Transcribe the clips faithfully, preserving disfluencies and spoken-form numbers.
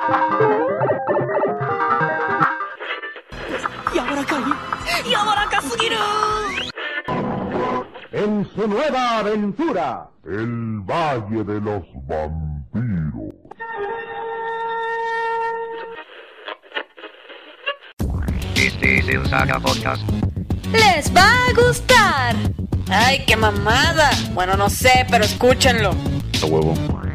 En su nueva aventura, el Valle de los Vampiros. Este es el Saga Podcast. ¡Les va a gustar! ¡Ay, qué mamada! Bueno, no sé, pero escúchenlo. A huevo.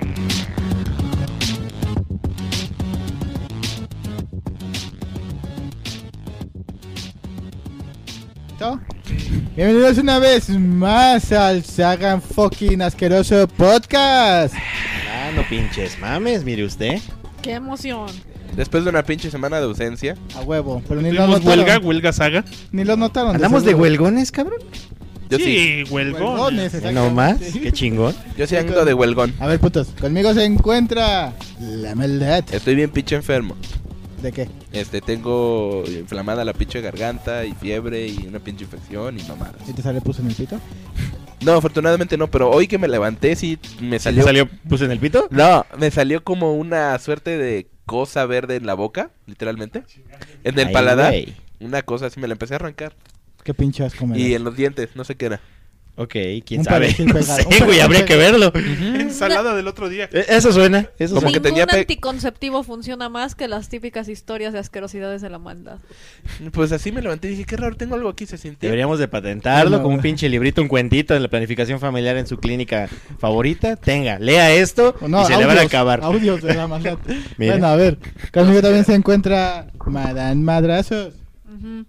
Bienvenidos una vez más al Saga Fucking Asqueroso Podcast. Ah, no pinches mames, mire usted. ¡Qué emoción! Después de una pinche semana de ausencia. A huevo, pero ni lo ¿Tuvimos notaron. huelga, huelga saga? Ni lo notaron. ¿Andamos de seguro. huelgones, cabrón? Yo sí. Sí, huelgón. Huelgones, No más, exactamente. qué chingón. Yo sí ando de huelgón. A ver, putos, conmigo se encuentra la maldad. Estoy bien pinche enfermo. ¿De qué? Este, tengo inflamada la pinche garganta y fiebre y una pinche infección y mamadas. ¿Y te sale pus en el pito? No, afortunadamente no, pero hoy que me levanté sí me salió... ¿Te salió puse en el pito? No, me salió como una suerte de cosa verde en la boca, literalmente. En el Ay, paladar. güey. Una cosa así, me la empecé a arrancar. ¿Qué pinche asco me Y das? en los dientes, no sé qué era. Ok, quién Un sabe. perejil No pegado, sé, un perejil güey, habría que verlo. Ensalada del otro día. Eh, Eso suena, eso Como suena. que tenía Ningún pe- anticonceptivo funciona más que las típicas historias de asquerosidades de la maldad. Pues así me levanté y dije, qué raro, tengo algo aquí, se sintió. Deberíamos de patentarlo No, no, como un no. pinche librito, un cuentito en la planificación familiar en su clínica favorita. Tenga, lea esto No, y se le van a audios, acabar. Audios de la maldad. Mira. Bueno, a ver, conmigo también se encuentra Madame Madrazos. Ujú.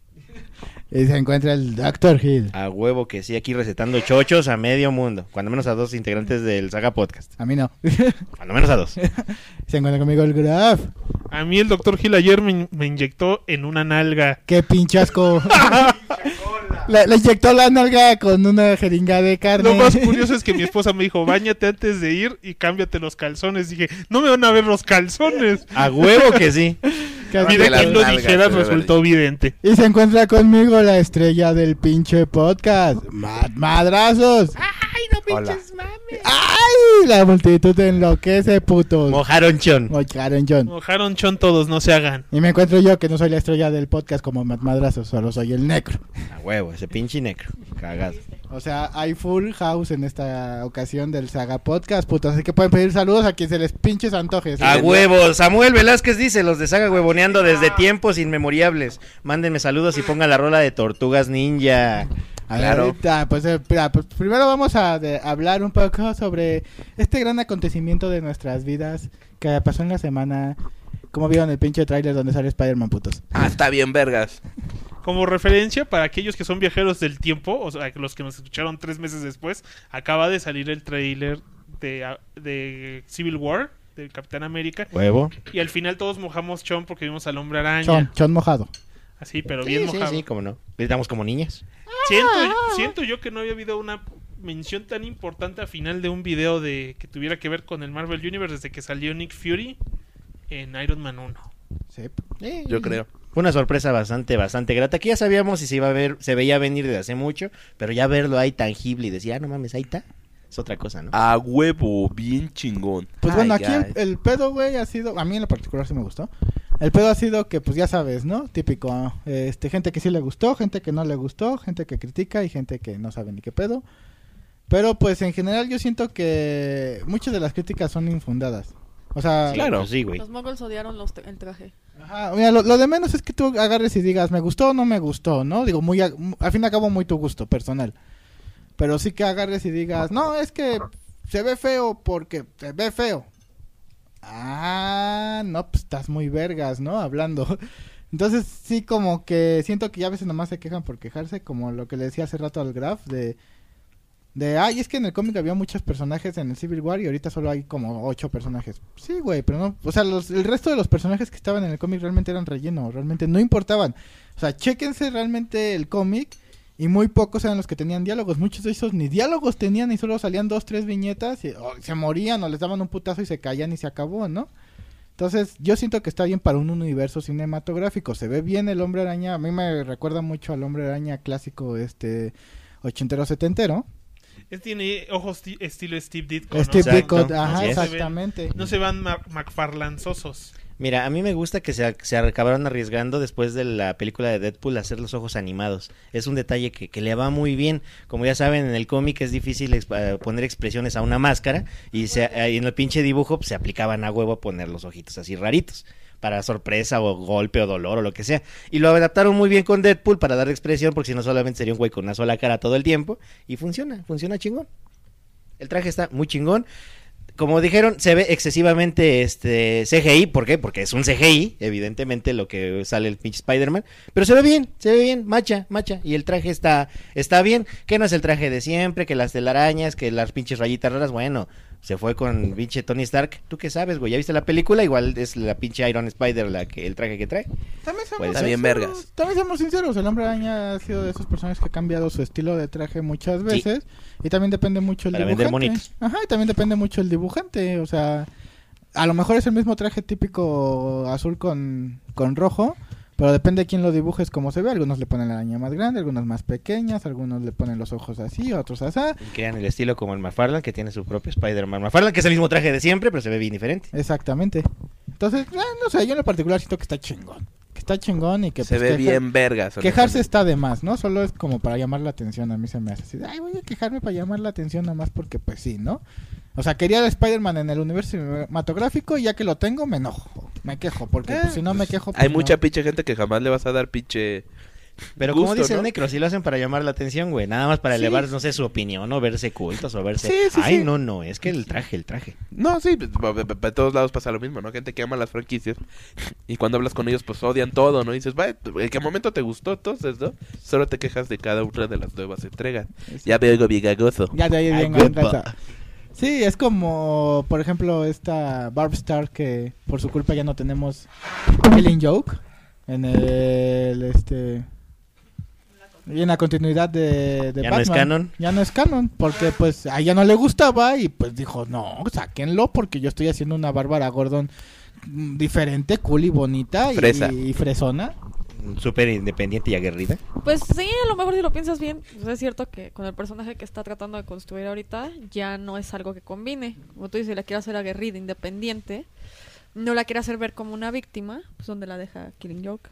Y se encuentra el Doctor Hill. A huevo que sí, aquí recetando chochos a medio mundo. Cuando menos a dos integrantes del Saga Podcast. A mí no. Cuando menos a dos. Se encuentra conmigo el Graf. A mí el doctor Gil ayer me, me inyectó en una nalga. Qué pinche asco. Le, le inyectó la nalga con una jeringa de carne. Lo más curioso es que mi esposa me dijo, báñate antes de ir y cámbiate los calzones. Dije, no me van a ver los calzones. A huevo que sí. Qué asco. Mire, las quien lo nalgas, dijera pero resultó evidente. Y se encuentra conmigo la estrella del pinche podcast. Mad Madrazos. Hola. ¡Ay! La multitud enloquece, putos. Mojaron chon. Mojaron John. Mojaron chon todos, no se hagan. Y me encuentro yo que no soy la estrella del podcast como Mad Madrazos, solo soy el necro. A huevo, ese pinche necro. Cagado. O sea, hay full house en esta ocasión del Saga Podcast, putos. Así que pueden pedir saludos a quien se les pinches antojes. A huevo, Samuel Velázquez dice, los de Saga huevoneando desde tiempos inmemorables. Mándenme saludos y pongan la rola de Tortugas Ninja. A ver, Claro. ahorita, pues, eh, mira, pues, primero vamos a de- hablar un poco sobre este gran acontecimiento de nuestras vidas que pasó en la semana. Como vieron el pinche tráiler donde sale Spider-Man, putos. Ah, está bien, vergas. Como referencia, para aquellos que son viajeros del tiempo, o sea, los que nos escucharon tres meses después, acaba de salir el tráiler de, de Civil War, del Capitán América, Huevo. y al final todos mojamos chon porque vimos al Hombre Araña. Chon, chon mojado. Así, pero Sí, bien sí, mojado. sí, cómo no. Gritamos como niñas. Siento, siento yo que no había habido una mención tan importante al final de un video de que tuviera que ver con el Marvel Universe desde que salió Nick Fury en Iron Man uno. Sí. Yo creo. Fue una sorpresa bastante, bastante grata, que ya sabíamos si se iba a ver, se veía venir desde hace mucho, pero ya verlo ahí tangible y decir, ah, no mames, ahí está, es otra cosa, ¿no? A huevo, bien chingón. Pues Ay, bueno, aquí el, guys. el pedo, güey, ha sido... A mí en lo particular sí me gustó. El pedo ha sido que, pues ya sabes, ¿no? Típico, este, gente que sí le gustó, gente que no le gustó, gente que critica y gente que no sabe ni qué pedo. Pero, pues, en general yo siento que muchas de las críticas son infundadas. O sea... Sí, claro. pues sí, güey. Los moguls odiaron los el traje. Ajá, mira, lo, lo de menos es que tú agarres y digas, me gustó o no me gustó, ¿no? Digo, muy a- mu- al fin y al cabo muy tu gusto personal. Pero sí que agarres y digas, no, es que se ve feo porque se ve feo. Ah, no, pues estás muy vergas, ¿no? Hablando. Entonces sí como que siento que ya a veces nomás se quejan por quejarse, como lo que le decía hace rato al Graf de... De, ay, es que en el cómic había muchos personajes en el Civil War y ahorita solo hay como ocho personajes. Sí, güey, pero no, o sea, los, el resto de los personajes que estaban en el cómic realmente eran relleno, realmente no importaban. O sea, chéquense realmente el cómic y muy pocos eran los que tenían diálogos. Muchos de esos ni diálogos tenían y solo salían dos, tres viñetas y o se morían o les daban un putazo y se caían y se acabó, ¿no? Entonces, yo siento que está bien para un universo cinematográfico. Se ve bien el Hombre Araña, a mí me recuerda mucho al Hombre Araña clásico, este, ochentero, setentero. Es, tiene ojos ti- estilo Steve Ditko, ¿no? Steve Exacto. Ditko, ajá, Así es. exactamente. No se van ma- McFarlanzosos. Mira, a mí me gusta que se, se acabaron arriesgando después de la película de Deadpool a hacer los ojos animados. Es un detalle que, que le va muy bien. Como ya saben, en el cómic es difícil exp- poner expresiones a una máscara y, se, y en el pinche dibujo pues, se aplicaban a huevo a poner los ojitos así raritos para sorpresa o golpe o dolor o lo que sea. Y lo adaptaron muy bien con Deadpool para dar expresión porque si no solamente sería un güey con una sola cara todo el tiempo y funciona, funciona chingón. El traje está muy chingón. Como dijeron, se ve excesivamente este C G I, ¿por qué? Porque es un C G I, evidentemente lo que sale el pinche Spider-Man, pero se ve bien, se ve bien, macha, macha, y el traje está está bien, que no es el traje de siempre, que las telarañas, que las pinches rayitas raras, bueno, se fue con pinche Tony Stark, ¿tú qué sabes, güey? ¿Ya viste la película? Igual es la pinche Iron Spider la que el traje que trae. También Puede seamos, ser. Bien sinceros, vergas. también seamos sinceros, el Hombre Araña ha sido de esos personajes que ha cambiado su estilo de traje muchas veces y también depende mucho el Para vender dibujante. monitos. Ajá, y también depende mucho el dibujante, o sea, a lo mejor es el mismo traje típico azul con, con rojo, pero depende de quién lo dibujes como se ve. Algunos le ponen la araña más grande, algunos más pequeñas, algunos le ponen los ojos así, otros así. Y crean el estilo como el McFarlane, que tiene su propio Spider-Man McFarlane, que es el mismo traje de siempre, pero se ve bien diferente. Exactamente. Entonces, eh, no sé, yo en lo particular siento que está chingón. Que está chingón y que Se pues, ve queja- bien vergas. Quejarse está de más, ¿no? Solo es como para llamar la atención. A mí se me hace así, de, ay, voy a quejarme para llamar la atención nada más porque pues sí, ¿no? O sea, quería el Spider-Man en el universo cinematográfico y ya que lo tengo me enojo, me quejo, porque Eh, pues, si no me quejo... pues, Hay no. mucha pinche gente que jamás le vas a dar pinche... Pero como gusto, dice ¿no? el Necro, sí lo hacen para llamar la atención, güey. Nada más para Sí. elevar, no sé, su opinión o verse cultos o verse... Sí, sí, Ay, sí. no, no, es que el traje, el traje. No, sí, pues, pa- pa- pa- de todos lados pasa lo mismo, ¿no? Gente que ama las franquicias y cuando hablas con ellos pues odian todo, ¿no? Y dices, vaya, ¿en qué momento te gustó entonces, no? Solo te quejas de cada una de las nuevas entregas. Ya veo algo vigagoso. Ya de ahí Ay, bien compa. ganas. Sí, es como, por ejemplo, esta Barb Star que por su culpa ya no tenemos Killing Joke en el, este... Y en la continuidad de, de Ya no Batman. es canon. Ya no es canon, porque pues a ella no le gustaba y pues dijo, no, sáquenlo porque yo estoy haciendo una Bárbara Gordon mm, diferente, cool y bonita y, Fresa. y fresona. Súper independiente y aguerrida. Pues sí, a lo mejor si lo piensas bien, pues es cierto que con el personaje que está tratando de construir ahorita ya no es algo que combine. Como tú dices, la quiere hacer aguerrida, independiente. No la quiere hacer ver como una víctima, pues donde la deja Killing Joke.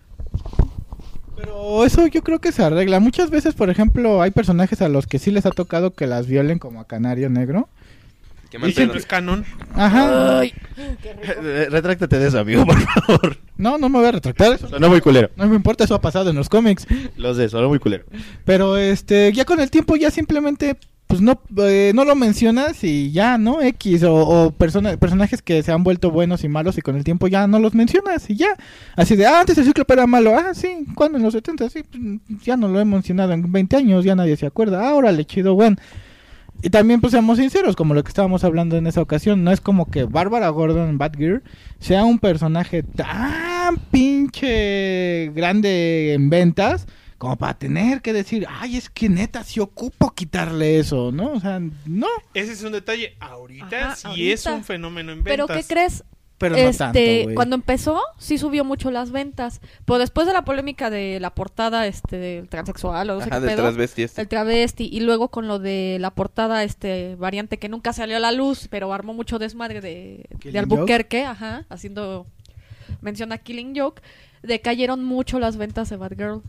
Pero eso yo creo que se arregla. Muchas veces, por ejemplo, hay personajes a los que sí les ha tocado que las violen como a Canario Negro. ¿Qué Y más siempre pedo? es canon. Ajá. Eh, Retráctate de eso, amigo, por favor. No, no me voy a retractar eso. Sonó muy culero. No me importa, eso ha pasado en los cómics. Lo sé, sonó muy culero. Pero este, ya con el tiempo ya simplemente pues no eh, no lo mencionas y ya, ¿no? X o, o persona- personajes que se han vuelto buenos y malos y con el tiempo ya no los mencionas y ya. Así de, ah, antes el Cíclope era malo. Ah, sí, ¿cuándo? En los setenta, sí. Pues, ya no lo he mencionado en veinte años, ya nadie se acuerda. Ah, órale, chido, bueno. Y también, pues, seamos sinceros, como lo que estábamos hablando en esa ocasión, no es como que Bárbara Gordon, Batgirl, sea un personaje tan pinche grande en ventas como para tener que decir, ay, es que neta, si ocupo quitarle eso, ¿no? O sea, no, Ese es un detalle. Ahorita Ajá, sí ahorita. es un fenómeno en Pero ventas. ¿qué crees? pero no este, tanto, güey. cuando empezó, sí subió mucho las ventas. Pero después de la polémica de la portada este del transexual o no sé Ajá, qué del pedo, transvesti este. el travesti, y luego con lo de la portada este variante que nunca salió a la luz, pero armó mucho desmadre de, Killing de Albuquerque, ajá, haciendo mención a Killing Joke, decayeron mucho las ventas de Batgirl.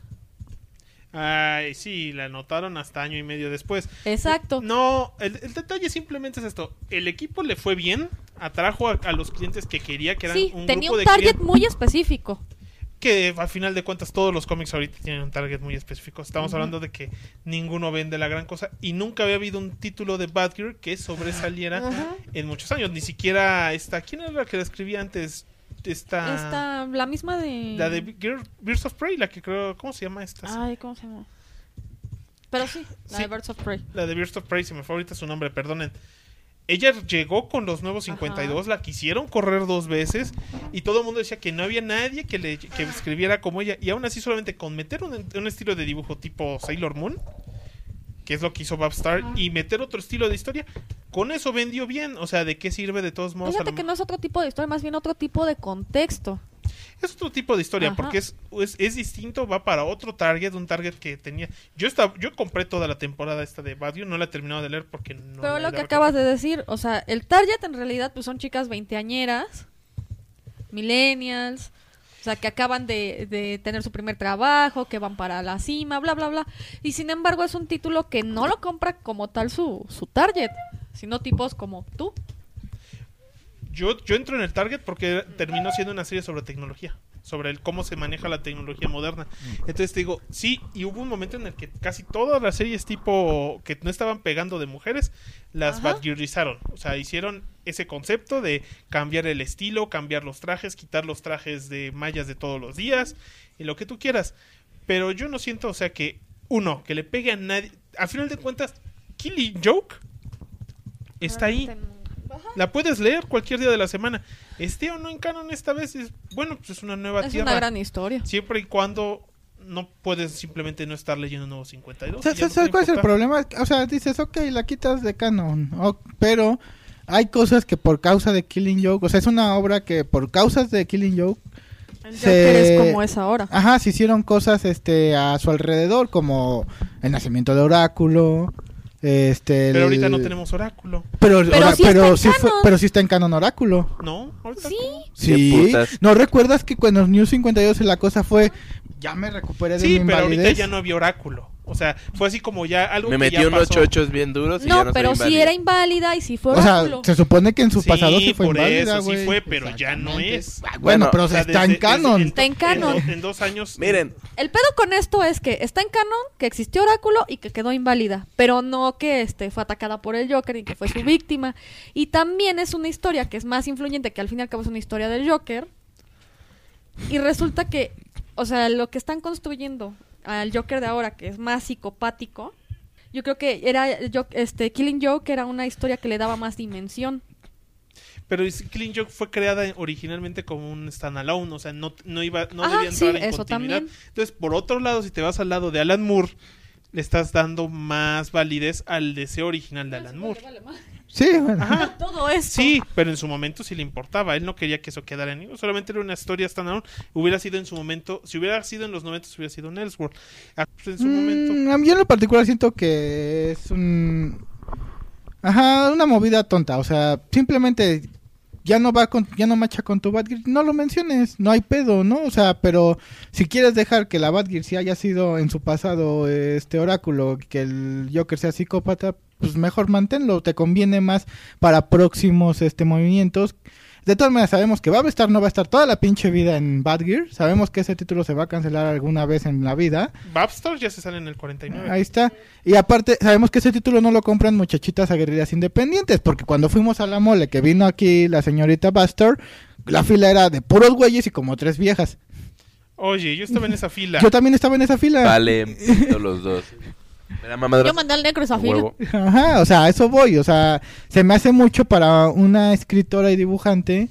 Ay, sí, la notaron hasta año y medio después. Exacto. No, el, el detalle simplemente es esto. El equipo le fue bien, atrajo a, a los clientes que quería, que eran Sí, un tenía grupo un de target clientes muy específico. que al final de cuentas todos los cómics ahorita tienen un target muy específico. Estamos Ujú. hablando de que ninguno vende la gran cosa y nunca había habido un título de Batgirl que sobresaliera Ajá. en muchos años. Ni siquiera esta, ¿quién era la que la escribía antes? Esta, Esta, la misma de... la de Girl- Birds of Prey, la que creo, ¿cómo se llama esta? Ay, ¿cómo se llama? Pero sí, la Sí. de Birds of Prey. La de Birds of Prey, se me fue ahorita su nombre, perdonen. Ella llegó con los nuevos cincuenta y dos, la quisieron correr dos veces y todo el mundo decía que no había nadie que le que escribiera como ella. Y aún así solamente con meter un, un estilo de dibujo tipo Sailor Moon, que es lo que hizo Babstar, Ajá. y meter otro estilo de historia, con eso vendió bien. O sea, ¿de qué sirve de todos modos? A Fíjate lo que no es otro tipo de historia, más bien otro tipo de contexto. Es otro tipo de historia, Ajá. porque es, es, es distinto, va para otro target, un target que tenía... Yo estaba, yo compré toda la temporada esta de Bad Girl, no la he terminado de leer porque no... Pero la lo he que de acabas recoger. de decir, o sea, el target en realidad pues son chicas veinteañeras, millennials, o sea, que acaban de, de tener su primer trabajo, que van para la cima, bla, bla, bla. Y sin embargo es un título que no lo compra como tal su, su target, sino tipos como tú. Yo, yo entro en el target porque terminó siendo una serie sobre tecnología, sobre el cómo se maneja la tecnología moderna. Entonces te digo, sí, y hubo un momento en el que casi todas las series tipo que no estaban pegando de mujeres, las Ajá. badgirizaron. O sea, hicieron ese concepto de cambiar el estilo, cambiar los trajes, quitar los trajes de mallas de todos los días, y lo que tú quieras. Pero yo no siento, o sea, que uno, que le pegue a nadie. Al final de cuentas, Killing Joke está ahí. La puedes leer cualquier día de la semana. Esté o no en canon esta vez, es, bueno, pues es una nueva Es tierra. una gran historia. Siempre y cuando no puedes simplemente no estar leyendo Nuevo cincuenta y dos. ¿Sabes y ya no te sabes cuál es el importa. problema? O sea, dices, ok, la quitas de canon, o- pero hay cosas que por causa de Killing Joke, o sea, es una obra que por causas de Killing Joke, El se- Joker es como es ahora. ajá, se hicieron cosas este a su alrededor, como el nacimiento de Oráculo, este... Pero el- ahorita no tenemos Oráculo. Pero, Pero ora- sí está pero en sí fue- canon. pero sí está en canon Oráculo. No, ahorita Sí. no. Sí. Qué putas. ¿No recuerdas que cuando New cincuenta y dos la cosa fue, ya me recuperé de Sí, mi pero ahorita invalidez? ya no había Oráculo. O sea, fue así como ya algo Me que metí ya unos pasó. chochos bien duros y ya No, no pero soy sí inválido. era inválida y sí fue O sea, oráculo. se supone que en su Sí, pasado sí fue por inválida, eso, sí güey. fue, pero ya no Exactamente. es. Ah, Bueno, Bueno, pero O sea, está desde- en canon. desde- Está en canon. En, do- en dos años. Miren, El pedo con esto es que está en canon, que existió oráculo y que quedó inválida, pero no que este fue atacada por el Joker y que fue su víctima. Y también es una historia que es más influyente, que al fin y al cabo es una historia del Joker. Y resulta que, o sea, lo que están construyendo al Joker de ahora, que es más psicopático, yo creo que era yo, este Killing Joke era una historia que le daba más dimensión. Pero es- Killing Joke fue creada originalmente como un standalone, o sea, no, no iba, no Ajá, debía entrar sí, en eso continuidad. también. Entonces, por otro lado, si te vas al lado de Alan Moore, le estás dando más validez al deseo original de Alan Moore. Sí, bueno. Ajá. Todo esto. Sí, pero en su momento sí le importaba. Él no quería que eso quedara en... Solamente era una historia standalone. Hubiera sido en su momento... Si hubiera sido en los noventa, hubiera sido en Elseworld. Ah, pues en su momento... Mm, a mí en lo particular siento que es un... Ajá, una movida tonta. O sea, simplemente ya no va con, ya no macha con tu Batgirl. No lo menciones, no hay pedo, ¿no? O sea, pero si quieres dejar que la Batgirl sí haya sido en su pasado este oráculo, que el Joker sea psicópata, pues mejor manténlo. Te conviene más para próximos este movimientos. De todas maneras, sabemos que va a estar, no va a estar toda la pinche vida en Batgirl. Sabemos que ese título se va a cancelar alguna vez en la vida. Babstar ya se sale en el cuarenta y nueve. Ahí está. Y aparte, sabemos que ese título no lo compran muchachitas aguerridas independientes, porque cuando fuimos a la mole, que vino aquí la señorita Buster, la fila era de puros güeyes y como tres viejas. Oye, yo estaba en esa fila. Yo también estaba en esa fila. vale, pito los dos. Mira, mamadras. Yo mandé al negro esa A fila. huevo. Ajá, o sea, a eso voy. O sea, se me hace mucho para una escritora y dibujante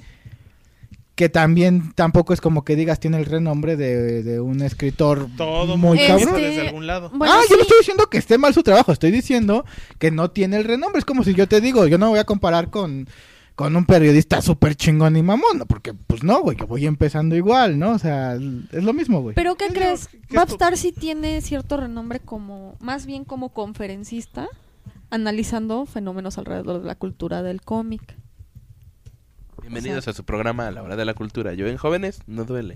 que también tampoco es como que digas tiene el renombre de, de un escritor Todo muy mundo cabrón. Este, desde algún lado. Bueno, ah, sí. yo no estoy diciendo que esté mal su trabajo, estoy diciendo que no tiene el renombre. Es como si yo te digo, yo no voy a comparar con, con un periodista súper chingón y mamón, ¿no? Porque pues no, güey, yo voy empezando igual, ¿no? O sea, es lo mismo, güey. ¿Pero qué Es lo- crees? que esto- Babstar sí tiene cierto renombre como, más bien como conferencista, analizando fenómenos alrededor de la cultura del cómic. Bienvenidos a su programa A la Hora de la Cultura. Yo en Jóvenes no duele.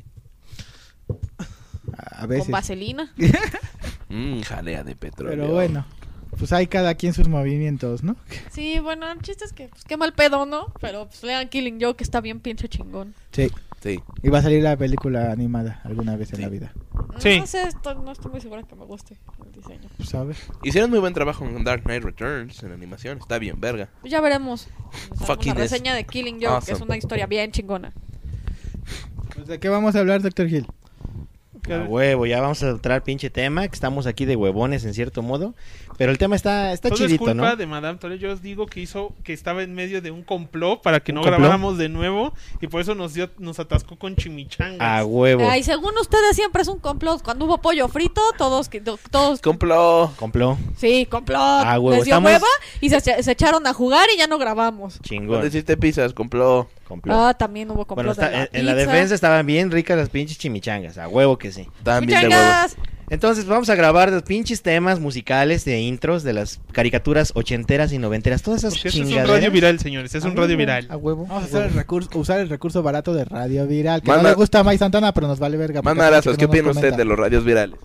A veces. Con vaselina. Mmm, jalea de petróleo. Pero bueno, pues hay cada quien sus movimientos, ¿no? Sí, bueno, el chiste es que, pues qué mal pedo, ¿no? Pero pues lean Killing Joke, que está bien pinche chingón. Sí. Sí. Y va a salir la película animada alguna vez en Sí. la vida. Sí. No sé, esto- no estoy muy segura que me guste el diseño. Pues sabes. Hicieron muy buen trabajo en Dark Knight Returns en animación. Está bien, verga. Pues ya veremos. Nos haremos Fucking la es reseña de Killing Joke, que awesome. es una historia bien chingona. Pues, ¿de qué vamos a hablar, doctor Gil? A huevo, ya vamos a entrar pinche tema, que estamos aquí de huevones en cierto modo, pero el tema está está Todo es chidito, culpa ¿no? de Madame Tolle. Yo os digo que hizo que estaba en medio de un complot para que ¿Un no complot? grabáramos de nuevo y por eso nos dio, nos atascó con chimichangas. A huevo. Ay, según ustedes siempre es un complot. Cuando hubo pollo frito, todos, que- to- todos, Complot. Complot. sí, complot. Ah, huevo, Les dio estamos- hueva y se, se echaron a jugar y ya no grabamos. Cuando Chingón. hiciste pizzas, complot. Complot. Ah, también hubo Bueno, complot está- de la en, en la pizza. defensa estaban bien ricas las pinches chimichangas, a huevo que sí. También de huevo. ¡Muchangas! Entonces vamos a grabar los pinches temas musicales de intros de las caricaturas ochenteras y noventeras, todas esas Pues eso es un chingaderas. radio viral, señores. Es A un radio huevo, viral. A huevo. Vamos a a hacer el huevo. recurso, usar el recurso barato de radio viral. Que Más no ma- le gusta a May Santana, pero nos vale verga. Más porque hace marazos, mucho ¿qué que no opina nos usted comenta. de los radios virales?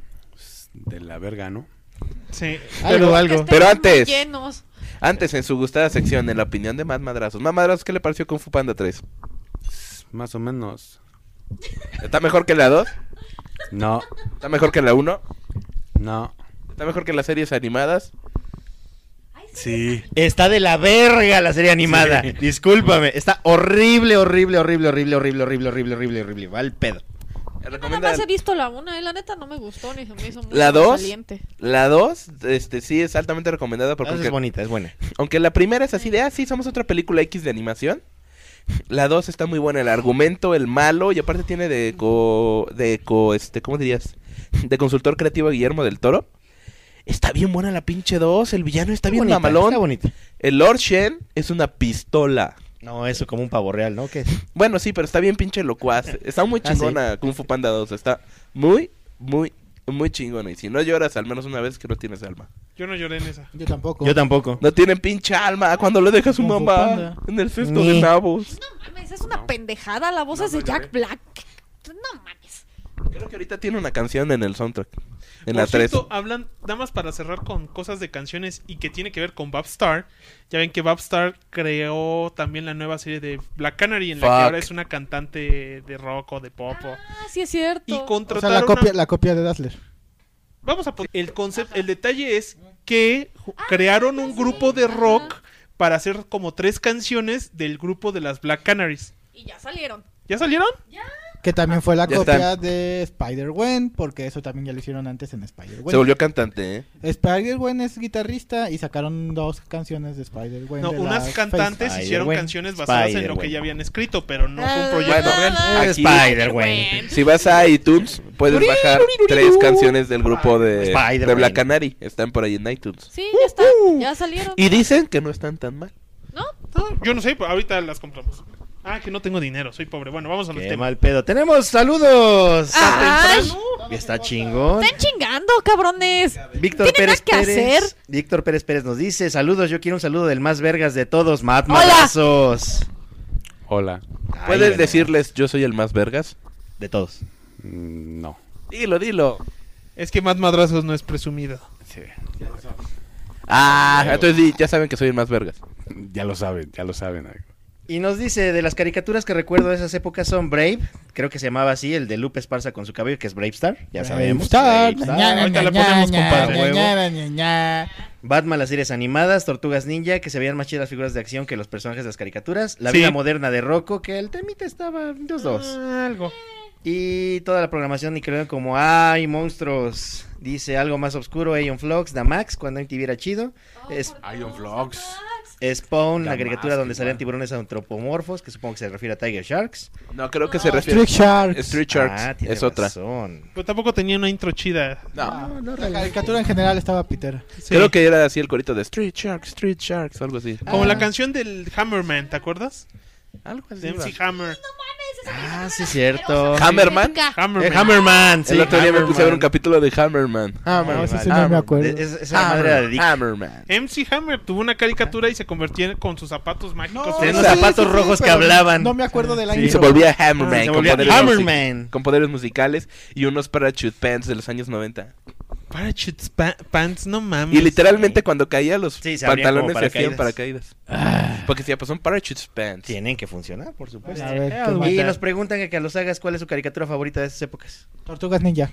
De la verga, ¿no? Sí. Pero algo. Que estén Pero muy antes. llenos. Antes, en su gustada sección, en la opinión de Más Madrazos. Más Madrazos, ¿qué le pareció Kung Fu Panda tres? Más o menos. ¿Está mejor que la dos? No, ¿Está mejor que la uno? no. ¿Está mejor que las series animadas? Sí. Está de la verga la serie animada. Sí. Discúlpame. Está horrible, horrible, horrible, horrible, horrible, horrible, horrible, horrible, horrible. Va al pedo. Nada ¿Recomiendan? más he visto la una, y la neta no me gustó ni se me hizo muy ¿La dos? saliente. La dos, este, sí es altamente recomendada porque Ah, es aunque, bonita, es buena. aunque la primera es así de, ah, sí, somos otra película X de animación. La dos está muy buena, el argumento, el malo, y aparte tiene de co, de co, este, ¿cómo dirías? De consultor creativo a Guillermo del Toro. Está bien buena la pinche dos, el villano está bien bonita, mamalón. Está bonita. El Lord Shen es una pistola. No, eso como un pavo real, ¿no? ¿Qué es? Bueno, sí, pero está bien pinche locuaz. Está muy Ah, chingona Kung Fu Panda dos. Está muy, muy, muy chingona. Y si no lloras al menos una vez, que no tienes alma. Yo no lloré en esa. Yo tampoco. Yo tampoco. No tienen pinche alma cuando le deja a su Kung Fu mamá Panda. en el cesto Ni. de nabos. No mames, es una pendejada. La voz es de Jack Black. No mames. Creo que ahorita tiene una canción en el soundtrack. En Por la tres. cierto, hablan, nada más para cerrar con cosas de canciones y que tiene que ver con Babstar. Ya ven que Babstar creó también la nueva serie de Black Canary, en la Fuck. que ahora es una cantante de rock o de pop. o- Ah, sí es cierto. Y O sea, contrataron la copia, a- la copia de Dazzler. Vamos a poner el concepto. El detalle es que ju- crearon un grupo de rock para hacer como tres canciones del grupo de las Black Canaries. Y ya salieron. ¿Ya salieron? Que también fue la Ya copia están. de Spider-Gwen, porque eso también ya lo hicieron antes en Spider-Gwen. Se volvió cantante, ¿eh? Spider-Gwen es guitarrista y sacaron dos canciones de Spider-Gwen. No, de unas las cantantes Spider-Gwen. hicieron canciones basadas en lo Spider-Gwen. que ya habían escrito, pero no fue un Ah, proyecto Bueno, real. aquí- Spider-Gwen. Si vas a iTunes, puedes bajar tres canciones del grupo de, Spider-Man. de Black Canary. Están por ahí en iTunes. Sí, ya está. Ya salieron. Y dicen que no están tan mal. ¿No? No, yo no sé, pero ahorita las compramos. Ah, que no tengo dinero, soy pobre. Bueno, vamos a los Qué temas. mal pedo. Tenemos saludos. Ay, Está chingón. están chingando, cabrones. Víctor ¿Tienen Pérez nada que Pérez. hacer? Víctor Pérez Pérez nos dice, saludos, yo quiero un saludo del más vergas de todos, Matt Hola. Madrazos. Hola. Ay, ¿Puedes bueno, decirles yo soy el más vergas? de todos. Mm, No. Dilo, dilo. Es que Matt Madrazos no es presumido. Sí. Ah, entonces di, ya saben que soy el más vergas. Ya lo saben, ya lo saben. Y nos dice, de las caricaturas que recuerdo de esas épocas son Brave, creo que se llamaba así, el de Lupe Esparza con su cabello, que es Brave Star, ya sabemos. Star, Brave Star. ña, Ahorita ña, le ponemos, ña, compadre, ña, huevo. ña, ña, ña. Batman, las series animadas, Tortugas Ninja, que se veían más chidas las figuras de acción que los personajes de las caricaturas, La Sí. vida moderna de Rocco, que el temita estaba dos dos. Ah, algo. Y toda la programación Nickelodeon como ¡ay, monstruos! Dice algo más oscuro, Aeon Flux, Damax, cuando M T V era chido. Es, Iron Vlogs. Spawn, la Damax, caricatura donde igual. salían tiburones antropomorfos, que supongo que se refiere a Tiger Sharks. No, creo que se refiere Street Sharks. Street Sharks. Ah, tiene es otra. razón. Pero tampoco tenía una intro chida. No. La caricatura en general estaba pitera. Sí. Creo que era así el corito de Street Sharks, Street Sharks, algo así. Como Ah. la canción del Hammerman, ¿te acuerdas? Algo así. De M C va. Hammer. Ah, sí, cierto. Hammerman. Hammerman. El Hammerman, sí. El otro día me puse a ver un Hammerman. capítulo de Hammerman. No, ese sí no Hammer- me acuerdo. de- es- esa madre era de Dick. Hammerman. M C Hammer tuvo una caricatura y se convirtió en- con sus zapatos mágicos. Tenía en- unos zapatos rojos que pero hablaban. No me acuerdo de la Sí. Y se intro. volvía Hammerman. Se con volvía poderes Hammerman. music- Con poderes musicales y unos parachute pants de los años noventa. Parachute pa- Pants, no mames. Y literalmente cuando caía los Sí, se abrían como pantalones se hacían paracaídas. paracaídas. Porque si ya pues son parachute pants. Tienen que funcionar, por supuesto. A ver, Eh, ¿qué más? Y nos preguntan que Carlos Sagas, ¿cuál es su caricatura favorita de esas épocas? Tortugas Ninja.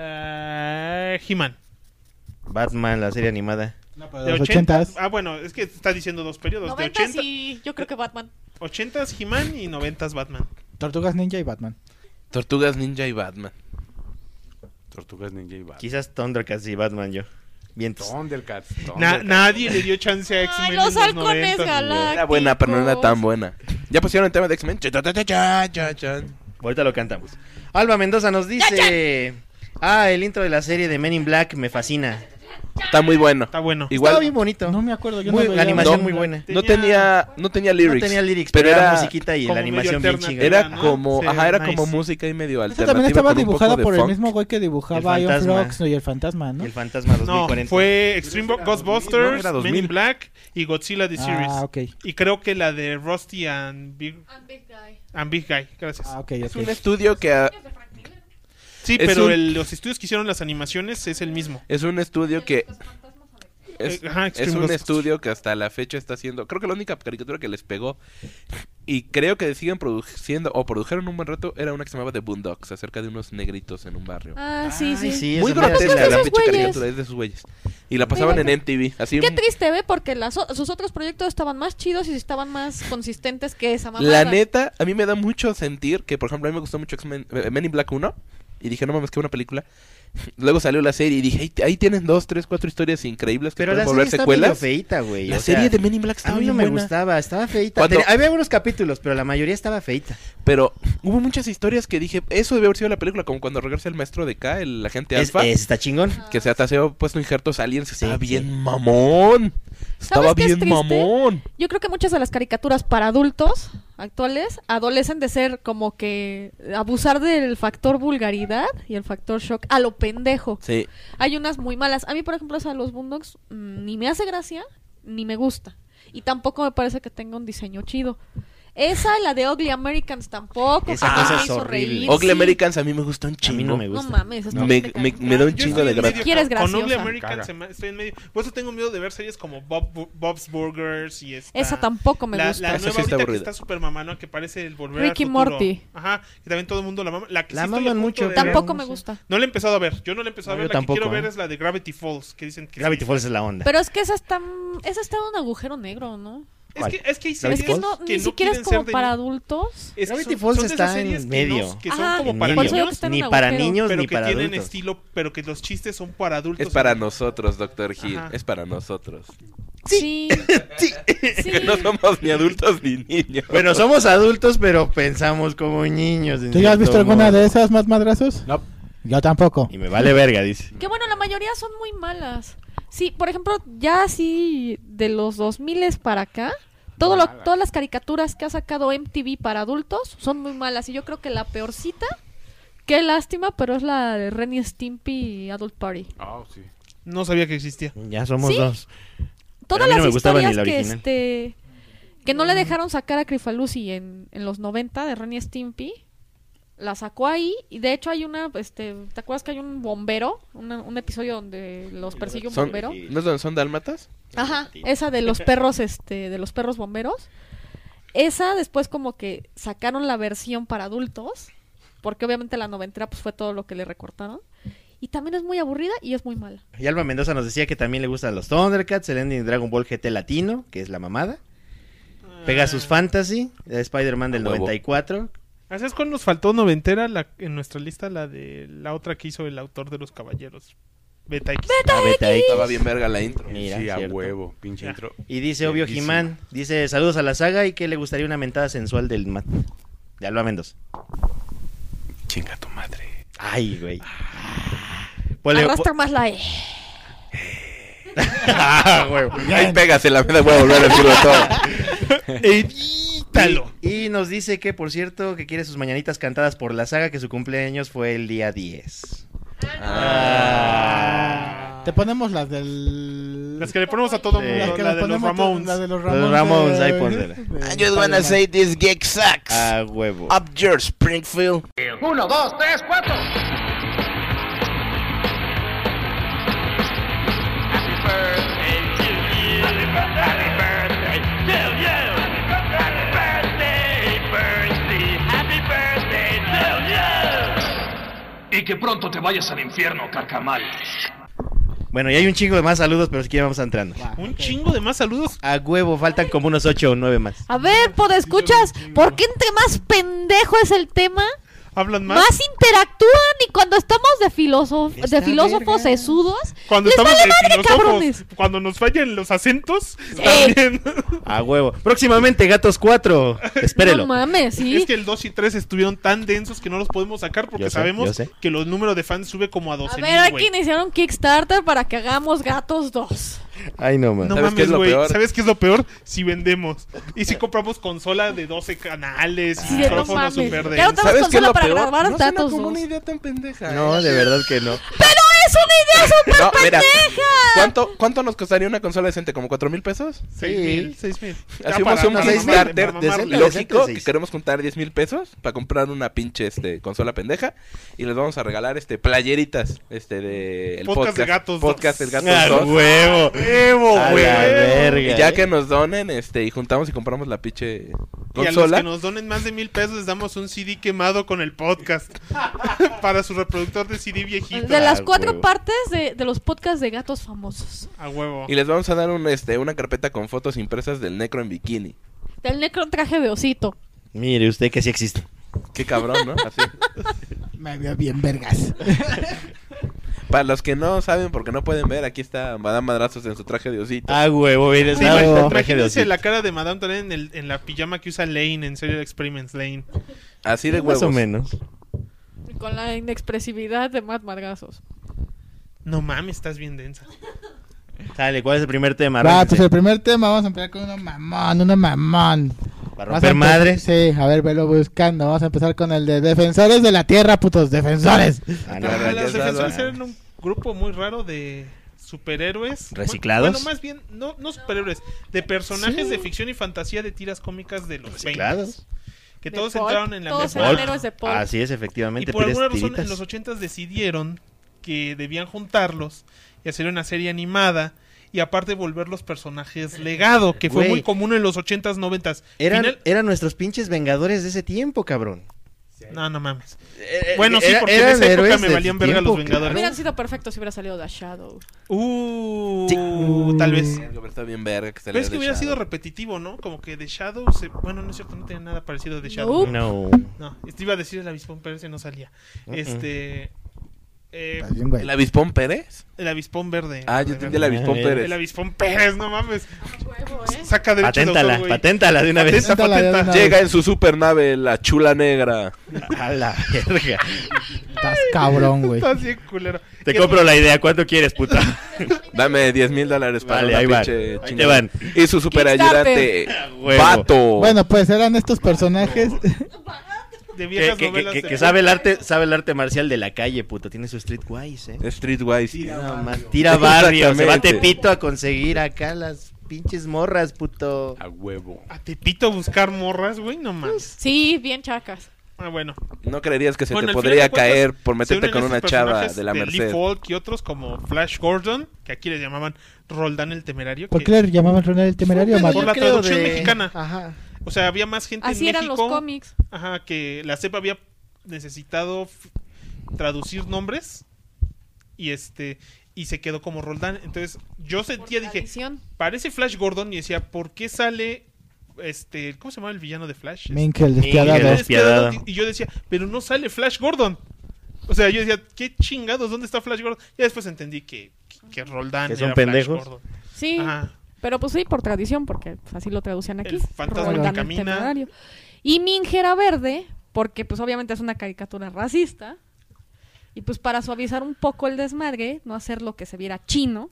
Ah, He-Man. Batman, la serie animada. No, pero De los ochenta. ochentas. Ah, bueno, es que está diciendo dos periodos. De Noventas ochenta, y yo creo que Batman. ochentas He-Man y noventas Batman. Tortugas Ninja y Batman. Tortugas Ninja y Batman. Tortugas Ninja y Batman. Quizás Thundercats y Batman yo. Vientos. Thundercats. Na- Thundercats. nadie le dio chance a X-Men. Ay, en los halcones noventas. galácticos. Era buena, pero no era tan buena. Ya pusieron el tema de X-Men. Cha, cha, cha, cha, cha, cha. Ahorita lo cantamos. Alba Mendoza nos dice... Ah, el intro de la serie de Men in Black me fascina. Está muy bueno. Está bueno. Igual Estaba bien bonito. No me acuerdo, yo Muy- no La veía. animación No, muy buena. no tenía no tenía lyrics. No tenía lyrics, pero pero era era musiquita y como la animación medio bien chingada. era ¿no? como, Sí, ajá, era nice. como música y medio Esa alternativa. también estaba con un poco dibujada de por el funk. mismo güey que dibujaba El Ion fantasma. Frogs y el fantasma, ¿no? Y el fantasma dos mil No, cuarenta. fue Extreme Bo- No, Ghostbusters, era dos Men mil. in Black y Godzilla The Series. Ah, ok. Y creo que la de Rusty and Big, and Big Guy. Gracias. Ah, ok, Es ok. un estudio que ah, Sí, es pero un- el- los estudios que hicieron las animaciones es el mismo. es un estudio que es, Eh, ajá, es Extreme un Ghostbusters. estudio que hasta la fecha está haciendo, creo que la única caricatura que les pegó y creo que siguen produciendo o produjeron un buen rato era una que se llamaba The Boondocks, acerca de unos negritos en un barrio. Ah, sí, Ay, sí. sí, Muy esa madre grotesca sí la- la esos pinche güeyes. caricatura, es de sus güeyes. Y la pasaban en Muy M T V, así Qué un- triste, ¿ve? Porque las o- sus otros proyectos estaban más chidos y estaban más consistentes que esa mamada. La neta, a mí me da mucho sentir que, por ejemplo, a mí me gustó mucho X-Men, eh, Men in Black uno. Y dije, no mames, qué buena película. Luego salió la serie y dije, ahí, ahí tienen dos, tres, cuatro historias increíbles que Pero pueden la serie volver está secuelas. medio feita, güey. La o sea, serie de Men in Black a estaba mí no bien me buena. gustaba, estaba feita. Cuando- Tenía- había algunos capítulos, pero la mayoría estaba feita. Pero hubo muchas historias que dije, eso debe haber sido la película, como cuando regresa el maestro de K, el agente Es, Alpha, es- está chingón. que se hasta se había puesto injertos aliens, estaba Sí, bien sí. mamón. Estaba qué es bien triste? mamón. Yo creo que muchas de las caricaturas para adultos actuales adolecen de ser como que abusar del factor vulgaridad y el factor shock a lo pendejo. Sí. Hay unas muy malas. A mí, por ejemplo, esa de los Boondocks mm, ni me hace gracia ni me gusta. Y tampoco me parece que tenga un diseño chido. Esa, la de Ugly Americans tampoco. Esa que cosa me es hizo horrible. reír, Ugly sí. Americans a mí me gustó un A chingo. mí no me No gusta. mames, está Me, muy me, cabrón. me da un Yo chingo estoy de en gracia. medio Quieres con- Con Ugly graciosa. Americans Caga. se me- estoy en medio. Por eso tengo miedo de ver series como Bob, Bu- Bob's Burgers y esta... Esa tampoco me la, gusta. La Esa nueva sí está ahorita que aburrida. está súper mamano, que parece el Volver Rick y al Futuro. Morty. Ajá, que también todo el mundo la mama. La que La sí estoy a maman punto mucho, de pero- ver- Tampoco me gusta. No la he empezado a ver. Yo no la he empezado No, a ver. yo La tampoco, que quiero ver ¿eh? es la de Gravity Falls, que dicen que Gravity sí. Falls es la onda. Pero es que esa está, esa está en un agujero negro, ¿no? Es que, es que hay Gravity series Es que Falls? no, que ni no siquiera es quieren como ser de para ni- adultos. Es que Gravity son- Falls son de está esas series en que no- medio. que son Ajá, como en para medio. por eso digo que niños, está en Ni un para agujero. niños pero ni que para tienen adultos. estilo, pero que los chistes son para adultos. Es para nosotros, doctor Hill. Ajá. Es para nosotros. Sí. Sí. Sí. No somos ni adultos ni niños. Bueno, somos adultos, pero pensamos como niños. en ¿Tú ya has visto cierto alguna modo. de esas más madrazos? No. Yo tampoco. Y me vale verga, dice. Que bueno, la mayoría son muy malas. Sí, por ejemplo, ya así de los dos mil para acá, todo lo, todas las caricaturas que ha sacado M T V para adultos son muy malas. Y yo creo que la peorcita, qué lástima, pero es la de Ren y Stimpy Adult Party. Ah, sí. No sabía que existía. Ya somos ¿Sí? dos. Todas a mí no las me gustaba ni historias la que original. este que no le dejaron sacar a Crifalusi en, en los noventa de Ren y Stimpy, la sacó ahí. Y de hecho hay una, este, ¿te acuerdas que hay un bombero? Una- un episodio donde los persigue un ¿Son, bombero. ¿No es donde son dálmatas? Ajá, esa de los perros, este, de los perros bomberos. Esa después como que sacaron la versión para adultos, porque obviamente la noventera pues fue todo lo que le recortaron. Y también es muy aburrida y es muy mala. Y Alba Mendoza nos decía que también le gustan los Thundercats, el ending de Dragon Ball G T latino, que es la mamada. Pegasus Fantasy, de Spider-Man del A huevo. noventa y cuatro. ¿Sabes cuál nos faltó noventera la, en nuestra lista? La de la otra que hizo el autor de Los Caballeros. Beta X. Ah, Beta X. Estaba bien verga la intro. Mira, Sí, a cierto. huevo. Pinche Ya. intro. Y dice obvio Bellísimo. Jimán, dice saludos a la saga y que le gustaría una mentada sensual del Matt. De Alba Mendoza. Chinga tu madre. Ay, güey. Ponle- Arrastra más la E. Ah, güey. Ahí pégasela, me voy a volver a decirlo todo. Edítalo. Y nos dice que, por cierto, que quiere sus mañanitas cantadas por la saga, que su cumpleaños fue el día diez. Ah. Te ponemos las del... Las que le ponemos a todo Sí. mundo. las que La le de los ponemos Ramones. La de los Los Ramones. Ramones, de- ahí pónsela. de- I just wanna Spider-Man. say this gig sucks. A huevo. Up your Springfield. Uno, dos, tres, cuatro. Happy birthday to you. Happy birthday to you. Happy birthday, birthday. Happy birthday to you. Y que pronto te vayas al infierno, carcamal. Bueno, y hay un chingo de más saludos, pero si quieren vamos entrando. Va, Un ok. chingo de más saludos. A huevo, faltan como unos ocho o nueve más. A ver, ¿podescuchas? ¿Por qué entre más pendejo es el tema? hablan más. Más interactúan y cuando estamos de, filosof Está de filósofos verga. sesudos, Cuando les estamos vale de madre, filósofos, cabrones. cuando nos fallan los acentos, Sí. también. A huevo. Próximamente Gatos cuatro. Espérelo. No mames, sí. Es que el dos y tres estuvieron tan densos que no los podemos sacar porque Yo sé, sabemos yo sé. que los números de fans sube como a A doce ver, mil, hay que güey. iniciar un Kickstarter para que hagamos Gatos dos. Ay, no, man. No ¿Sabes qué es mames, lo güey. peor? ¿Sabes qué es lo peor? Si vendemos. Y si compramos consola de doce canales, Sí, de no micrófono mames. super Ya no denso. tenemos ¿Sabes qué es consola lo para peor? grabar No suena Gatos como dos. una idea tan pendeja. No, de verdad que no. ¡Pero es una idea súper No, mira, pendeja! ¿cuánto, ¿cuánto nos costaría una consola decente? ¿Como cuatro mil pesos? seis mil, seis mil. Hacemos un para Kickstarter mamar, decente, lógico decente, que seis. queremos juntar diez mil pesos para comprar una pinche este, consola pendeja y les vamos a regalar este playeritas este de el Podcast podcast, de Gatos podcast dos. del Gatos ¡A dos. huevo! ¡Huevo, A güey! la verga. Y ya ¿eh? que nos donen este y juntamos y compramos la pinche Y a los consola. que nos donen más de mil pesos les damos un C D quemado con el podcast para su reproductor de C D viejito. De las Ah, cuatro huevo. partes de, de los podcasts de gatos famosos. A huevo. Y les vamos a dar un este una carpeta con fotos impresas del Necro en bikini. Del necro traje de osito. Mire usted que sí existe. Qué cabrón, ¿no? Así. Me veo bien vergas. Para los que no saben porque no pueden ver, aquí está Madame Madrazos en su traje de osito. A huevo, mire, Sí, está imagínense el traje de imagínense osito. la cara de Madame Tussauds en, el- en la pijama que usa Lane en Serial Experiments Lane. Así de huevos. Más o menos. Con la inexpresividad de Matt Madrazos. No mames, estás bien densa. Sale, ¿cuál es el primer tema? Va, Arránquese. pues el primer tema vamos a empezar con una mamón, una mamón. Para Vamos a romper empe- madres. Sí, a ver, velo buscando. Vamos a empezar con el de Defensores de la Tierra, putos defensores. Ah, no, Ah, ya los está, defensores ¿no? eran un grupo muy raro de superhéroes. ¿Reciclados? Bueno, más bien, no, no superhéroes, de personajes Sí. de ficción y fantasía de tiras cómicas de los Reciclados. veinte. Que De todos pulp, entraron en la todos misma. eran Pulp. héroes de pulp. Así es, Y efectivamente. por pides alguna razón tiritas. en los ochentas decidieron que debían juntarlos y hacer una serie animada y aparte volver los personajes legado, que fue Güey. muy común en los ochentas, noventas. Eran, Final- eran nuestros pinches vengadores de ese tiempo, cabrón. No, no mames. Eh, Bueno, sí, era- porque en eran esa época héroes me de valían su verga tiempo, los Vengadores. claro. Hubieran sido perfectos si hubiera salido The Shadow. Uh, Sí. tal vez. Pero está bien verga que Pero saliera es que de hubiera Shadow. sido repetitivo, ¿no? Como que The Shadow se... Bueno, no es cierto, no tenía nada parecido a The Shadow. No. No. No, este iba a decir el avispón Pérez y no salía. Este... eh, Estás bien, güey. ¿El avispón Pérez? el avispón verde. Ah, yo entendí el avispón Ah, Pérez. El avispón Pérez, no mames. Huevo, ¿eh? Saca derecho de Paténtala, autor, güey. paténtala de una vez. Patenta, Paténtala de patenta. una- Llega en su supernave la chula negra. A la verga. Estás cabrón, güey. Está así, culero. Te ¿Qué- compro la idea. ¿Cuánto quieres, puta? Dame diez mil dólares para Vale, una ahí van. pinche Ahí te chingada. van. Y su superayudante, Huevo. Vato. Bueno, pues eran estos personajes. De Que, viejas que- novelas que- de- que sabe el arte, sabe el arte marcial de la calle, puto. Tiene su streetwise, eh. Streetwise. No, man, tira barrio, se va a Exactamente. Tepito a conseguir acá las pinches morras, puto. A huevo. A Tepito a buscar morras, güey, no mames. Sí, bien chacas. Ah, bueno. No creerías que se Bueno, te al podría final de cuentas, caer por se meterte unen con estos una chava personajes de la Lee Merced. Falk y otros como Flash Gordon, que aquí les llamaban Roldán el Temerario. ¿Por que- qué le llamaban Ronald el temerario, Por Mario? la creo traducción de- mexicana. Ajá. O sea, había más gente Así en eran México. los cómics. Ajá, que la C E P había necesitado f- traducir nombres y este y se quedó como Roldán. Entonces, yo sentía, dije, Tradición. parece Flash Gordon y decía, ¿por qué sale este, ¿cómo se llama el villano de Flash? Mink, el Mink, despiadado. el Despiadado. despiadado. Y yo decía, pero no sale Flash Gordon. O sea, yo decía, ¿qué chingados? ¿Dónde está Flash Gordon? Y después entendí que, que, que Roldán Que son era pendejos. Flash Gordon. Sí. Ajá. Pero pues sí, por tradición, porque pues, así lo traducían aquí. El fantasma Roldán que el camina. Temerario. Y Ming era verde, porque pues obviamente es una caricatura racista. Y pues para suavizar un poco el desmadre, no hacer lo que se viera chino.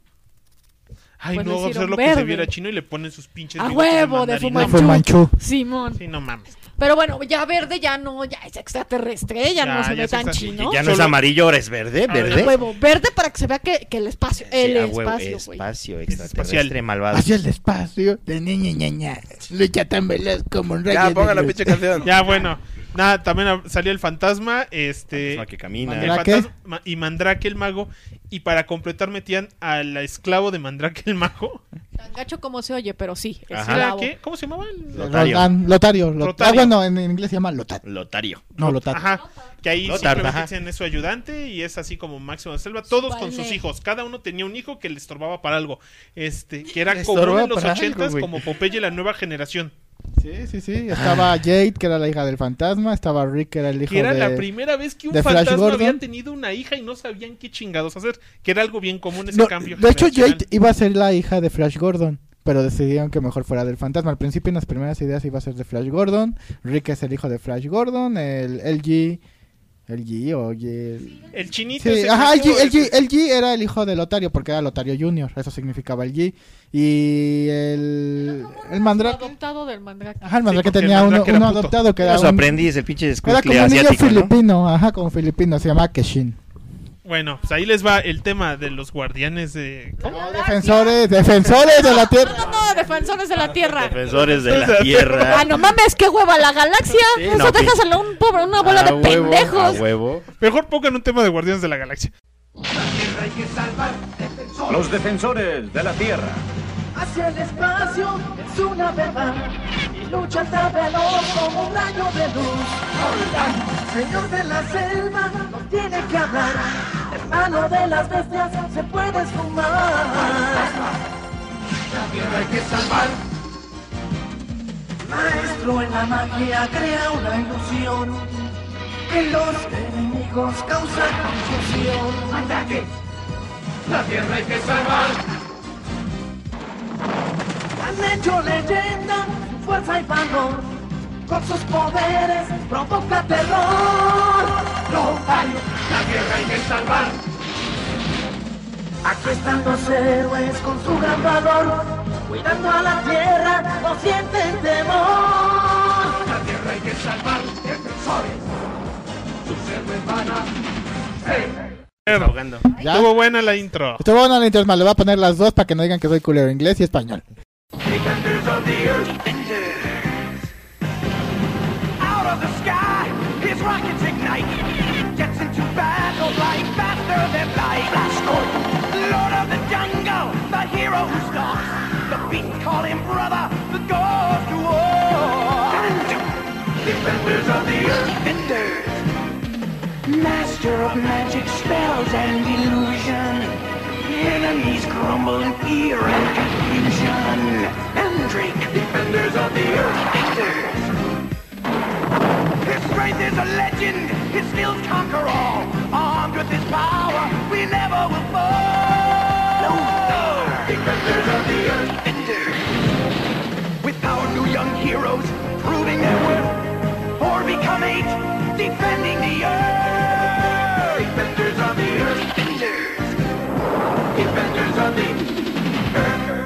Ay, Pues no, le hacer hicieron lo que se verde. viera chino y le ponen sus pinches A bigotes huevo, de mandarina. Fumanchu. Fumanchu. Simón. Sí, no mames. Pero bueno, ya verde ya no, ya es extraterrestre, ya, Ya, no se ya ve es tan extra- chino. Ya no es Solo- amarillo, ahora es verde, A ver, verde. A huevo, verde para que se vea que, que el espacio, Sí, el a huevo, espacio, güey. espacio espacial. extraterrestre malvado. Hacia el espacio de niña ñaña. Lucha tan veloz como un rayo. Ya, de pongan la luz. pinche canción. Ya, bueno. Nada, también a- salió el fantasma, este... Fantasma que camina. el Mandrake. fantasma y Mandrake el mago. Y para completar metían al esclavo de Mandrake el mago. Tan gacho como se oye, pero sí, es Ajá. ¿Era esclavo. qué? ¿Cómo se llamaba? el- Lotario. Roldán, Lotario. Lot- Lotario. Ah, bueno, en inglés se llama Lotario. Lotario. No, Lotario. Ajá. Que ahí Lothar, simplemente ajá. dicen es su ayudante y es así como Máximo de Selva. Todos con Vale. sus hijos. Cada uno tenía un hijo que le estorbaba para algo. Este, que era Le común estorbaba en los para algo, ochentas güey. como Popeye la nueva generación. Sí, sí, sí. Estaba Jade, que era la hija del fantasma. Estaba Rick, que era el hijo Que era de... la primera vez que un de Flash fantasma Gordon. había tenido una hija y no sabían qué chingados hacer. Que era algo bien común ese No, cambio. de hecho, generacional. Jade iba a ser la hija de Flash Gordon, pero decidieron que mejor fuera del fantasma. Al principio, en las primeras ideas, iba a ser de Flash Gordon. Rick es el hijo de Flash Gordon. El L G... ¿El G o G? El chinito. Sí, ese ajá, el que G, tuvo el, G, ese- el G era el hijo de Lotario, porque era Lotario Junior, eso significaba el G. Y el... El Mandrake... Adoptado del Mandrake. Ajá, el Mandrake porque tenía el uno, Mandrake era uno puto. adoptado que era Era su un... aprendiz, el pinche Era escuincle como un niño asiático, ¿no? filipino, ajá, como filipino, se llama Keshin. Bueno, pues ahí les va el tema de los guardianes de... ¿Cómo? Defensores, defensores de la Tierra. No, no, defensores de la Tierra. Defensores de la Tierra. Ah, no mames, qué hueva la galaxia. Sí, Eso no, déjaselo a un pobre, una bola A de huevo, pendejos. A huevo. Mejor pongan un tema de Guardianes de la Galaxia. Los defensores de la Tierra. Hacia el espacio es una verdad y lucha tan veloz como un rayo de luz. Señor de la selva no tiene que hablar, hermano de las bestias se puede esfumar. La tierra hay que salvar. Maestro en la magia crea una ilusión que los enemigos causan confusión. ¡Ataque! La tierra hay que salvar. Han hecho leyenda, su fuerza y valor, con sus poderes provoca terror. Lotario, la tierra hay que salvar. Aquí están los héroes con su gran valor, cuidando a la tierra, no sienten temor. La tierra hay que salvar, defensores, sus héroes van a... Ahogando. ¿Ya? Estuvo buena la intro. Estuvo bueno la intro, le voy a poner las dos para que no digan que soy culero, inglés y español. Defenders of the earth, defenders. Out of the sky, his rockets ignite. Gets into battle like faster than light. Flash Gordon, Lord of the jungle, the hero who stalks. The beasts call him brother, the goes to war. Defenders of the earth, defenders. Master of magic spells and illusion. Enemies crumble in fear and confusion. Mandrake, defenders of the earth, defenders. His strength is a legend, his skills conquer all. Armed with his power, we never will fall. No, defenders of the earth, defenders. With powerful young heroes, proving their worth. Or become eight, defending the earth. Defenders of the earth, defenders. Defenders of the earth.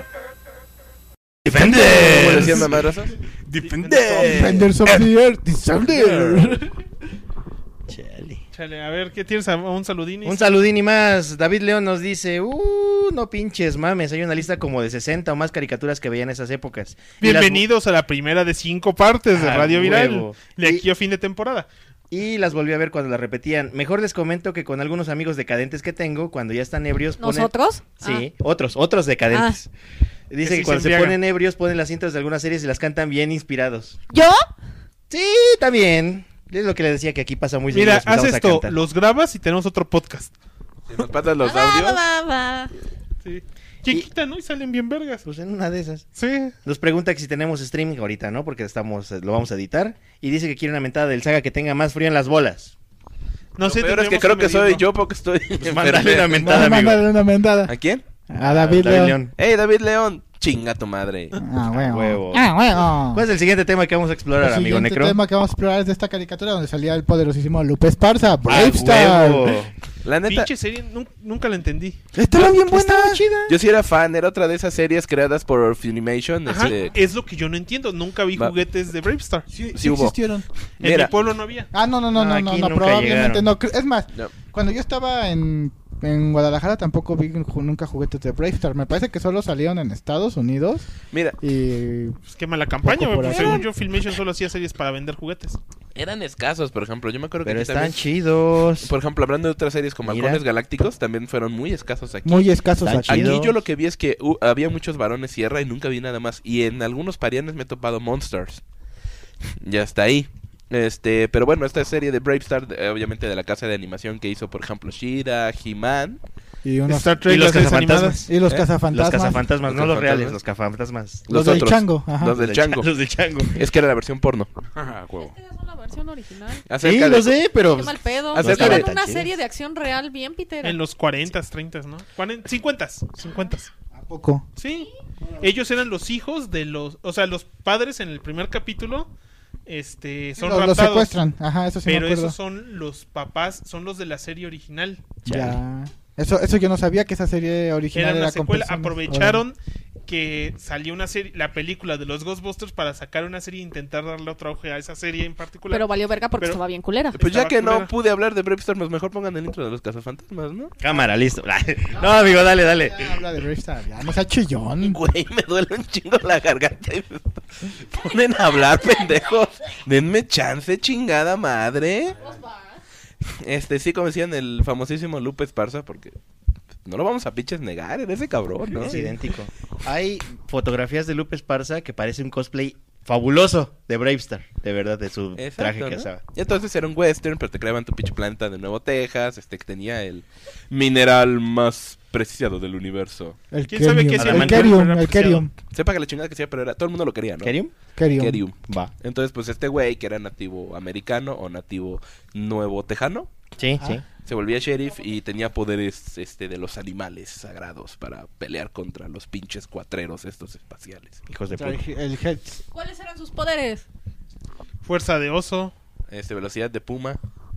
¿Cómo decían mamadrazos? Defenders of the Earth, Defender. Chale. Chale, a ver, ¿qué tienes? ¿Un saludín? Un saludín y más. David León nos dice, uh, no pinches mames, hay una lista como de sesenta o más caricaturas que veía en esas épocas. Y las- Bienvenidos a la primera de cinco partes de Ah, Radio Viral. huevo. De Y- aquí a fin de temporada. Y las volví a ver cuando las repetían. Mejor les comento que con algunos amigos decadentes que tengo, cuando ya están ebrios ponen... ¿Nosotros? Sí, otros, otros decadentes. Dice Que que, sí cuando se se, embriagan. ponen ebrios ponen las intros de algunas series y las cantan bien inspirados. ¿Yo? Sí, también. Es lo que le decía que aquí pasa muy seguido, Mira, los empezamos haz a esto, cantar. los grabas y tenemos otro podcast. Si nos pasas los Va, va, audios. va, va. Sí. Chiquita, ¿no? Y salen bien vergas. Pues en una de esas. Sí. Nos pregunta que si tenemos streaming ahorita, ¿no? Porque estamos, lo vamos a editar. Y dice que quiere una mentada del Saga que tenga más frío en las bolas. No Lo sé, peor es que tendremos creo que soy medirlo. yo porque estoy. Pues mándale una mentada, Vamos a amigo. mandarle una mentada. ¿A quién? A David, León. Hey, David León. Chinga tu madre. Ah, huevo. Huevo. Ah, huevo. ¿Cuál es el siguiente tema que vamos a explorar, El amigo siguiente Necro? tema que vamos a explorar es de esta caricatura donde salía el poderosísimo Lupe Esparza, ¡Ah, Bravestar. huevo! La neta, Pinche serie, nun- nunca la entendí. Estaba bien buena. Estaba chida. yo sí era fan. Era otra de esas series creadas por Funimation. Ajá, este, es lo que yo no entiendo. Nunca vi Va. juguetes de Bravestar. Sí, Sí hubo. existieron. En Mira. mi pueblo no había. Ah, no, no, no, No, no, no, aquí no, nunca probablemente llegaron. no. Es más, No. cuando yo estaba en, en Guadalajara tampoco vi ju- nunca juguetes de Bravestar. Me parece que solo salieron en Estados Unidos Mira, y... Pues qué mala campaña, Poco por pues, ahí. según yo, Filmation solo hacía series para vender juguetes. eran escasos, por ejemplo. Yo me acuerdo Pero que aquí están también, chidos. por ejemplo, hablando de otras series como Mira. Halcones Galácticos, también fueron muy escasos aquí. Muy escasos Están aquí. chidos. Aquí yo lo que vi es que uh, había muchos varones sierra y nunca vi nada más. Y en algunos parianes me he topado Monsters. Ya está ahí. Este, pero bueno, esta serie de Bravestar, eh, obviamente de la casa de animación que hizo, por ejemplo, She-Ra, He-Man. Y unos Star Trek, Y los las series cazafantasmas. animadas. y los ¿Eh? cazafantasmas. Los cazafantasmas, no Los los reales, cazafantasmas. los cazafantasmas. Los del otros. chango, ajá. Los del chango. Los del chango. Es que era la versión porno. Ah, huevo. Esa es la versión original. Sí, Acerca de- lo sé, pero... Qué mal pedo. Acerca Eran de- una Chidas. serie de acción real bien pitera. En los cuarenta, treinta, ¿no? cuarenta, cincuenta, cincuenta. ¿A poco? Sí. Ellos eran los hijos de los... O sea, los padres en el primer capítulo este, son Los, los raptados. secuestran, ajá, eso sí Pero me acuerdo. esos son los papás, son los de la serie original. Ya. Eso, eso yo no sabía que esa serie original Era era, una con secuela. personas. Aprovecharon que salió una serie, la película de los Ghostbusters para sacar una serie e intentar darle otro auge a esa serie en particular. Pero valió verga porque Pero- estaba bien culera. Pues ya Estaba que no culera. pude hablar de Brave Star, pues mejor pongan el intro de los cazafantasmas, ¿no? Cámara, listo. No, amigo, dale, dale. Ya habla de Brave Star, ya no sea chillón. Güey, me duele un chingo la garganta y me ponen a hablar, pendejos. Denme chance, chingada madre. Este, sí, como decían, el famosísimo Lupe Esparza, porque no lo vamos a pinches negar, era ese cabrón, ¿no? Es idéntico. Hay fotografías de Lupe Esparza que parece un cosplay fabuloso de Bravestar, de verdad, de su Exacto, traje que ¿no? usaba. Y entonces era un western, pero te creaban tu pinche planta de Nuevo Texas, este que tenía el mineral más preciado del universo. El ¿Quién sabe Kerium, qué es el el Kerium, Kerium? el Kerium. Sepa que la chingada que sea, pero era, todo el mundo lo quería, ¿no? ¿Kerium? Kerium. Kerium. Va. Entonces, pues este güey, que era nativo americano o nativo nuevo tejano, Sí, sí. se volvía sheriff y tenía poderes este de los animales sagrados para pelear contra los pinches cuatreros estos espaciales. Hijos de El, puta. el Hex. ¿Cuáles eran sus poderes? Fuerza de oso. Este, velocidad de puma.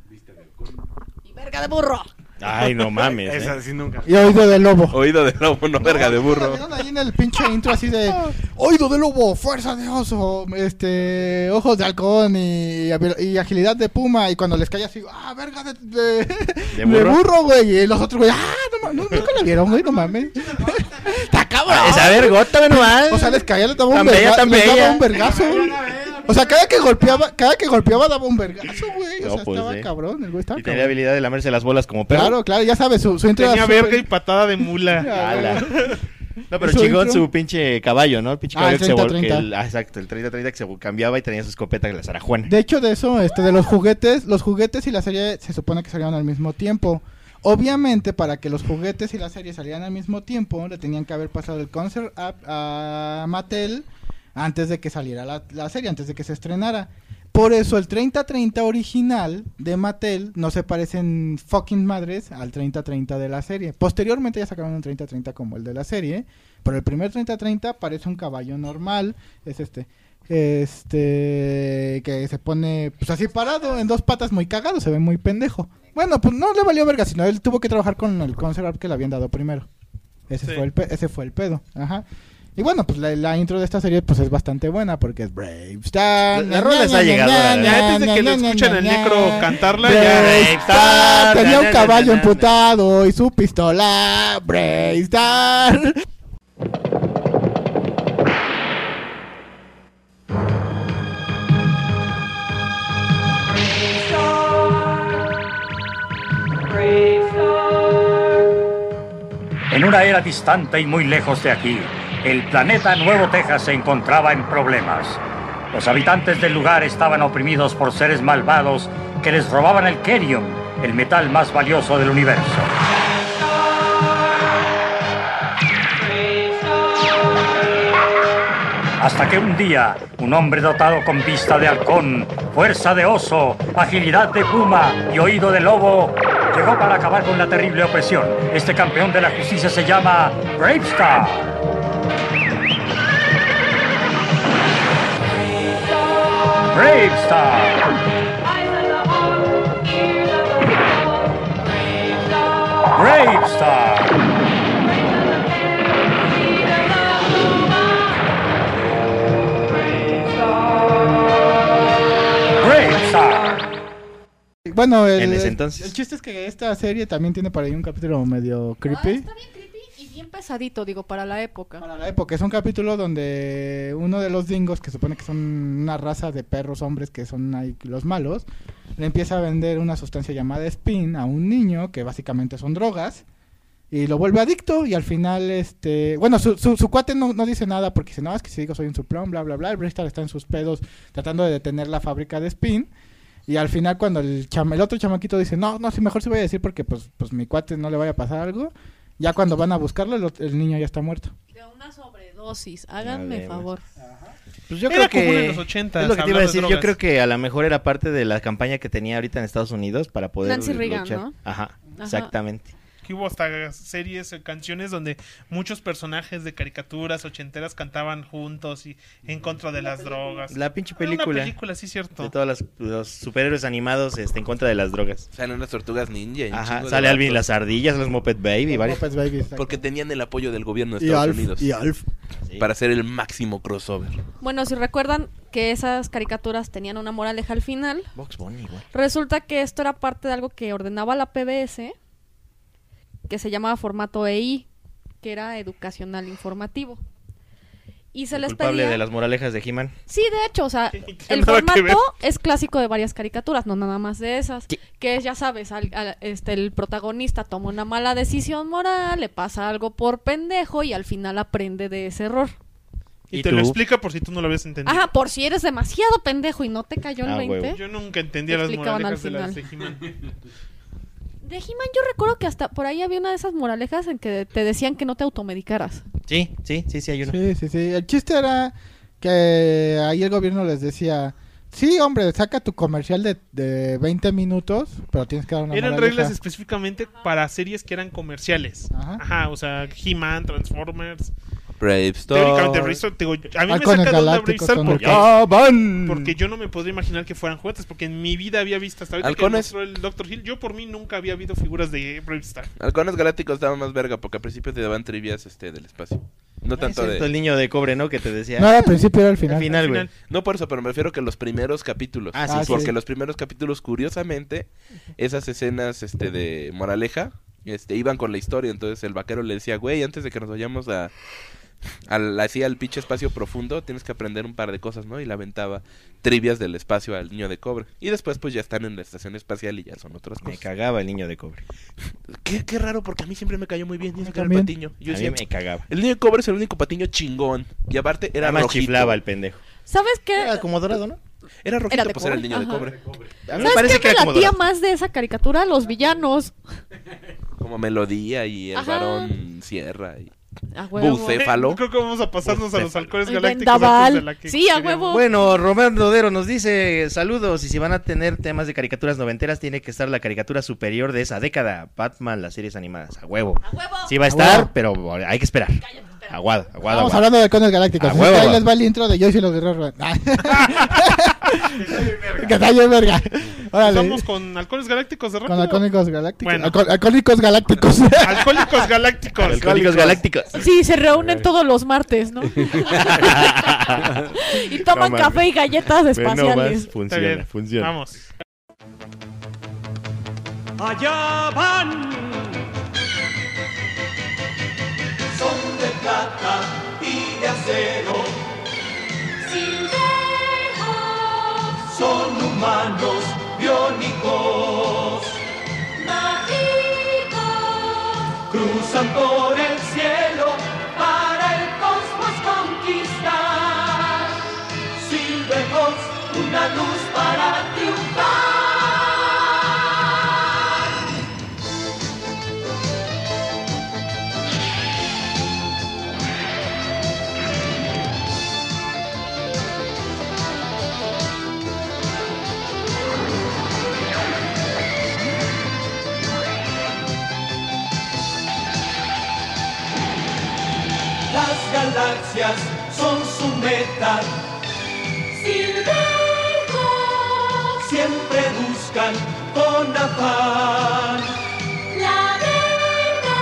Y verga de burro. Ay, no mames. Esa ¿eh? sí nunca. Y oído de lobo. Oído de lobo, no verga de burro. ¿Vieron ahí en el pinche intro así de oído de lobo, fuerza de oso, este, ojos de halcón y, y agilidad de puma? Y cuando les cae así, ah, verga de, de, de burro? burro, güey. Y los otros, güey, ah, no mames, no, nunca la vieron, güey, no mames. Está cabrón. Ah, esa vergota, güey, nomás. O sea, les caía, les daba un, Tan bella, verga- tan les daba bella. un vergazo. O sea, cada que golpeaba, cada que golpeaba daba un vergazo, güey. O No, sea, pues, estaba sí. cabrón, el güey estaba Y tenía la cabrón. habilidad de lamerse las bolas como perro. Claro, claro, ya sabes, su, su intro era Tenía súper- verga y patada de mula. Ala. No, pero ¿Su chingón intro? su pinche caballo, ¿no? El pinche Ah, caballo el que se vol- treinta que treinta. el- ah, exacto, el treinta treinta que se cambiaba y tenía su escopeta que la zarajuana. De hecho, de eso, este, de los juguetes, los juguetes y la serie se supone que salieron al mismo tiempo. Obviamente, para que los juguetes y la serie salieran al mismo tiempo, le tenían que haber pasado el concert a, a Mattel antes de que saliera la, la serie, antes de que se estrenara. Por eso el treinta treinta original de Mattel no se parecen fucking madres al treinta treinta de la serie. Posteriormente ya sacaron un treinta treinta como el de la serie, pero el primer treinta treinta parece un caballo normal, es este, este, que se pone pues así parado en dos patas muy cagado, se ve muy pendejo. Bueno, pues no le valió verga, sino él tuvo que trabajar con el concert art que le habían dado primero. Ese Sí. fue el pe- ese fue el pedo, ajá. Y bueno, pues la, la intro de esta serie pues es bastante buena porque es Brave Star. La- la rola está llegadora, ¿eh? Ya antes de que lo escuchen al necro cantarla, Brave ya. Star, tenía un na, na, caballo na, na, na. emputado y su pistola. Brave Star. En una era distante y muy lejos de aquí, el planeta Nuevo Texas se encontraba en problemas. Los habitantes del lugar estaban oprimidos por seres malvados que les robaban el Kerium, el metal más valioso del universo. Hasta que un día, un hombre dotado con vista de halcón, fuerza de oso, agilidad de puma y oído de lobo, llegó para acabar con la terrible opresión. Este campeón de la justicia se llama Bravestar. Bravestar. Bravestar. Bravestar. Bueno, el, En ese el- entonces. el chiste es que esta serie también tiene por ahí un capítulo medio Ah, creepy. está bien creepy y bien pesadito, digo, para la época. Para la época, es un capítulo donde uno de los dingos, que supone que son una raza de perros hombres que son ahí los malos, le empieza a vender una sustancia llamada Spin a un niño, que básicamente son drogas, y lo vuelve adicto, y al final, este, bueno, su, su, su cuate no, no dice nada, porque dice, no, es que si digo soy un suplón, bla, bla, bla, el Bristol está en sus pedos tratando de detener la fábrica de Spin, y al final cuando el, chama, el otro chamaquito dice, no, no, sí, mejor sí voy a decir porque pues, pues mi cuate no le vaya a pasar algo, Ya cuando van a buscarlo, el, el niño ya está muerto. De una sobredosis, háganme Además. favor. Pues yo Era creo común que en los ochentas es lo que te iba hablar a de decir. Yo drogas. creo que a lo mejor era parte de la campaña que tenía ahorita en Estados Unidos para poder Nancy Reagan, luchar. ¿no? Ajá, Ajá. exactamente. Que hubo hasta series, eh, canciones donde muchos personajes de caricaturas ochenteras cantaban juntos y en contra de las drogas. La pinche Era película. Una película, sí, cierto. De todos los, los superhéroes animados este, en contra de las drogas. Salen unas tortugas ninja. y un Ajá, chingo de sale Alvin y vatos. las ardillas, los Moped Baby, varios. Muppets Babies, exacto. Porque tenían el apoyo del gobierno de Y Estados Alf, Unidos. y Alf. Sí. Para hacer el máximo crossover. Bueno, si recuerdan que esas caricaturas tenían una moraleja al final, Bugs Bunny igual. resulta que esto era parte de algo que ordenaba la P B S, que se llamaba formato E I, que era educacional informativo. Y se El les culpable pedía... de las moralejas de He-Man. Sí, de hecho, o sea, Tiene el nada que ver. formato es clásico de varias caricaturas, no nada más de esas. Sí. Que es, ya sabes, al- al- este, el protagonista toma una mala decisión moral, le pasa algo por pendejo y al final aprende de ese error. Y, ¿Y te tú? lo explica por si tú no lo habías entendido. Ajá, por si eres demasiado pendejo y no te cayó el Ah, veinte. huevo. Yo nunca entendía Te las explicaban moralejas de al las de final. He-Man. De He-Man yo recuerdo que hasta por ahí había una de esas moralejas en que te decían que no te automedicaras. Sí, sí, sí, sí hay uno. Sí, sí, sí. El chiste era que ahí el gobierno les decía, sí, hombre, saca tu comercial de, de veinte minutos, pero tienes que dar una Eran moraleja. reglas específicamente para series que eran comerciales. Ajá. Ajá, o sea, He-Man, Transformers. Brave Teóricamente, Star. Brave Star, digo, a mí me Halcones saca de onda Brave Galácticos, Star porque, Thundercats. van! porque yo no me podría imaginar que fueran juguetes, porque en mi vida había visto hasta ahorita Halcones. que mostró el doctor Hill, yo por mí nunca había habido figuras de Brave Star. Halcones Galácticos estaban más verga porque al principio te daban trivias este del espacio. No Ah, es tanto cierto, de... el niño de cobre, ¿no? Que te decía. No, era al principio, era al final. Al final, Al güey. final. No por eso, pero me refiero que los primeros capítulos. Ah, sí, Ah, sí. Porque sí. los primeros capítulos, curiosamente, esas escenas este de moraleja, este, iban con la historia. Entonces el vaquero le decía, güey, antes de que nos vayamos a... Al, así al pinche espacio profundo, tienes que aprender un par de cosas, ¿no? Y le aventaba trivias del espacio al niño de cobre. Y después pues ya están en la estación espacial y ya son otras Me cosas. cagaba el niño de cobre. Qué, qué raro, porque a mí siempre me cayó muy bien. Y eso que era el También. patiño. Yo A mí decía, me cagaba. el niño de cobre es el único patiño chingón. Y aparte era Además rojito. chiflaba el pendejo. ¿Sabes qué? Era como dorado, ¿no? Era rojito, Era de pues era el cobre. niño de Ajá. cobre. A mí me ¿Sabes parece qué que me era como latía dorado. más de esa caricatura? Los villanos. Como Melodía y el Ajá. varón Sierra. Y... A huevo. Bucéfalo. Creo que vamos a pasarnos a los halcones El galácticos vendaval. antes de la que Sí, a queríamos. huevo. Bueno, Román Rodero nos dice saludos y si van a tener temas de caricaturas noventeras tiene que estar la caricatura superior de esa década, Batman, las series animadas, a huevo. A huevo. Sí va a A estar, huevo. pero hay que esperar. Aguada, aguada, Estamos aguada. hablando de halcones galácticos. A Así que huevo, ahí va. les va el intro de Joyce y los guerreros. Que está bien verga. Órale. Vamos con halcones galácticos de rápido. Con halcónicos galácticos. Bueno. Alco- alcohólicos galácticos. Alcohólicos galácticos. Alcohólicos galácticos. Sí, se reúnen todos los martes, ¿no? Y toman No mames. café y galletas Ve espaciales. nomás, Está funciona, bien. funciona. Vamos. Allá van. Son de plata y de acero. Son humanos biónicos. Mágicos. Cruzan por el cielo para el cosmos conquistar. Silverhawks, una luz para triunfar. Las galaxias son su meta. Silverhawks siempre buscan con afán la verdad.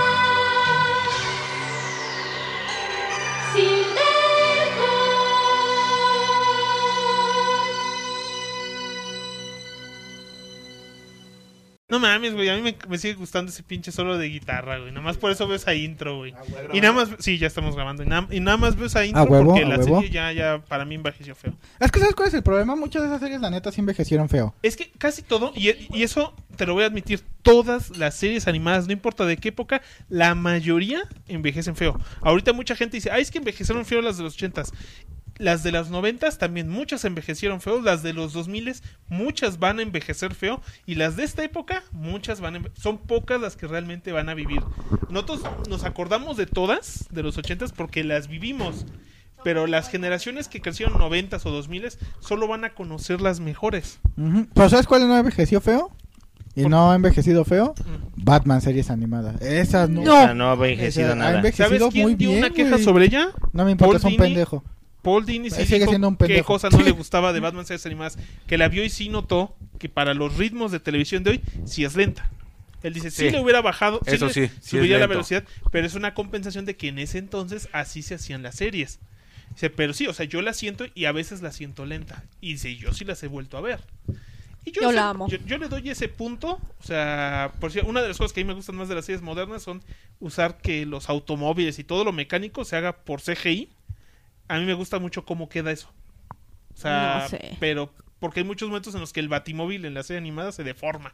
No mames, güey, a mí me, me sigue gustando ese pinche solo de guitarra, güey. Nada más por eso veo esa intro, güey. Y nada más, sí, ya estamos grabando. Y nada, y nada más veo esa intro ¿A huevo? porque ¿A la huevo? serie ya, ya para mí envejeció feo. Es que ¿sabes cuál es el problema? Muchas de esas series, la neta, sí envejecieron feo. Es que casi todo, y, y eso te lo voy a admitir, todas las series animadas, no importa de qué época, la mayoría envejecen feo. Ahorita mucha gente dice, ay, es que envejecieron feo las de los ochentas. las de las noventas también muchas envejecieron feo, las de los dos miles muchas van a envejecer feo y las de esta época muchas van a enve- son pocas las que realmente van a vivir. Nosotros nos acordamos de todas de los ochentas porque las vivimos, pero las generaciones que crecieron noventas o dos miles solo van a conocer las mejores. Uh-huh. ¿Pero sabes cuál no envejeció feo? Y ¿Por no ha envejecido feo. Mm. Batman series animadas. Esas no. No, no ha envejecido Esa- nada. Ha envejecido ¿Sabes quién muy dio bien, una queja güey. sobre ella? No me importa, Paul es un Dini. pendejo. Paul Dini sí Eh, sigue dijo siendo un qué pendejo. cosa no le gustaba de Batman series animadas, que la vio y sí notó que para los ritmos de televisión de hoy sí es lenta. Él dice, sí, Sí. le hubiera bajado, sí Eso le sí, sí es subiría la lento. velocidad, pero es una compensación de que en ese entonces así se hacían las series. Dice, pero sí, o sea, yo la siento y a veces la siento lenta. Y dice, yo sí las he vuelto a ver. Y yo, Yo sé- la amo. Yo, yo le doy ese punto, o sea, por si una de las cosas que a mí me gustan más de las series modernas son usar que los automóviles y todo lo mecánico se haga por C G I. A mí me gusta mucho cómo queda eso. O sea, No sé. pero porque hay muchos momentos en los que el batimóvil en la serie animada se deforma.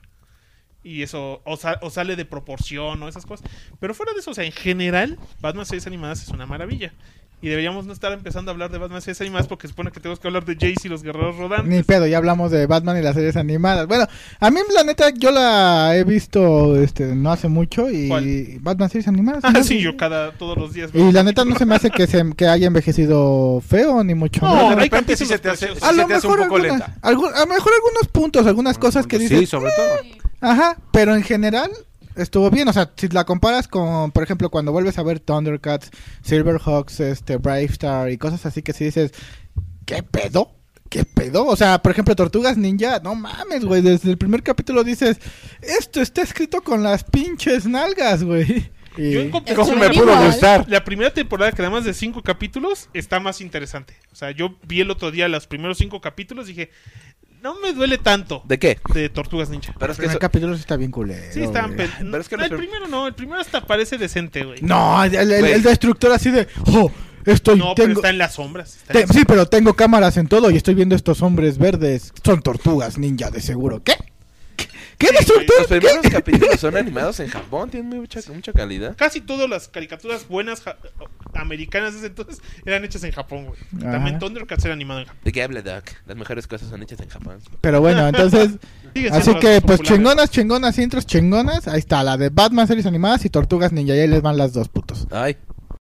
Y eso, o, sa- o sale de proporción o esas cosas. Pero fuera de eso, o sea, en general, Batman series animadas es una maravilla. Y deberíamos no estar empezando a hablar de Batman series animadas porque se supone que tenemos que hablar de Jace y los guerreros rodantes. Ni pedo, ya hablamos de Batman y las series animadas. Bueno, a mí la neta yo la he visto este no hace mucho y ¿Cuál? Batman series animadas. Ah, ¿no? sí, yo cada todos los días veo Y la un neta no capítulo. se me hace que se que haya envejecido feo ni mucho No, menos. de hay repente sí capítulos se te hace, preciosos. sí A se lo te hace un mejor poco alguna- lenta. algún- a lo mejor algunos puntos, algunas cosas que dices. Sí, sobre todo. Ajá, pero en general estuvo bien, o sea, si la comparas con, por ejemplo, cuando vuelves a ver Thundercats, Silverhawks, este, Brave Star y cosas así que si dices, ¿qué pedo? ¿Qué pedo? O sea, por ejemplo, Tortugas Ninja, no mames, güey, desde el primer capítulo dices, esto está escrito con las pinches nalgas, güey. Y- Yo en compensación, ¿Cómo me la pudo primera- gustar? La primera temporada, que además de cinco capítulos, está más interesante. O sea, yo vi el otro día los primeros cinco capítulos y dije, no me duele tanto ¿De qué? de Tortugas Ninja. Pero el es que primer eso- capítulo sí está bien culero. Sí, están güey. pe- pero es que no, los el prim- primero no, el primero hasta parece decente, güey. No, el, el- Güey. el destructor así de, oh, estoy, No, pero tengo... está en las sombras. está en Te- las sí, pero tengo cámaras en todo y estoy viendo estos hombres verdes. Son tortugas ninja, de seguro. ¿Qué? ¿Qué, ¿Qué Sí, destructor? Los primeros capítulos son animados en Japón, tienen mucha, mucha calidad. Casi todas las caricaturas buenas ja- americanas de ese entonces eran hechas en Japón, güey. Ajá. También Thundercats era animado en Japón. ¿De qué habla Doc? Las mejores cosas son hechas en Japón. Pero bueno, entonces... Siguen siendo Así las que, más pues, populares. chingonas, chingonas, intros, chingonas. Ahí está, la de Batman series animadas y Tortugas Ninja. Y ahí les van las dos, putos. Ay.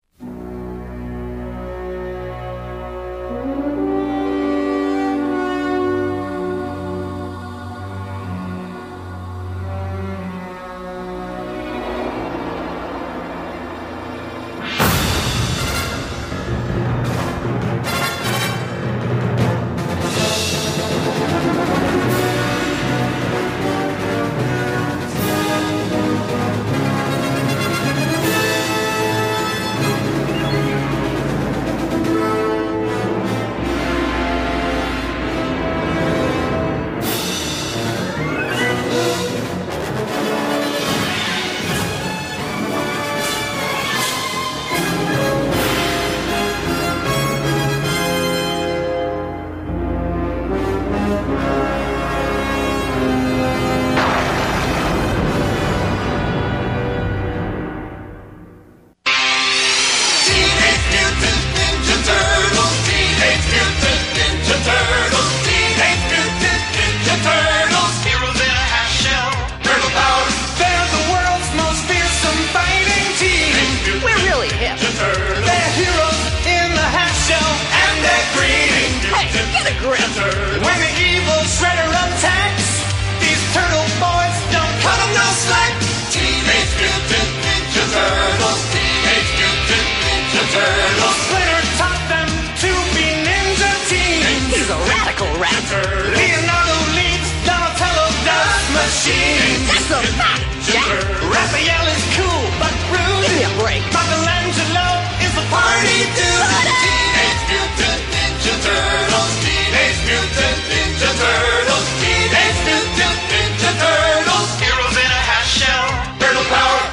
Teenage Mutant Ninja Turtles. Teenage Mutant Ninja Turtles. Teenage Mutant Ninja Turtles. Heroes in a half shell. Turtle power. They're the world's most fearsome fighting team. We're really hip. Ninja Turtles. They're heroes in the half shell. And they're green. Hey, get a grip. When the evil Shredder attacks, these turtle boys don't cut 'em no slack. Teenage Mutant Ninja Turtles. Teenage Mutant Ninja Turtles. Splinter taught them to be ninja teens. He's a radical rat. Leonardo leads, Donatello does machines. That's a fact, Jack. Raphael is cool but rude. Give me a break. Michelangelo is a party dude. Teenage Mutant Ninja Turtles. Teenage Mutant Ninja Turtles. Teenage Mutant Ninja Turtles. Heroes in a half shell. Turtle power.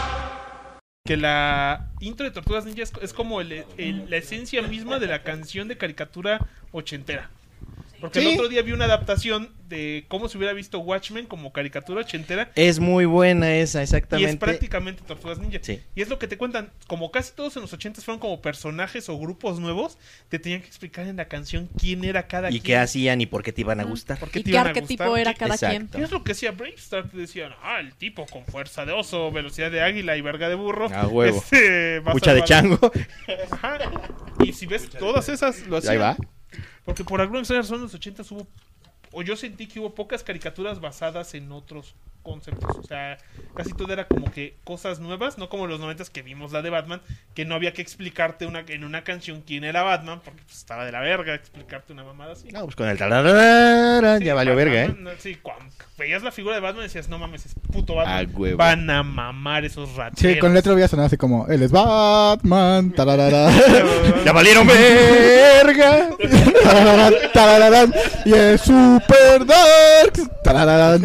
Que la intro de Tortugas Ninja es, es como el- el- la esencia misma de la canción de caricatura ochentera. Porque Sí. el otro día vi una adaptación de cómo se hubiera visto Watchmen como caricatura ochentera. Es muy buena esa, Y es exactamente. prácticamente Tortugas Ninja. Sí. Y es lo que te cuentan. Como casi todos en los ochentas fueron como personajes o grupos nuevos, te tenían que explicar en la canción quién era cada Y quien. qué hacían y por qué te iban a gustar. por qué ¿Y te qué iban a arquetipo gustar. era ¿Qué- cada Exacto. quien? ¿Qué es lo que decía Bravestar? Te decían, ah, el tipo con fuerza de oso, velocidad de águila y verga de burro. A huevo. Este, va a Pucha de salvar- chango. Ajá. Y si ves todas esas, lo hacían. Ahí va. Porque por alguna extraña razón en los ochentas hubo, o yo sentí que hubo pocas caricaturas basadas en otros conceptos. O sea, casi todo era como que cosas nuevas, no como en los noventas que vimos la de Batman, que no había que explicarte una, en una canción quién era Batman, porque pues, estaba de la verga explicarte una mamada así. No, pues con el tararara, Sí, ya valió Batman, verga, ¿eh? no, sí, cuando veías la figura de Batman decías, no mames, es puto Batman. A huevo. Van a mamar esos rateros. Sí, con letra voy a sonar así como, él es Batman, tararara. ¡Ya valieron verga! Tarararán, tarararán, y es Super Dark. Tarararán.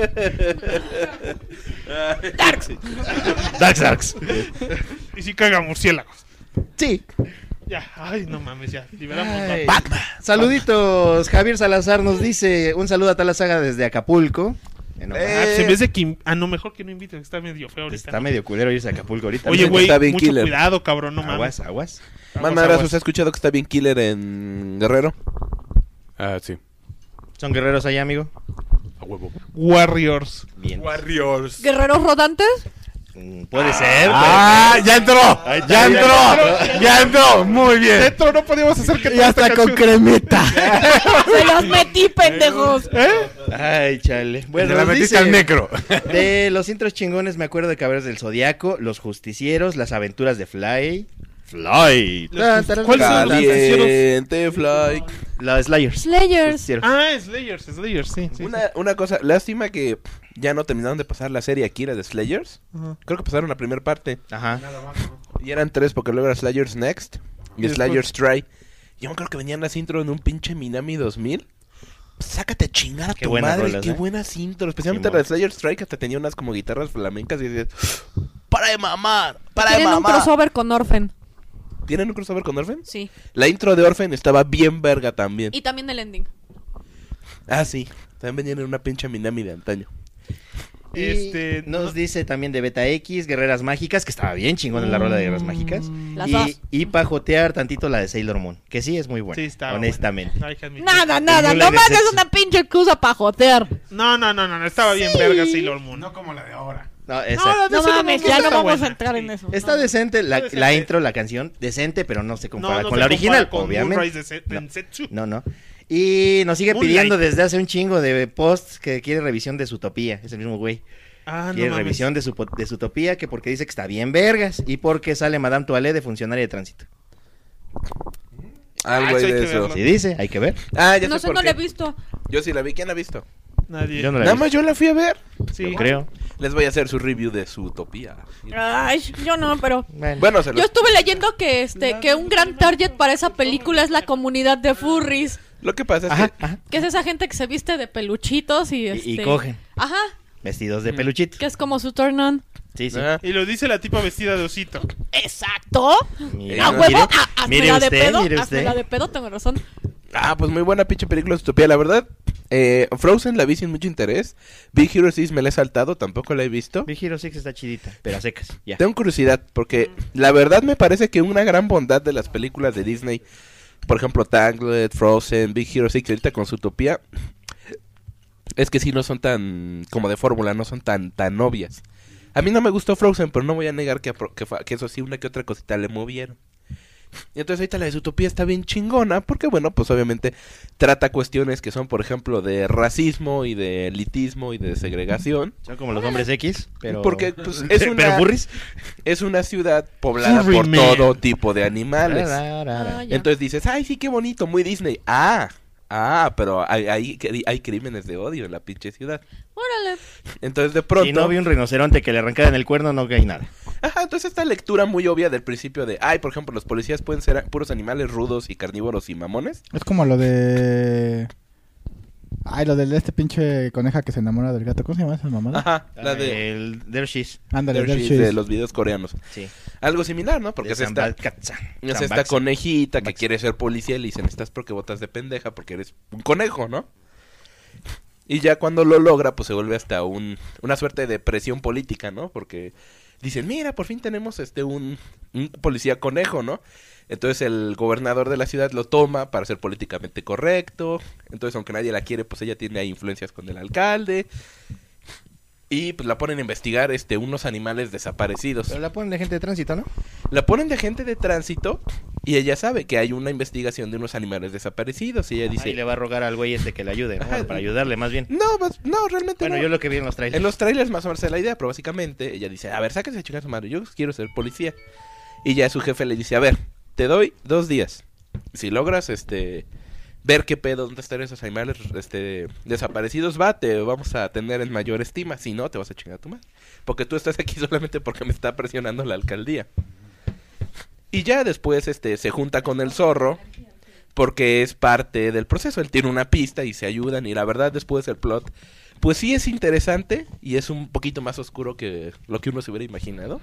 Darks. Darks, Darks. Y si caga murciélagos. Sí. Ya, ay, no mames, ya, liberamos Ay. Batman. Saluditos. Javier Salazar nos dice un saludo a Talasaga desde Acapulco. Bueno, Ah, se me hace que... Ah, no, mejor que no inviten, que está medio feo ahorita. está medio culero irse a Acapulco ahorita. Oye, Dicen que güey, está bien mucho killer. cuidado, cabrón, no Aguas, mames. aguas. Man, Aguas, Maras, aguas. ¿usted ha escuchado que está bien killer en Guerrero? Ah, sí. ¿Son guerreros allá, amigo? A huevo. Warriors. Bien. Warriors. ¿Guerreros rodantes? Mm, Puede ser. ¡Ah! ¡Ya entró! Ahí está, ¡Ya ya entró! ¡Ya entró! ¡Muy bien! Dentro no podíamos hacer que Y hasta con cremita. ¡Se los metí, pendejos! Ay, chale. Bueno, Te la nos metiste dice, al necro. de los intros chingones me acuerdo de Caballeros del Zodiaco, Los Justicieros, Las Aventuras de Fly. Fly. Los Just- ¿Cuáles son los justicieros? Caliente, Fly. Las Slayers. Slayers. Justicieros. Ah, Slayers, Slayers, sí. sí, Una, una cosa, lástima que ya no terminaron de pasar la serie Akira de Slayers. Ajá. Creo que pasaron la primera parte. Ajá. Y eran tres porque luego era Slayers Next y Y después- Slayers Try. Yo me creo que venían las intros en un pinche Minami dos mil. Sácate a chingar a Qué tu buenas madre, rolas, qué ¿eh? buenas intros. Especialmente Simón. la de Slayers Try que hasta tenía unas como guitarras flamencas y dices, para de mamar, para de Tienen un mamar. crossover con Orphan. ¿Tienen un crossover con Orphan? Sí. La intro de Orphan estaba bien verga también. Y también el ending. Ah, sí. También venían en una pinche Minami de antaño. Y Este, nos no- dice también de Beta X, Guerreras Mágicas, que estaba bien chingón en la rola de Guerreras Mágicas. Las y, dos. y pa' jotear tantito la de Sailor Moon, que sí es muy buena, Sí, estaba honestamente. buena. Hay que admitir. Nada, nada. Nula Nomás de es sexo. una pinche excusa para jotear. No, no, no, no, no, estaba bien verga Sailor Moon. No como la de ahora. No, esa- No, la de No Sailor mames, Moon ya no está vamos buena. a entrar en Sí. eso. Está No. decente la, Está la decente. intro, la canción, decente, pero no se compara No, no con se la original, compara con obviamente. Moonrise de Se- No. Densetsu. No, no. Y nos sigue Moonlight. pidiendo desde hace un chingo de posts que quiere revisión de Zootopia, ese mismo güey. Ah, no Quiere mames. revisión de, su, de Zootopia, que porque dice que está bien vergas y porque sale Madame Toilette de funcionaria de tránsito. Algo Ah, hay eso hay de que eso. verlo. Sí dice, hay que ver. Ah, ya No sé sé, por no qué. la he visto. Yo sí la vi. ¿Quién la ha visto? Nadie. Yo no la he Nada visto. más yo la fui a ver. Sí. Yo creo. Les voy a hacer su review de su utopía. Ay, yo no, pero... Bueno, Bueno, se Yo los... estuve leyendo que este que un gran target para esa película es la comunidad de furries, Lo que pasa es ajá, que... ajá. que es esa gente que se viste de peluchitos y Y, este y cogen, Ajá, vestidos de peluchito. que es como su turn on. Sí, sí. Ah, Y lo dice la tipa vestida de osito. Exacto. Mire, A mire, huevo, a- hazme mire la de usted, pedo, mire hazme usted. la de pedo, tengo razón. Ah, pues muy buena pinche película de utopía. La verdad, eh, Frozen la vi sin mucho interés. Big Hero seis me la he saltado, tampoco la he visto. Big Hero seis está chidita, pero a secas. Ya. Tengo curiosidad, porque la verdad me parece que una gran bondad de las películas de Disney, por ejemplo, Tangled, Frozen, Big Hero seis, ahorita con su utopía, es que sí no son tan, como de fórmula, no son tan, tan obvias. A mí no me gustó Frozen, pero no voy a negar que, apro- que, fa- que eso sí, una que otra cosita le movieron. Y entonces ahorita la de Zootopia está bien chingona, porque bueno, pues obviamente trata cuestiones que son, por ejemplo, de racismo y de elitismo y de segregación. Son como los hombres X, pero... Porque pues, es una, pero burris. es una ciudad poblada Furry por man. todo tipo de animales. Ah, ya. Entonces dices, ay, sí, qué bonito, muy Disney. Ah, ah, pero hay, hay, hay crímenes de odio en la pinche ciudad. Órale. Entonces de pronto... Si no vi un rinoceronte que le arrancaran el cuerno, no hay nada. Ajá, entonces esta lectura muy obvia del principio de, ay, por ejemplo, los policías pueden ser puros animales rudos y carnívoros y mamones. Es como lo de... Ay, lo de este pinche coneja que se enamora del gato. ¿Cómo se llama esa mamada? Ajá, la de... El Dershis. Ándale, Hershey's, Hershey's. de los videos coreanos. Sí. Algo similar, ¿no? Porque De es esta, Zambal Katza. es esta Zambaxa. conejita que Zambaxa. quiere ser policía y le dicen, estás porque botas de pendeja porque eres un conejo, ¿no? Y ya cuando lo logra, pues se vuelve hasta un, una suerte de presión política, ¿no? Porque dicen, mira, por fin tenemos este un, un policía conejo, ¿no? Entonces el gobernador de la ciudad lo toma para ser políticamente correcto. Entonces, aunque nadie la quiere, pues ella tiene ahí influencias con el alcalde. Y pues la ponen a investigar este unos animales desaparecidos. Pero la ponen de gente de tránsito, ¿no? La ponen de agente de tránsito y ella sabe que hay una investigación de unos animales desaparecidos. Y ella dice... Ahí le va a rogar al güey este que le ayude, ¿no? Ajá. Para ayudarle, más bien. No, pues, no, realmente Bueno, no. yo lo que vi en los trailers. En los trailers más o menos es la idea, pero básicamente ella dice, a ver, sáquese a chingar a su madre, yo quiero ser policía. Y ya su jefe le dice, a ver, te doy dos días. Si logras, este, ver qué pedo, dónde están esos animales, este, desaparecidos, va, te vamos a tener en mayor estima. Si no, te vas a chingar a tu madre. Porque tú estás aquí solamente porque me está presionando la alcaldía. Y ya después, este, se junta con el zorro, porque es parte del proceso. Él tiene una pista y se ayudan. Y la verdad, después el plot, pues sí es interesante y es un poquito más oscuro que lo que uno se hubiera imaginado.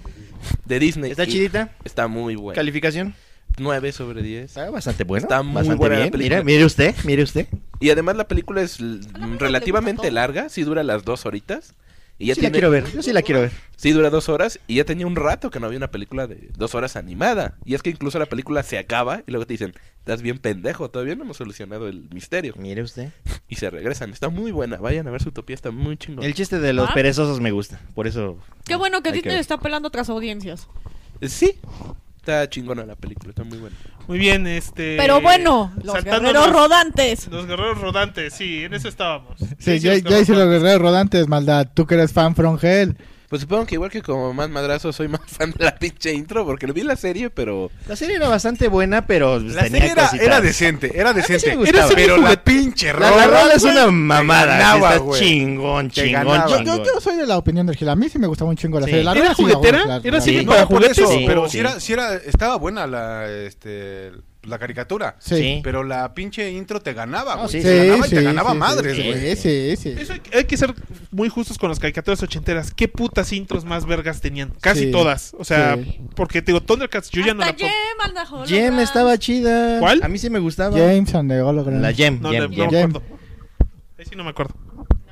De Disney. ¿Está Y chidita? Está muy buena. ¿Calificación? nueve sobre diez. Ah, bastante bueno. Está muy bastante buena la bien. película. Mira, mire usted, mire usted. Y además la película es l- le relativamente gusta todo. larga. Sí dura las dos horitas. Y ya sí la tiene... quiero ver, yo sí la quiero ver. Sí, dura dos horas y ya tenía un rato que no había una película de dos horas animada. Y es que incluso la película se acaba y luego te dicen, estás bien pendejo, todavía no hemos solucionado el misterio. Mire usted. Y se regresan. Está muy buena, vayan a ver su utopía, está muy chingón. El chiste de los Ah. perezosos me gusta, por eso... Qué bueno que hay Disney ver. está pelando otras audiencias. Sí, está chingona la película, está muy buena. Muy bien, este... Pero bueno, los saltándonos- guerreros rodantes. Los guerreros rodantes, sí, en eso estábamos. Sí, sí, ya, los ya hice los guerreros guerreros rodantes, maldad. Tú que eres fan from hell. Pues supongo que igual que como más madrazo soy más fan de la pinche intro porque lo vi en la serie, pero... La serie era bastante buena, pero pues, La tenía serie era, cositas. era decente, era decente. me gustaba. pero la pinche La, rola, la rola es güey, una te mamada. ganaba, Está güey. chingón, Te chingón, ganaba. Yo, chingón. yo, yo soy de la opinión del Gil. A mí sí me gustaba un chingo la Sí. serie. La ¿Era rola sí, juguetera? la- la- ¿Era la- así Sí. para No, por juguetes? eso, Sí, pero sí. sí era, sí era, estaba buena la, este, la caricatura. Sí. Sí. Pero la pinche intro te ganaba, No, güey. sí, te Sí, ganaba y sí, te ganaba sí, madres, sí, güey. Sí, sí, Eso hay, hay que ser muy justos con las caricaturas ochenteras. ¿Qué putas intros más vergas tenían? Casi Sí. todas. O sea, Sí. porque te digo, Thundercats, yo ya no la Hasta puedo. Jem, anda, holograms. Jem estaba chida. ¿Cuál? A mí sí me gustaba. James and the Hologram. La Jem, No, Jem, no, no Jem. me Jem. acuerdo. Ahí sí no me acuerdo.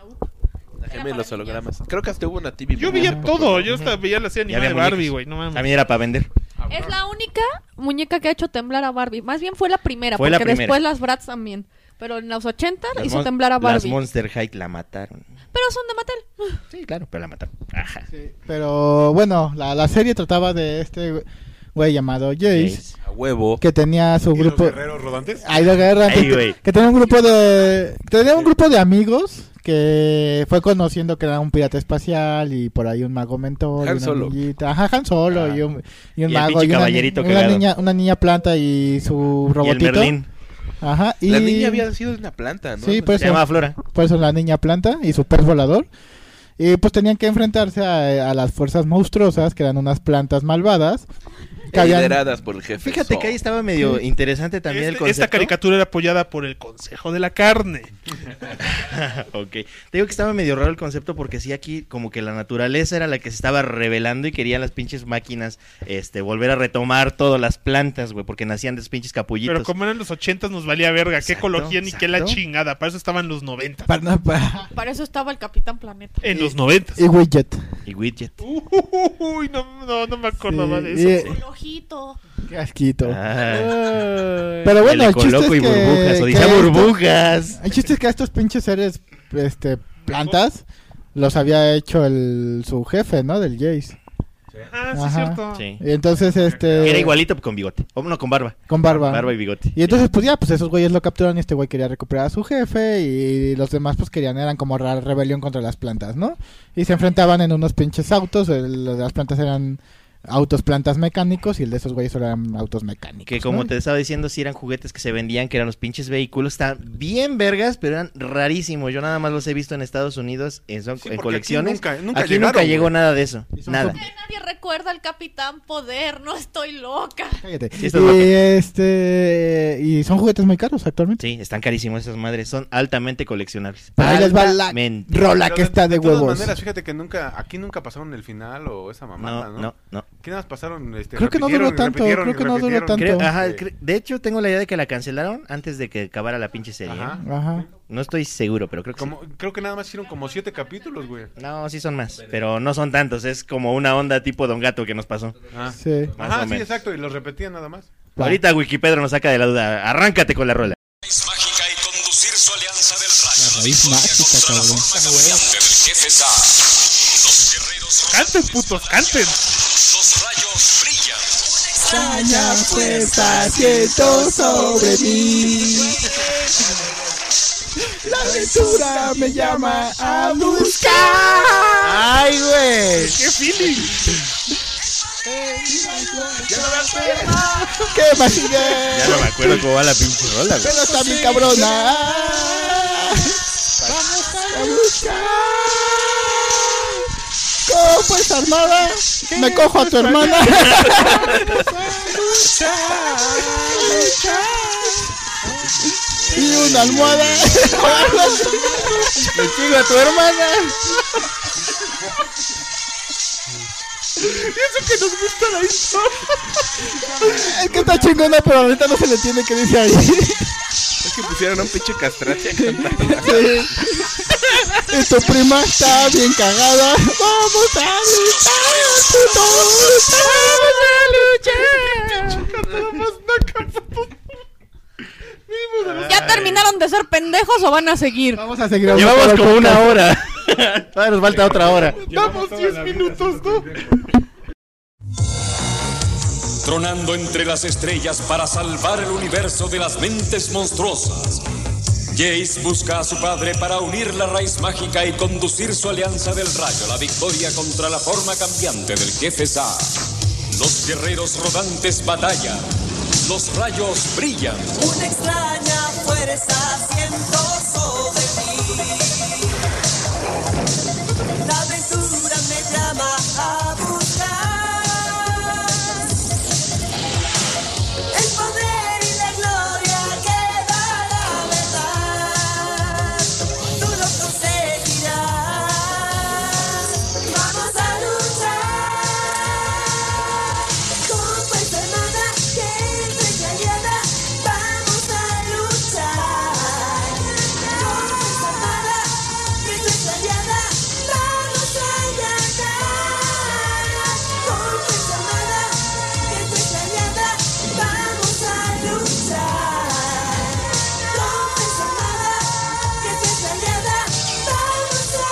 La gema y los hologramas. Creo que hasta hubo una T V. Yo muy veía hace poco, todo. ¿no? Yo hasta veía la serie Ya animada de había Barbie, muñecos. güey. No mames. También era para vender. Es la única muñeca que ha hecho temblar a Barbie. Más bien fue la primera, Fue la porque primera. después las Bratz también. Pero en los ochenta Las hizo mon- temblar a Las Barbie. Monster High la mataron. Pero son de Mattel. Sí, claro, pero la mataron. Ajá. Pero bueno, la, la serie trataba de este güey llamado Jace, Jace. A huevo. que tenía su ¿Y los grupo. guerreros rodantes? Ay, los guerreros Ay, que- güey. que tenía un grupo de tenía un grupo de amigos que fue conociendo que era un pirata espacial y por ahí un mago mentor, Han y una Solo. niñita. Ajá, Han Solo Ah. y un, y un Y el mago pinche y una, caballerito ni- una cagado. niña una niña planta y su Y el robotito. Merlín. Ajá, y La niña había sido una planta, ¿no? Sí, pues Se llamaba Flora. por eso la niña planta y su pez volador. Y pues tenían que enfrentarse a, a las fuerzas monstruosas, que eran unas plantas malvadas. Que habían- Lideradas por el jefe. Fíjate Zod. que ahí estaba medio interesante también el Este- concepto. esta caricatura era apoyada por el Consejo de la Carne. Ok. Te digo que estaba medio raro el concepto porque sí aquí como que la naturaleza era la que se estaba revelando y querían las pinches máquinas este volver a retomar todas las plantas, güey, porque nacían de esos pinches capullitos. Pero como eran los ochentas nos valía verga. Qué Exacto, ecología ni qué la exacto. chingada. Para eso estaban los noventas. Pa- no, pa- Para eso estaba el Capitán Planeta. En los noventas. y Widget. Y Widget. Uy, no, no, no me acordaba Sí, de y- eso. El ojito. Qué asquito. Ah, Pero bueno, el el chiste Ecoloco es y que, burbujas, o que dice esto- burbujas. el chiste es que a estos pinches seres este plantas los había hecho el su jefe, ¿no? Del Jace. Ah, sí, Ajá. cierto. Sí. Y entonces este Que era igualito con bigote. O no, con barba. con barba. Barba y bigote. Y entonces pues ya, pues esos güeyes lo capturan y este güey quería recuperar a su jefe y los demás pues querían, eran como ra- rebelión contra las plantas, ¿no? Y se enfrentaban en unos pinches autos, el- las plantas eran autos plantas mecánicos y el de esos güeyes solo eran autos mecánicos. Que como ¿no? te estaba diciendo, si eran juguetes que se vendían, que eran los pinches vehículos, están bien vergas, pero eran rarísimos. Yo nada más los he visto en Estados Unidos en, son, Sí, en porque colecciones. aquí nunca- nunca Aquí llegaron, nunca llegó güey. nada de eso, nada. Que nadie recuerda al Capitán Poder, no estoy loca. Cállate. Sí, estás y loca. este y son juguetes muy caros actualmente. Sí, están carísimos esas madres, son altamente coleccionables. Pero ahí les va la Altamente. rola Pero que de- está de, de todas huevos. maneras, fíjate que nunca, aquí nunca pasaron el final o esa mamada, No, ¿no? no, no. Aquí nada más pasaron, este, Creo que no repitieron duró y tanto, repitieron creo y que no duró repitieron. tanto. Creo- ajá, Sí. cre- de hecho, tengo la idea de que la cancelaron antes de que acabara la pinche serie. Ajá. ¿eh? Ajá. No estoy seguro, pero creo que Como, creo que nada más hicieron como siete capítulos, güey. sí. No, sí son más, pero no son tantos. Es como una onda tipo Don Gato que nos pasó. Ah. Sí. Más Ajá, o sí, menos. exacto, y los repetían nada más. Va. Ahorita Wikipedia nos saca de la duda. Arráncate con la rola. Mágica y conducir su alianza del rayo. La raíz mágica, Contra la cabrón. forma cambiante del jefe Sa. Los guerreros Canten, putos, canten. Los rayos brillan. Extraña fuerza siento sobre mí. La aventura me llama a buscar. ¡Ay, güey! ¡Qué feeling! ¿Qué más sigue? Ya no me acuerdo cómo va la pinche rola, güey. Pero está bien cabrona. Vamos a buscar. ¿Cómo pues, armada? Me cojo a tu hermana. Y una almohada. Me chingo a tu hermana. Eso que nos gusta la historia. Es que está chingona, pero ahorita no se le entiende qué dice ahí. Es que pusieron a un pinche castrate a cantar. Sí. Y tu prima está bien cagada. Vamos a luchar, putos. ¿Ya terminaron de ser pendejos o van a seguir? Vamos a seguir. Llevamos como una hora. Todavía nos falta otra hora. Damos diez minutos, ¿no? Tronando entre las estrellas para salvar el universo de las mentes monstruosas. Jace busca a su padre para unir la raíz mágica y conducir su alianza del rayo a la victoria contra la forma cambiante del jefe Sa. Los guerreros rodantes batallan. Los rayos brillan. Una extraña fuerza siento sobre mí. La aventura me llama a buscar. El poder y la gloria que da la verdad. Tú lo conseguirás. Vamos a luchar. Con fuerza hermana que es aliada. Vamos a luchar. Con fuerza hermana que es aliada. Vamos a ganar. Con fuerza hermana que es aliada. Vamos a luchar. Con fuerza hermana que es aliada. Vamos a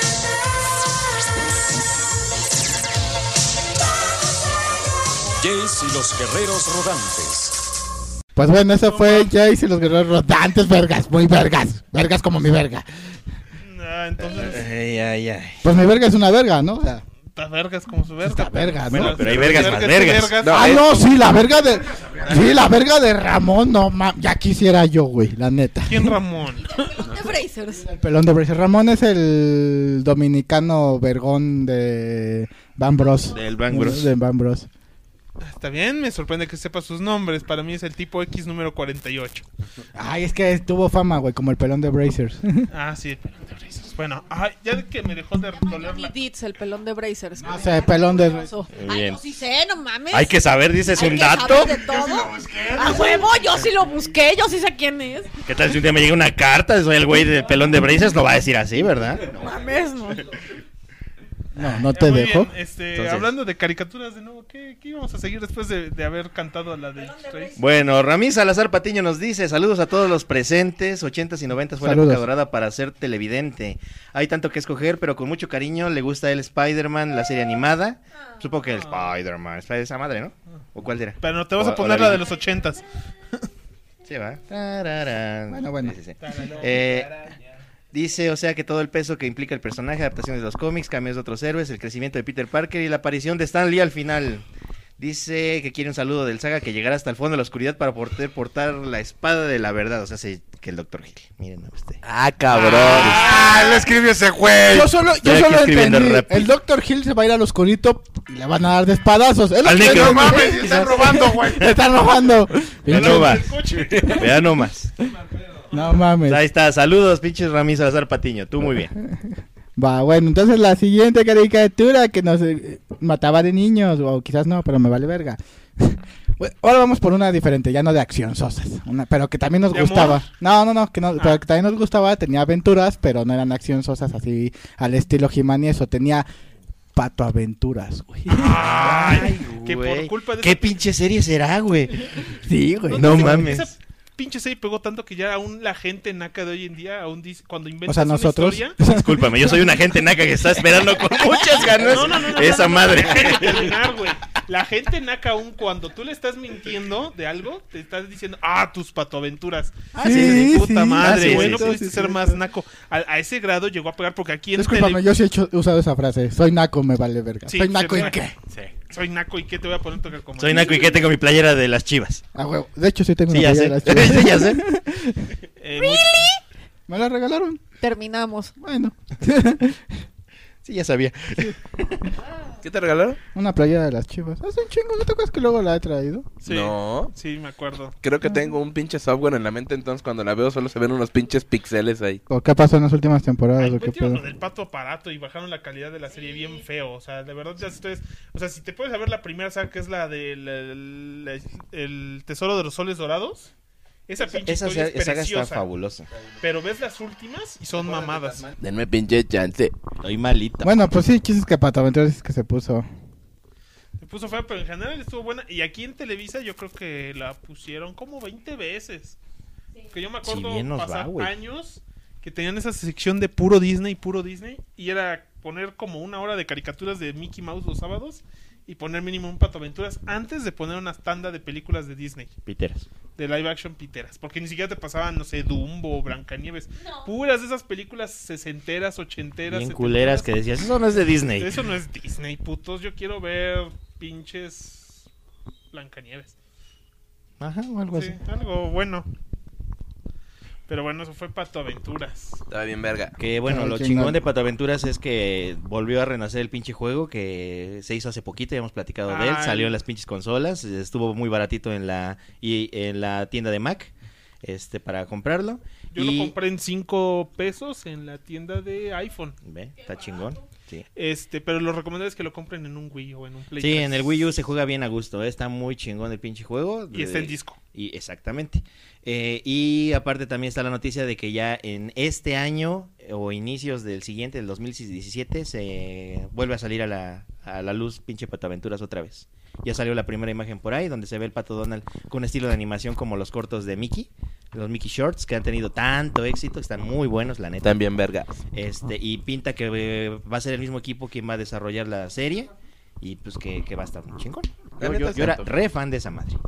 ganar. Jace y los guerreros rodantes. Pues bueno, eso fue Jace y los guerreros rodantes, vergas, muy vergas. Vergas como mi verga. Ah, entonces, Ay, ay, ay. Pues mi verga es una verga, ¿no? O sea, está vergas como su verga. Está verga, ¿no? Bueno, pero hay vergas más y vergas. ah, no, sí, la verga de. Sí, la verga de Ramón, no mames. Ya quisiera yo, güey, la neta. ¿Quién Ramón? De Brazers. El pelón de Bracer. Ramón es el dominicano vergón de Van Bros. Del Bang Bros. De Van Bros. Está bien, me sorprende que sepa sus nombres. Para mí es el tipo X número cuarenta y ocho. Ay, es que tuvo fama, güey, como el pelón de Brazers. Ah, sí, el pelón de Brazers. Bueno, ay, ya que me dejó de doler Johnny la... Deeds, el pelón de Brazers. No sé, pelón de Muy Ay, bien. no, sí sé, no mames. Hay que saber, dices Hay un que dato. saber de todo. A huevo, yo sí lo busqué, yo sí sé quién es. ¿Qué tal si un día me llega una carta? Soy el güey del pelón de Brazers, lo va a decir así, ¿verdad? No mames, no. No, no Eh, te muy dejo. bien, este, Entonces- hablando de caricaturas de nuevo, ¿qué, qué íbamos a seguir después de, de haber cantado la de Trace? Bueno, Ramí Salazar Patiño nos dice, saludos a todos los presentes, ochentas y noventas fue Saludos. la época dorada para ser televidente. Hay tanto que escoger, pero con mucho cariño le gusta el Spider-Man, la serie animada. Supongo que el Spider-Man, Spider esa madre, ¿no? ¿O cuál era? Pero no te vas O- a o poner la la de vi- los ochentas. Sí, va. Tararán. Bueno, bueno. Sí, sí, sí. Eh, Dice, o sea, que todo el peso que implica el personaje, adaptaciones de los cómics, cambios de otros héroes, el crecimiento de Peter Parker y la aparición de Stan Lee al final. Dice que quiere un saludo del Saga que llegará hasta el fondo de la oscuridad para poder portar la espada de la verdad. O sea, sí, que el doctor Hill. Miren a usted. Ah, cabrón. Ah, lo escribió ese güey. Yo solo, yo solo entendí. El doctor Hill se va a ir al oscurito y le van a dar de espadazos. Es lo Al que negro. no No mames, están robando, güey. Están robando. Vea nomás. Vea nomás. No mames. Ahí está. Saludos, pinches Ramírez Salazar Patiño. Tú muy bien. Va, bueno, entonces la siguiente caricatura que nos eh, mataba de niños, o quizás no, pero me vale verga. Bueno, ahora vamos por una diferente, ya no de acción sosas, una, pero que también nos ¿De gustaba. amor? No, no, no, que no, Ah. pero que también nos gustaba, tenía aventuras, pero no eran acción sosas así al estilo He-Man y eso, tenía Pato Aventuras, güey. Ay, que güey. por culpa de ¿Qué esa- pinche serie será, güey? Sí, güey. No esa- mames. Esa pinche serie pegó tanto que ya aún la gente naca de hoy en día, aún dice, cuando inventas O sea, una nosotros. historia... Discúlpame, yo soy una gente naca que está esperando con muchas ganas No, no, no, no, esa no, no, madre. déjame terminar, güey. La gente naca aún cuando tú le estás mintiendo de algo, te estás diciendo, ah, tus patoaventuras. Ah, Sí, sí, sí, puta sí. madre, Ah, sí, güey, sí, no sí, pudiste sí, ser sí, más sí. naco. A, a ese grado llegó a pegar porque aquí en Discúlpame, tele- yo sí he hecho- usado esa frase, soy naco, me vale verga. Sí, ¿Soy naco sí, en qué? Sí. Soy naco y qué te voy a poner a tocar como Soy naco y que tengo mi playera de las Chivas. Ah, huevo. De hecho, sí tengo Sí, una ya playera sé. de las Chivas. Sí, ya sé. Eh, muy- ¿Me la regalaron? Terminamos. Bueno. Sí, ya sabía. ¿Qué te regalaron? Una playera de las Chivas. Hace un chingo, ¿no te acuerdas que luego la he traído? Sí, No. sí, me acuerdo. Creo que tengo un pinche software en la mente, entonces cuando la veo solo se ven unos pinches pixeles ahí. ¿O qué pasó en las últimas temporadas? Ay, ¿O qué metieron pedo? lo del pato aparato y bajaron la calidad de la serie bien feo. O sea, de verdad ya ustedes... O sea, si te puedes saber la primera saga que es la del el, el- el Tesoro de los Soles Dorados. Esa pinche Esa historia saga es está preciosa. fabulosa. Pero ves las últimas y son mamadas. Denme pinche chance. Estoy malita. Bueno, pues sí, chistes que Pato Aventuras es que se puso. Se puso fea, pero en general estuvo buena. Y aquí en Televisa yo creo que la pusieron como veinte veces. Que yo me acuerdo Si bien nos pasar va, güey. años que tenían esa sección de puro Disney, puro Disney. Y era poner como una hora de caricaturas de Mickey Mouse los sábados. Y poner mínimo un Pato Aventuras antes de poner una tanda de películas de Disney. Piteras. De live action piteras. Porque ni siquiera te pasaban, no sé, Dumbo o Blancanieves. Puras de esas películas sesenteras, ochenteras. Bien setenteras. culeras que decías, eso no es de Disney. Eso no es Disney, putos. Yo quiero ver pinches Blancanieves. Ajá, o algo Sí, así. algo bueno. Pero bueno, eso fue Pato Aventuras. Estaba bien verga. Que bueno, Ay, lo chingón. chingón de Pato Aventuras es que volvió a renacer el pinche juego que se hizo hace poquito, ya hemos platicado de él, Ay. salió en las pinches consolas, estuvo muy baratito en la y en la tienda de Mac, este para comprarlo. Yo y lo compré en cinco pesos en la tienda de iPhone. ve, está chingón. Sí. Este, pero lo recomendable es que lo compren en un Wii o en un Play Sí, tres. en el Wii U se juega bien a gusto, ¿eh? Está muy chingón el pinche juego. Y está en De- disco. Y exactamente. Eh, y aparte también está la noticia de que ya en este año eh, o inicios del siguiente, del dos mil diecisiete, se vuelve a salir a la, a la luz pinche Pato Aventuras otra vez. Ya salió la primera imagen por ahí donde se ve el Pato Donald con un estilo de animación como los cortos de Mickey, los Mickey Shorts que han tenido tanto éxito, están muy buenos la neta. También verga. Este, y pinta que eh, va a ser el mismo equipo quien va a desarrollar la serie y pues que, que va a estar muy chingón. La Yo, neta yo- es yo era cierto. re fan de esa madre.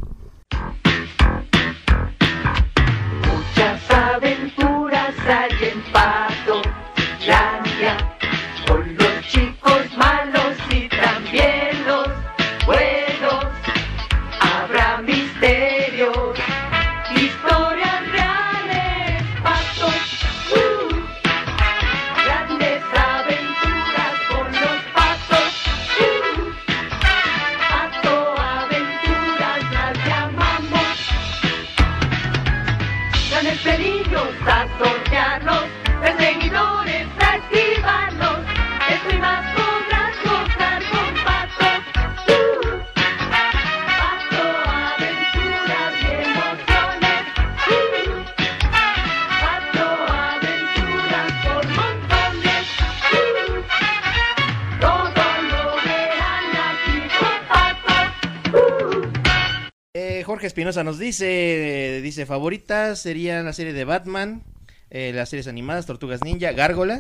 Muchas aventuras hay en Patolandia, con los chicos malos y también los buenos. Habrá misterios, historias reales, patos, uh, grandes aventuras con los patos, uh, Pato Aventuras las llamamos. Grandes peligros a sortearlos, perseguidores a esquivarlos. Esto y más podrás gozar con patos. ¡Uh! Pato Aventuras y emociones. ¡Uh! Pato Aventuras por montones. ¡Uh! Todo lo verán aquí con patos. ¡Uh! Eh, Jorge Espinosa nos dice, dice, favoritas serían la serie de Batman, eh, las series animadas, Tortugas Ninja, Gárgolas,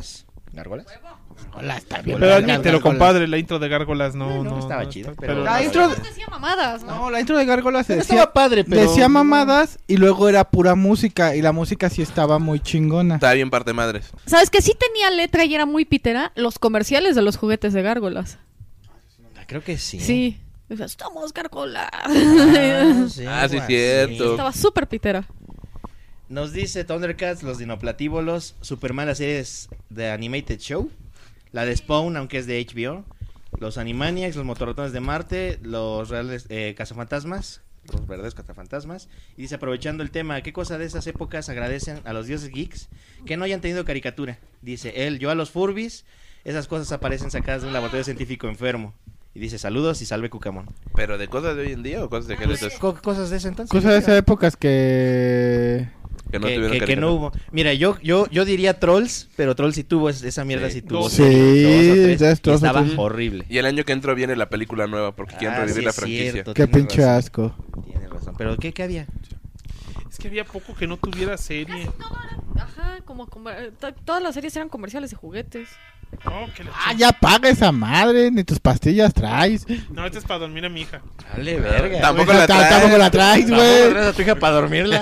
¿Gárgolas? Hola, está bien. Pero verga, admítelo, Gárgolas. compadre, la intro de Gárgolas no... No, no estaba no chida, está- pero- La intro... Decía mamadas, ¿no? No, la intro de Gárgolas Pero decía, estaba padre, pero... decía mamadas y luego era pura música. Y la música sí estaba muy chingona. Está bien parte madres. ¿Sabes que sí tenía letra y era muy pitera? Los comerciales de los juguetes de gárgolas. Ah, creo que sí. Sí. O sea, estamos gárgolas. Ah, sí, Ah, sí, algo cierto. Estaba súper pitera. Nos dice Thundercats, los Dinoplatívolos, Superman, las series de Animated Show, la de Spawn, aunque es de H B O, los Animaniacs, los Motorratones de Marte, los reales eh, Cazafantasmas, los verdaderos Cazafantasmas. Y dice, aprovechando el tema, ¿qué cosa de esas épocas agradecen a los dioses geeks que no hayan tenido caricatura? Dice él, yo a los Furbies, esas cosas aparecen sacadas de un laboratorio científico enfermo. Y dice, saludos y salve Cucamón. ¿Pero de cosas de hoy en día o cosas de que Pues, co- cosas de ese entonces. Cosas de esas épocas que... que no que, tuvieron que- que caricatura? no hubo. Mira, yo, yo, yo diría Trolls, pero Trolls sí tuvo, es- esa mierda sí, Sí. tuvo. Sí, dos o tres, ya es y Trolls, estaba Trolls. horrible. Y el año que entró viene la película nueva porque quieren Ah, revivir sí la es franquicia. cierto. Qué Tienes pinche razón. asco. Tienes razón. Pero ¿qué, qué había? Es que había poco que no tuviera serie. Ajá, como comer- to- todas las series eran comerciales de juguetes. Oh, que la Ah, ching- ya paga esa madre, ni tus pastillas traes. No, este es para dormir a mi hija. Dale, verga. Tampoco Esa la ta- traes. Tampoco la traes, Tampoco güey. traes a tu hija para dormirla.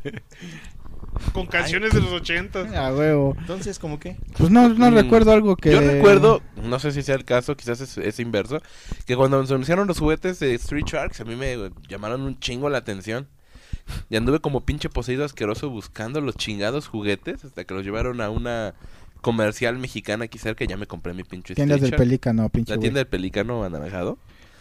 Con canciones de los ochentas. A huevo. Entonces, ¿cómo qué? Pues no, no Mm, recuerdo algo que... Yo recuerdo, no sé si sea el caso, quizás es, es inverso, que cuando se anunciaron los juguetes de Street Sharks, a mí me llamaron un chingo la atención. Y anduve como pinche poseído asqueroso buscando los chingados juguetes hasta que los llevaron a una comercial mexicana aquí cerca y ya me compré mi pinche Tiendas Street del Shark. Pelícano, pinche La güey. tienda del Pelícano anaranjado.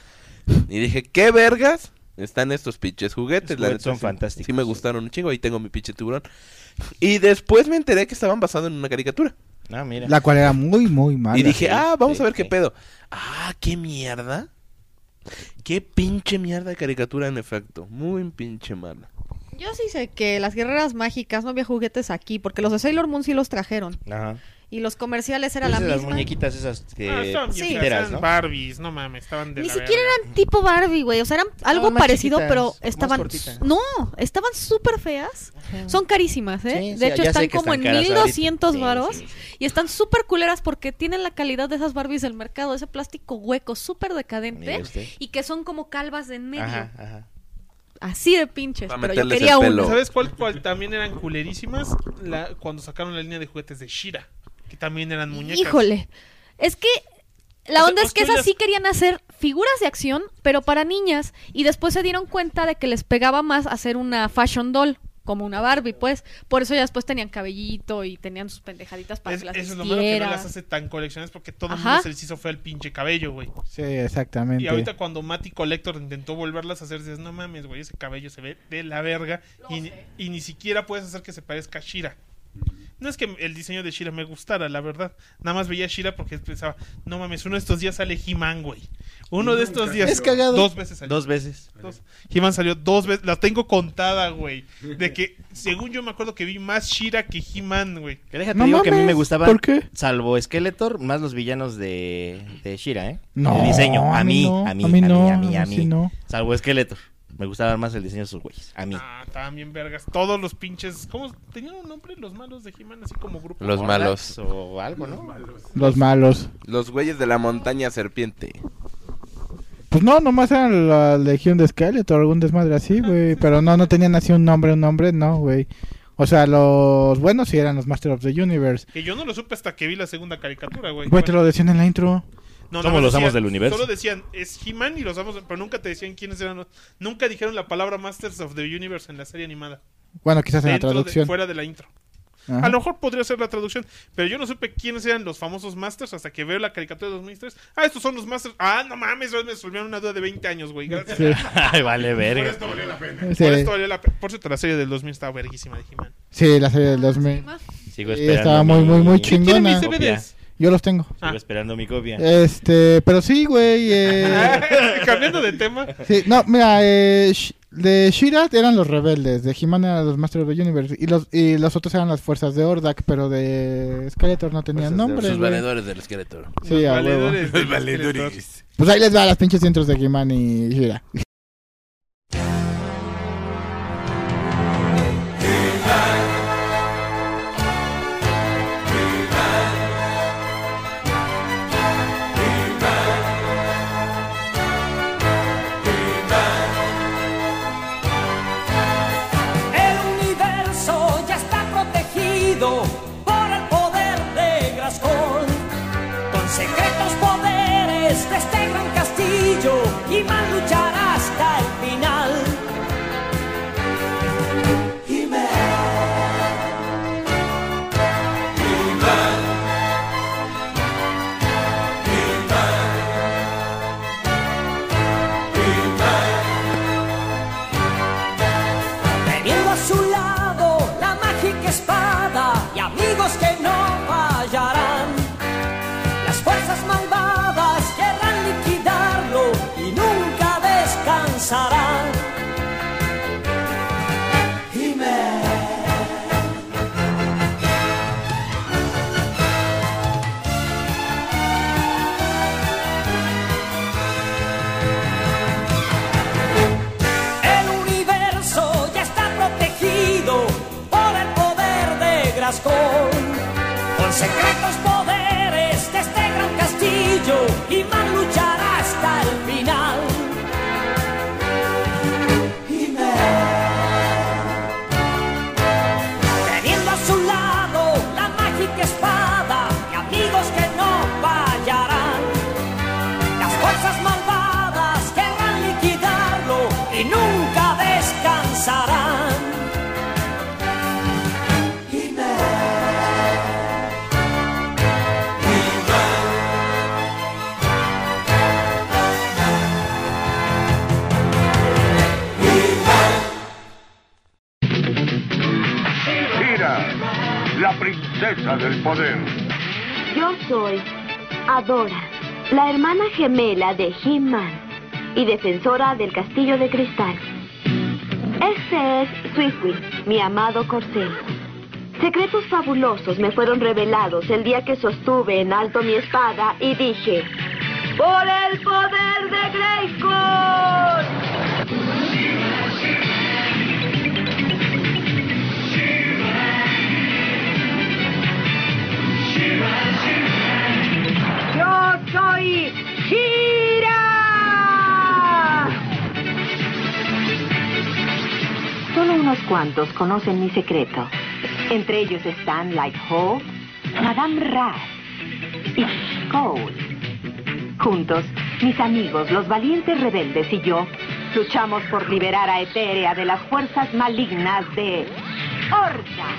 Y dije, ¿qué vergas están estos pinches juguetes? Los La juguetes neta, son sí- fantásticos. Sí me gustaron un chingo, ahí tengo mi pinche tiburón. Y después me enteré que estaban basados en una caricatura. Ah, mira. La cual era muy, muy mala. Y dije, sí, ah, vamos sí, a ver qué sí. pedo. Ah, qué mierda. Qué pinche mierda de caricatura, en efecto. Muy pinche mala. Yo sí sé que las guerreras mágicas no había juguetes aquí, porque los de Sailor Moon sí los trajeron. Ajá. Y los comerciales era Pues la las misma. muñequitas esas que... Ah, estaban bien Sí. feas, enteras, eran ¿no? Barbies, no mames, estaban de Ni la siquiera verga. eran tipo Barbie, güey. O sea, eran algo más parecido, chiquitas, pero más estaban. cortitas. No, estaban súper feas. Son carísimas, ¿eh? Sí, sí, de hecho, ya sé están que como están en caras mil doscientos ahorita. varos. Sí, sí, sí. Y están súper culeras porque tienen la calidad de esas Barbies del mercado. Ese plástico hueco, súper decadente. Mire usted. Y que son como calvas de en medio. Ajá, ajá. Así de pinches. Pa' Pero yo meterles quería el uno. pelo. ¿Sabes cuál, cuál también eran culerísimas? La, cuando sacaron la línea de juguetes de Shira. Que también eran muñecas. Híjole. Es que la O sea, onda es os que esas tuyas- sí querían hacer figuras de acción, pero para niñas. Y después se dieron cuenta de que les pegaba más hacer una fashion doll, como una Barbie, pues. Por eso ya después tenían cabellito y tenían sus pendejaditas para Es- que las eso es lo malo que no vistieras. las hace tan colecciones porque todo el Ajá. mundo se les hizo fue el pinche cabello, güey. Sí, exactamente. Y ahorita cuando Matty Collector intentó volverlas a hacer, dices, no mames, güey, ese cabello se ve de la verga y, ni- y ni siquiera puedes hacer que se parezca a Shira. No es que el diseño de Shira me gustara, la verdad. Nada más veía a Shira porque pensaba, no mames, uno de estos días sale He-Man, güey. Uno de estos días. Es cagado. Dos veces salió. Dos veces. Dos. He-Man salió dos veces. La tengo contada, güey. De que, según yo me acuerdo que vi más Shira que He-Man, güey. Que déjate, No digo que a mí mames, me gustaba, ¿por qué? salvo Skeletor, más los villanos de, de Shira, ¿eh? No, el diseño, a a mí mí, no, a mí, a mí no, a mí, a a mí, mí sí no. Salvo Skeletor. Me gustaba más el diseño de sus güeyes, a mí. Ah, estaban bien vergas. Todos los pinches. ¿Cómo tenían un nombre los malos de He-Man? Así como grupo. Los malos. Morlax O algo, ¿no? Los malos. Los güeyes de la montaña serpiente. Pues no, nomás eran la Legión de Skeletor, algún desmadre así, güey. Pero no, no tenían así un nombre, un nombre, no, güey. O sea, los buenos sí eran los Master of the Universe. Que yo no lo supe hasta que vi la segunda caricatura, güey. Güey, te lo decían en la intro. No, Somos nada más los amos decían- del universo. Solo decían, es He-Man y los amos, pero nunca te decían quiénes eran. los- Nunca dijeron la palabra Masters of the Universe en la serie animada. Bueno, quizás en la Dentro de- traducción. fuera de la intro. Ajá. A lo mejor podría ser la traducción, pero yo no supe quiénes eran los famosos Masters hasta que veo la caricatura de dos mil tres. Ah, estos son los Masters. Ah, no mames, me resolvieron una duda de veinte años, güey. Gracias. Sí. Ay, vale, Por verga. esto valió la pena. Sí. Por esto valió la pena. Por cierto, la serie del dos mil estaba verguísima de He-Man. Sí, la serie del dos mil. Sigo Sí, esperando. estaba muy, muy, muy mi- ¿Quién chingona. mis D V Ds? Yo los tengo. Sigo esperando mi copia. Este, pero sí, güey. Eh, Cambiando de tema. sí, no, mira, eh, Sh- de She-Ra eran los rebeldes, de He-Man eran los Master of the Universe y los y los otros eran las fuerzas de Hordak, pero de Skeletor no tenían Fuerzas de nombre. Sus güey. valedores del esqueleto. Sí, Los a huevo. valedores del Los valedores. Pues ahí les va las pinches intros de He-Man y She-Ra. con secretos poderes de este gran castillo, y man luchará hasta el final. Teniendo a su lado la mágica espada y amigos que no fallarán, las fuerzas malvadas querrán liquidarlo y nunca descansarán. El universo ya está protegido por el poder de Grayskull, con secretos poderes de este gran castillo, y man luchará hasta el final. Teniendo a su lado la mágica espada y amigos que no fallarán, las fuerzas malvadas querrán liquidarlo y nunca descansarán. Shira, la princesa del poder. Yo soy Adora, la hermana gemela de He-Man y defensora del castillo de cristal. Este es Swiftwind, mi amado corcel. Secretos fabulosos me fueron revelados el día que sostuve en alto mi espada y dije: ¡por el poder de Grayskull! ¡Yo soy Shira! Solo unos cuantos conocen mi secreto. Entre ellos están Light-Ho, Madame Raz y Cole. Juntos, mis amigos, los valientes rebeldes y yo, luchamos por liberar a Eteria de las fuerzas malignas de Horda.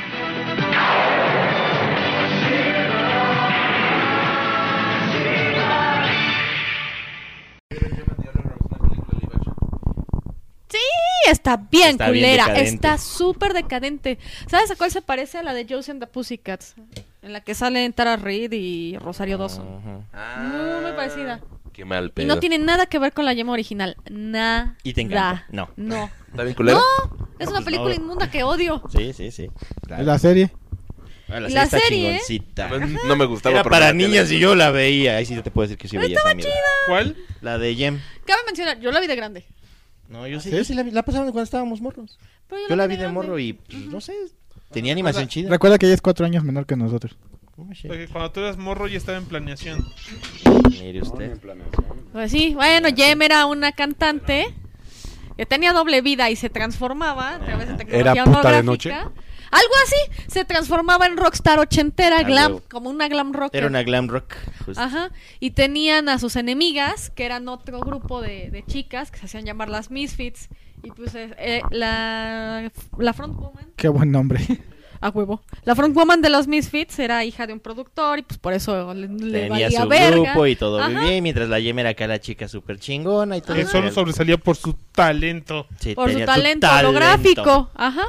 Sí, está bien Está bien culera, decadente. está súper decadente. ¿Sabes a cuál se parece? A la de Josie and the Pussycats, en la que salen Tara Reid y Rosario Dawson. Muy, muy parecida. Qué mal Y pedo. no tiene nada que ver con la Yema original. Nada. ¿Y te encanta? No. No. ¿Está bien culera? No, es No, una pues película no. inmunda que odio. Sí, sí, sí. Claro. La serie. Ah, Y la está serie, ¿eh? chingoncita. No, no me gustaba. Era por para la tele. niñas y yo la veía. Ahí sí te puedo decir que sí veía esa mierda. ¿Cuál? La de Jem. Cabe mencionar, yo la vi de grande. No, yo sí, ¿Sí? yo sí la, vi- la pasaban cuando estábamos morros. Pero Yo la vi de de grande. morro y, pues, no sé, tenía animación chida. Recuerda que ella es cuatro años menor que nosotros. Oh, shit. Porque cuando tú eras morro ya estaba en planeación. Mire usted. Pues sí, bueno, Jem era una cantante que tenía doble vida y se transformaba a través de tecnología ¿Era puta de holográfica. noche? Algo así, se transformaba en rockstar ochentera, Ah, glam, huevo. como una glam rocker. Era una glam rock. justo. Ajá, y tenían a sus enemigas, que eran otro grupo de, de chicas, que se hacían llamar las Misfits. Y pues eh, eh, la, la frontwoman, Qué buen nombre. a huevo, la frontwoman de los Misfits era hija de un productor y pues por eso le, le Tenía valía su verga. grupo y todo Ajá. bien, mientras la Jem era acá la chica súper chingona y todo. Que eso. solo sobresalía por su talento. Sí, Por su tenía talento holográfico, ajá.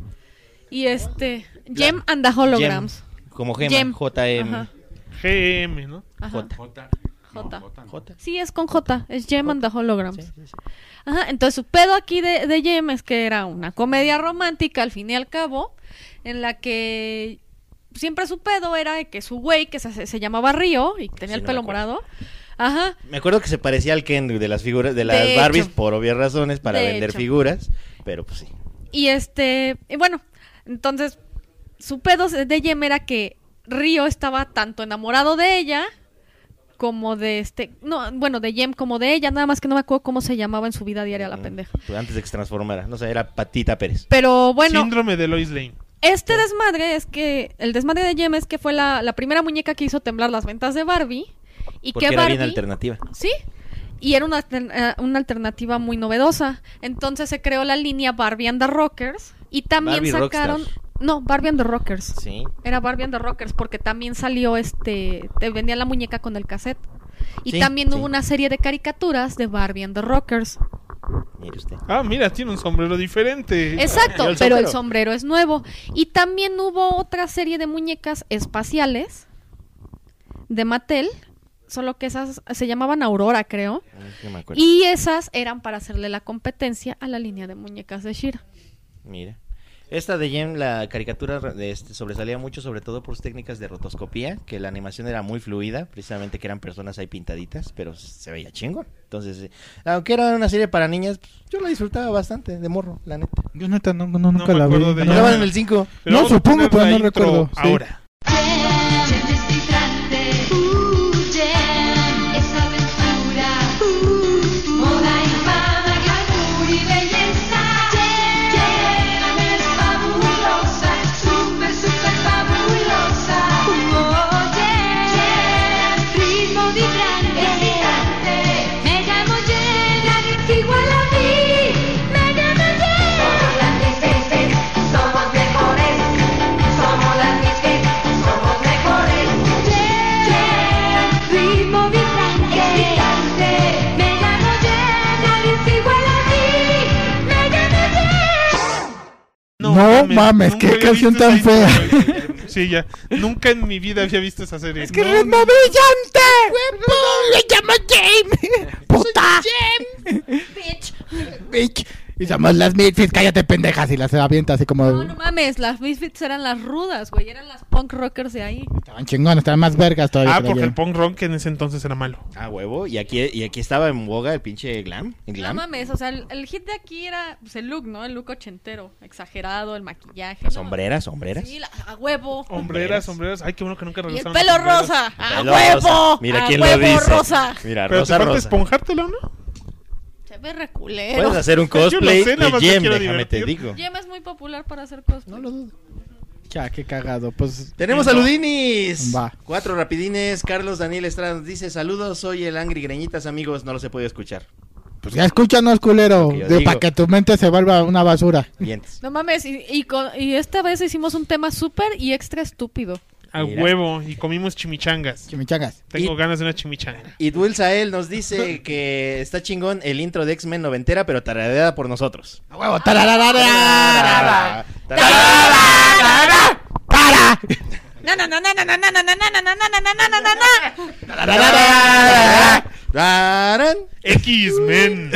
Y este, Jem and the Holograms. Jem, como Gema, Jem. J M. Ajá. G M, ¿no? Ajá. J. J. J. Sí, es con J, es Jem and the Holograms. Ajá, entonces su pedo aquí de, de Jem es que era una comedia romántica, al fin y al cabo, en la que siempre su pedo era que su güey, que se, se llamaba Río y tenía Sí, el no pelo me acuerdo. morado. Ajá. Me acuerdo que se parecía al Ken de las figuras, de las De Barbies, hecho. por obvias razones, para De vender hecho. figuras, pero pues sí. Y este, y bueno, entonces su pedo de Jem era que Río estaba tanto enamorado de ella como de este, no, bueno, de Jem como de ella, nada más que no me acuerdo cómo se llamaba en su vida diaria la pendeja. Pues antes de que se transformara, no sé, era Patita Pérez. Pero bueno, Síndrome de Lois Lane. Este desmadre es que, el desmadre de Jem es que fue la, la primera muñeca que hizo temblar las ventas de Barbie. Y Porque que era Barbie, bien alternativa. Sí, y era una, alter- una alternativa muy novedosa. Entonces se creó la línea Barbie and the Rockers. Y también Barbie sacaron... Rockstar. No, Barbie and the Rockers. Sí. Era Barbie and the Rockers porque también salió este... Te vendían la muñeca con el cassette. Y Sí, también sí. hubo una serie de caricaturas de Barbie and the Rockers. Mire usted. Ah, mira, tiene un sombrero diferente. Exacto, Yo el pero el sombrero. sombrero es nuevo. Y también hubo otra serie de muñecas espaciales de Mattel, solo que esas se llamaban Aurora, creo. No me acuerdo. Y esas eran para hacerle la competencia a la línea de muñecas de She-Ra. Mira. Esta de Jem, la caricatura de este, sobresalía mucho, sobre todo por sus técnicas de rotoscopía, que la animación era muy fluida, precisamente que eran personas ahí pintaditas, pero se veía chingón. Entonces, eh, aunque era una serie para niñas, pues, yo la disfrutaba bastante, de morro, la neta. Yo neta no, no, nunca me la vi. acuerdo de No, ella. Daban en el cinco. Pero No, vamos a supongo, poner pero la no intro recuerdo, sí. Ahora. Esa aventura, moda y fama, glamour y belleza. Jem es fabulosa, súper, súper fabulosa. Oh, Jem, ritmo vibrante, excitante. Me llamo Jem, nadie es igual a mí. Me llamo Jem. Somos las Misfits, somos mejores. Somos las Misfits, somos mejores. Jem, ritmo vibrante, excitante. Me llamo Jem, nadie es igual a mí. Me llamo Jem. No mames, nunca qué había canción visto tan esa fea. intro, güey. Sí, ya. Nunca en mi vida había visto esa serie. Es que No, ritmo no. brillante. ¡Me llamo James! ¡Puta! Bitch. Bitch. Y somos las Misfits, cállate pendejas. Y las avienta así como. No, no mames, las Misfits eran las rudas, güey. Eran las punk rockers de ahí. Estaban chingones, estaban más vergas todavía. Ah, que la porque el Jem. punk rock en ese entonces era malo. Ah, huevo. Y aquí, y aquí estaba en boga el pinche glam. ¿El No glam? mames, o sea, el, el hit de aquí era pues, el look, ¿no? El look ochentero. Exagerado, el maquillaje. Las ¿no? sombreras, sombreras. Sí, la- a huevo. Hombreras, sombreras. Ay, qué bueno que nunca Y el regresaron. pelo las sombreras. rosa. ¡A Pelo huevo! rosa. Mira ¡A quién lo huevo, dice. rosa! Mira, Pero rosa, te falta rosa. esponjártelo, ¿no? Se ve reculero. Puedes hacer un Yo lo cosplay sé, nada de más me Jem, quiero déjame te divertir. digo. Jem es muy popular para hacer cosplay. No lo dudo. Ya, qué cagado. Pues. Tenemos saludinis. Va. Cuatro rapidines. Carlos Daniel Estrada nos dice: saludos, soy el Angry Greñitas, amigos. No los he podido escuchar. Pues ya escúchanos, culero. Lo que yo De- digo. Para que tu mente se vuelva una basura. Dientes. No mames, y, y, con- y esta vez hicimos un tema súper y extra estúpido. A Mira. huevo. Y comimos chimichangas. Chimichangas. Tengo Y- ganas de una chimichanga. Y Dwell Sael nos dice que está chingón el intro de X-Men noventera, pero tarareada por nosotros. ¡A huevo! ¡Tarararara! Tararara. ¡Para! Na, na, na, na, na, na, na, na, na, na, na, na, na, na, na, na, na. Tararara. Taran. X-Men.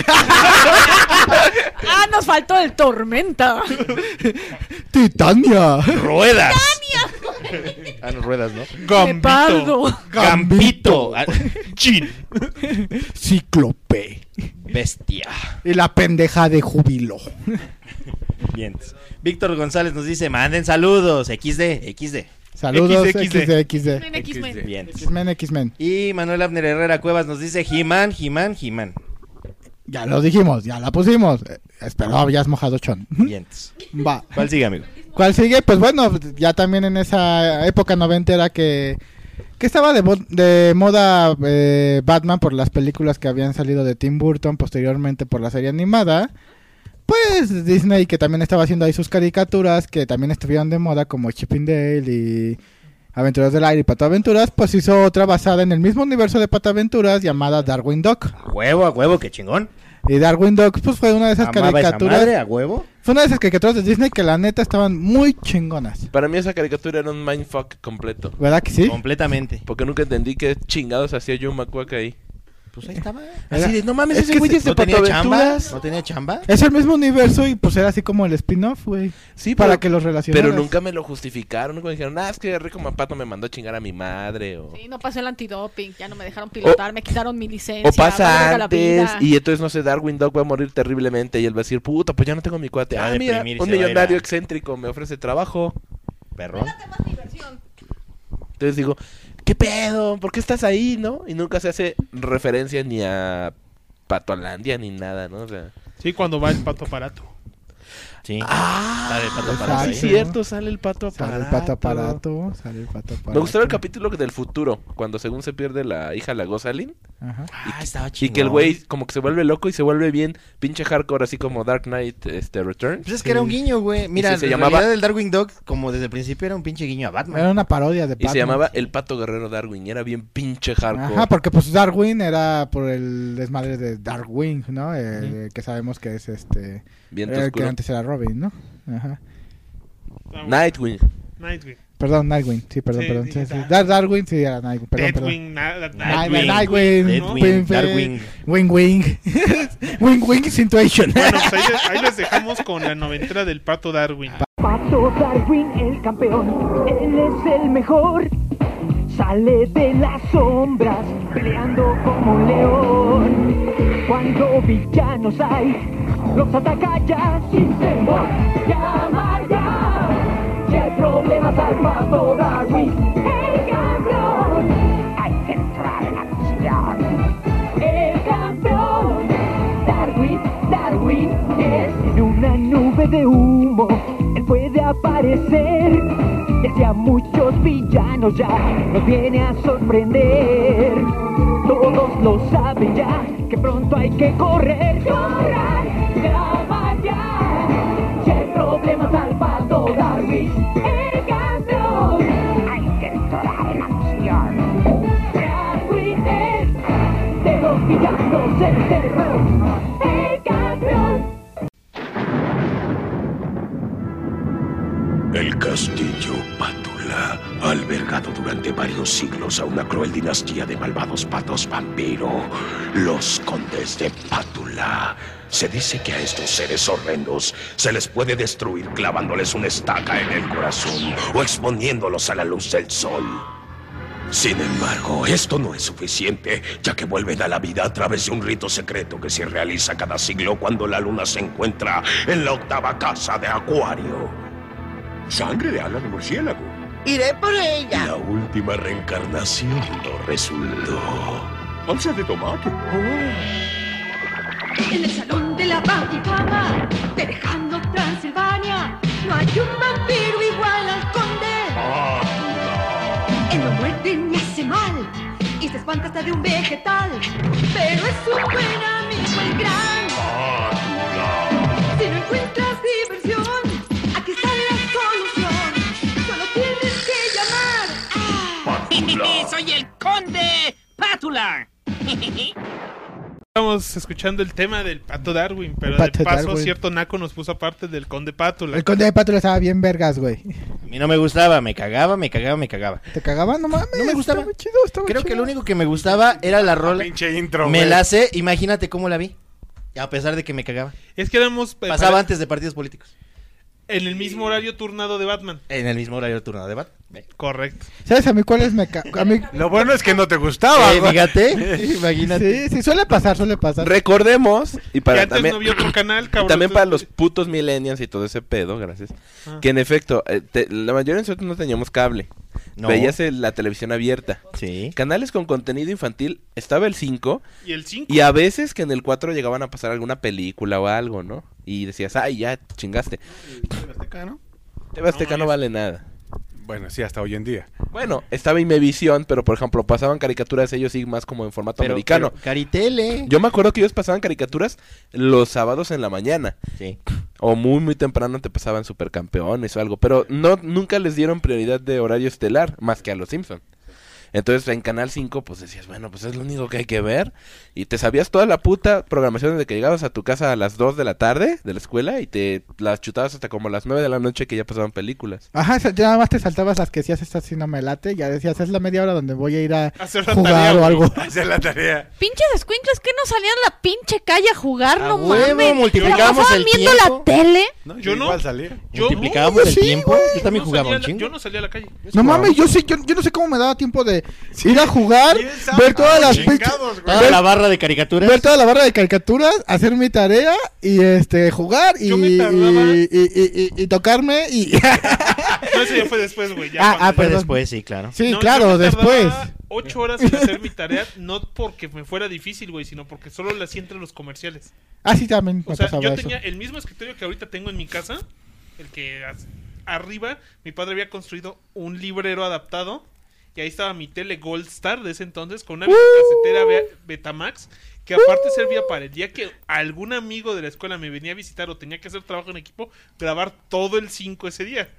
Ah, nos faltó el Tormenta. ¡Titania! Ruedas. Ah, no, ruedas, ¿no? Gambito. Pardo. Gambito. Ah, Chin. Cíclope. Bestia. Y la pendeja de júbilo. Bien. Víctor González nos dice: manden saludos. equis de, equis de. Saludos, X D, X D, X D. Men, X-Men. Bien. X-Men, X-Men. Y Manuel Abner Herrera Cuevas nos dice: He-Man, He-Man, He-Man. Ya lo dijimos, ya la pusimos. Eh, espero habías mojado chon. Bien. Va. ¿Cuál sigue, amigo? ¿Cuál sigue? Pues bueno, ya también en esa época noventera que, que estaba de, bo- de moda eh, Batman por las películas que habían salido de Tim Burton, posteriormente por la serie animada. Pues Disney, que también estaba haciendo ahí sus caricaturas, que también estuvieron de moda, como Chip 'n Dale y Aventuras del Aire y Pato Aventuras, pues hizo otra basada en el mismo universo de Pato Aventuras llamada Darwin Duck. A huevo, a huevo, qué chingón. Y Darwin Duck pues fue una de esas Amaba esa caricaturas. madre, a huevo. Fue una de esas caricaturas de Disney que la neta estaban muy chingonas. Para mí esa caricatura era un mindfuck completo. ¿Verdad que sí? Completamente. Porque nunca entendí qué chingados hacía Joe McQuack ahí. Pues ahí estaba. Era- Así de, no mames, es ese que güey se- es de ¿no tenía Pato chamba? Aventuras. ¿No tenía chamba? Es el mismo universo y pues era así como el spin-off, güey. Sí, Para pero- que los relacionaras. Pero nunca me lo justificaron. Nunca me dijeron, ah, es que Rico Mapato me mandó a chingar a mi madre. O, Sí, no pasó el antidoping, ya no me dejaron pilotar, me quitaron mi licencia. o pasa vale, la antes. vida. Y entonces, no sé, Darwin Duck va a morir terriblemente. Y él va a decir, puta, pues ya no tengo mi cuate. Va a Ah, mira, deprimir y un se va a ir millonario a- excéntrico me ofrece trabajo. Perrón. Entonces digo, ¿qué pedo? ¿Por qué estás ahí, no? Y nunca se hace referencia ni a Patolandia ni nada, ¿no? O sea, Sí, cuando va el pato aparato. Sí. Ah, sale el pato exacto. aparato. sí, es cierto, sale el pato aparato. Sale el pato aparato, sale el pato aparato. Me gustaba el capítulo del futuro, cuando según se pierde la hija, la Gosling. Ajá. Ah, estaba Y chingón. que el güey como que se vuelve loco y se vuelve bien pinche hardcore, así como Dark Knight este, Returns. Pues es que era un guiño, güey. Mira, Y se en llamaba- realidad el Darkwing Dog, como desde el principio, era un pinche guiño a Batman. Era una parodia de Y Batman. se llamaba El Pato Guerrero Darwin, y era bien pinche hardcore. Ajá, porque pues Darwin era por el desmadre de Darkwing, ¿no? Eh, uh-huh. Que sabemos que es este... Viento eh, oscuro. que antes era Robin, ¿no? Ajá. Nightwing. Nightwing. Perdón, Nightwing, sí, perdón, Sí, perdón. sí, Sí, sí. da- Dar Darwin, sí, era Nightwing, perdón, Deadwing, perdón. na- Nightwing, Nightwing, Nightwing, ¿no? Pin- Darwing. Wing Wing. Wing Wing Situation. Bueno, pues ahí, les- ahí les dejamos con la noventera del Pato Darwin. Pato Darwin, el campeón, él es el mejor. Sale de las sombras, peleando como un león. Cuando villanos hay, los ataca ya sin temor. Llama ya, si hay problemas al Pato Darwin, el campeón. Hay que entrar en acción. El campeón, Darwin, Darwin, es en una nube de humo. Él puede aparecer. Desde a muchos villanos ya nos viene a sorprender. Todos lo saben ya, que pronto hay que correr. ¡Corran! ¡Llama ya! Si hay problemas al Pato Darwin, el campeón. Hay que entrar en acción. Darwin es de los villanos el terror. El campeón. El castillo Pátula ha albergado durante varios siglos a una cruel dinastía de malvados patos vampiro, los condes de Pátula. Se dice que a estos seres horrendos se les puede destruir clavándoles una estaca en el corazón o exponiéndolos a la luz del sol. Sin embargo, esto no es suficiente, ya que vuelven a la vida a través de un rito secreto que se realiza cada siglo cuando la luna se encuentra en la octava casa de Acuario. Sangre de ala de murciélago. Iré por ella. La última reencarnación no resultó. Salsa de tomate. En el salón de la Batifama, de Lejano Transilvania, no hay un vampiro igual al conde. Él no muerde ni hace mal, y se espanta hasta de un vegetal, pero es un buen amigo el gran. Si no encuentras diversión, aquí está la solución. Solo tienes que llamar a... Pátula. Soy el conde Pátula. Estamos escuchando el tema del Pato Darwin, pero Pato de paso Darwin. cierto naco nos puso aparte del Conde Pátula. El conde de Pátula estaba bien vergas, güey. A mí no me gustaba, me cagaba, me cagaba, me cagaba. ¿Te cagaba? No mames. No me gustaba. Estaba chido, estaba Creo chido. que lo único que me gustaba era la rola. Pinche intro, Me güey. la sé, imagínate cómo la vi. A pesar de que me cagaba. Es que éramos... eh, Pasaba para- antes de partidos políticos. En el mismo horario turnado de Batman. En el mismo horario turno de Batman. Correcto. ¿Sabes a mí cuáles me ca... a mí... Lo bueno es que no te gustaba, Eh, güey. fíjate, imagínate. Sí, sí, suele pasar, suele pasar. Recordemos, y para Que antes también, no había otro canal, y cabrón. también para entonces- los putos millennials y todo ese pedo, gracias, Ah. que en efecto, eh, te- la mayoría de nosotros no teníamos cable. No. Veías el- la televisión abierta. Sí. Canales con contenido infantil, estaba el cinco, Y el cinco. y a veces que en el cuatro llegaban a pasar alguna película o algo, ¿no? Y decías, ay, ya, chingaste. T V Azteca, ¿no? T V Azteca no vale nada. Bueno, sí, hasta hoy en día. Bueno, estaba Imevisión, pero por ejemplo, pasaban caricaturas ellos sí más como en formato Pero, americano. pero, Caritele. Yo me acuerdo que ellos pasaban caricaturas los sábados en la mañana. Sí. O muy, muy temprano te pasaban supercampeones o algo. Pero no nunca les dieron prioridad de horario estelar, más que a los Simpsons. Entonces en Canal cinco pues decías, bueno, pues es lo único que hay que ver. Y te sabías toda la puta programación desde que llegabas a tu casa a las dos de la tarde de la escuela y te las chutabas hasta como las nueve de la noche que ya pasaban películas. Ajá, esa- ya nada más te saltabas las que decías, esta sí no me late, ya decías, es la media hora donde voy a ir a Hacer la jugar tarea, o güey. algo. Hacer la tarea. Pinches escuincles que no salían a la pinche calle a jugar, A no huevo, mames. multiplicábamos ¿Se la pasaban el viendo tiempo. la tele? No, Yo no. igual salía. Yo, Multiplicábamos No, el sí, tiempo. güey. Yo también no jugaba salía un a la- chingo. yo no salía a la calle. No mames, yo sí, yo, yo no sé cómo me daba tiempo de de ir a jugar, ver todas las pinches- Toda ver- la barra de caricaturas. ver toda la barra de caricaturas, hacer mi tarea y este jugar y, Yo me tardaba- y, y, y- y- y tocarme y No, eso ya fue después, güey. ya Ah, cuando- ah, Fue perdón. después, sí, claro. Sí, No, claro, yo me tardaba después. Ocho horas en hacer mi tarea, no porque me fuera difícil, güey, sino porque solo la hacía entre los comerciales. Ah, sí, también me O sea, pasaba yo eso. tenía el mismo escritorio que ahorita tengo en mi casa, el que as- arriba, mi padre había construido un librero adaptado, y ahí estaba mi tele Gold Star de ese entonces, con una videocasetera Be- Betamax, que aparte servía para el día que algún amigo de la escuela me venía a visitar o tenía que hacer trabajo en equipo, grabar todo el cinco ese día,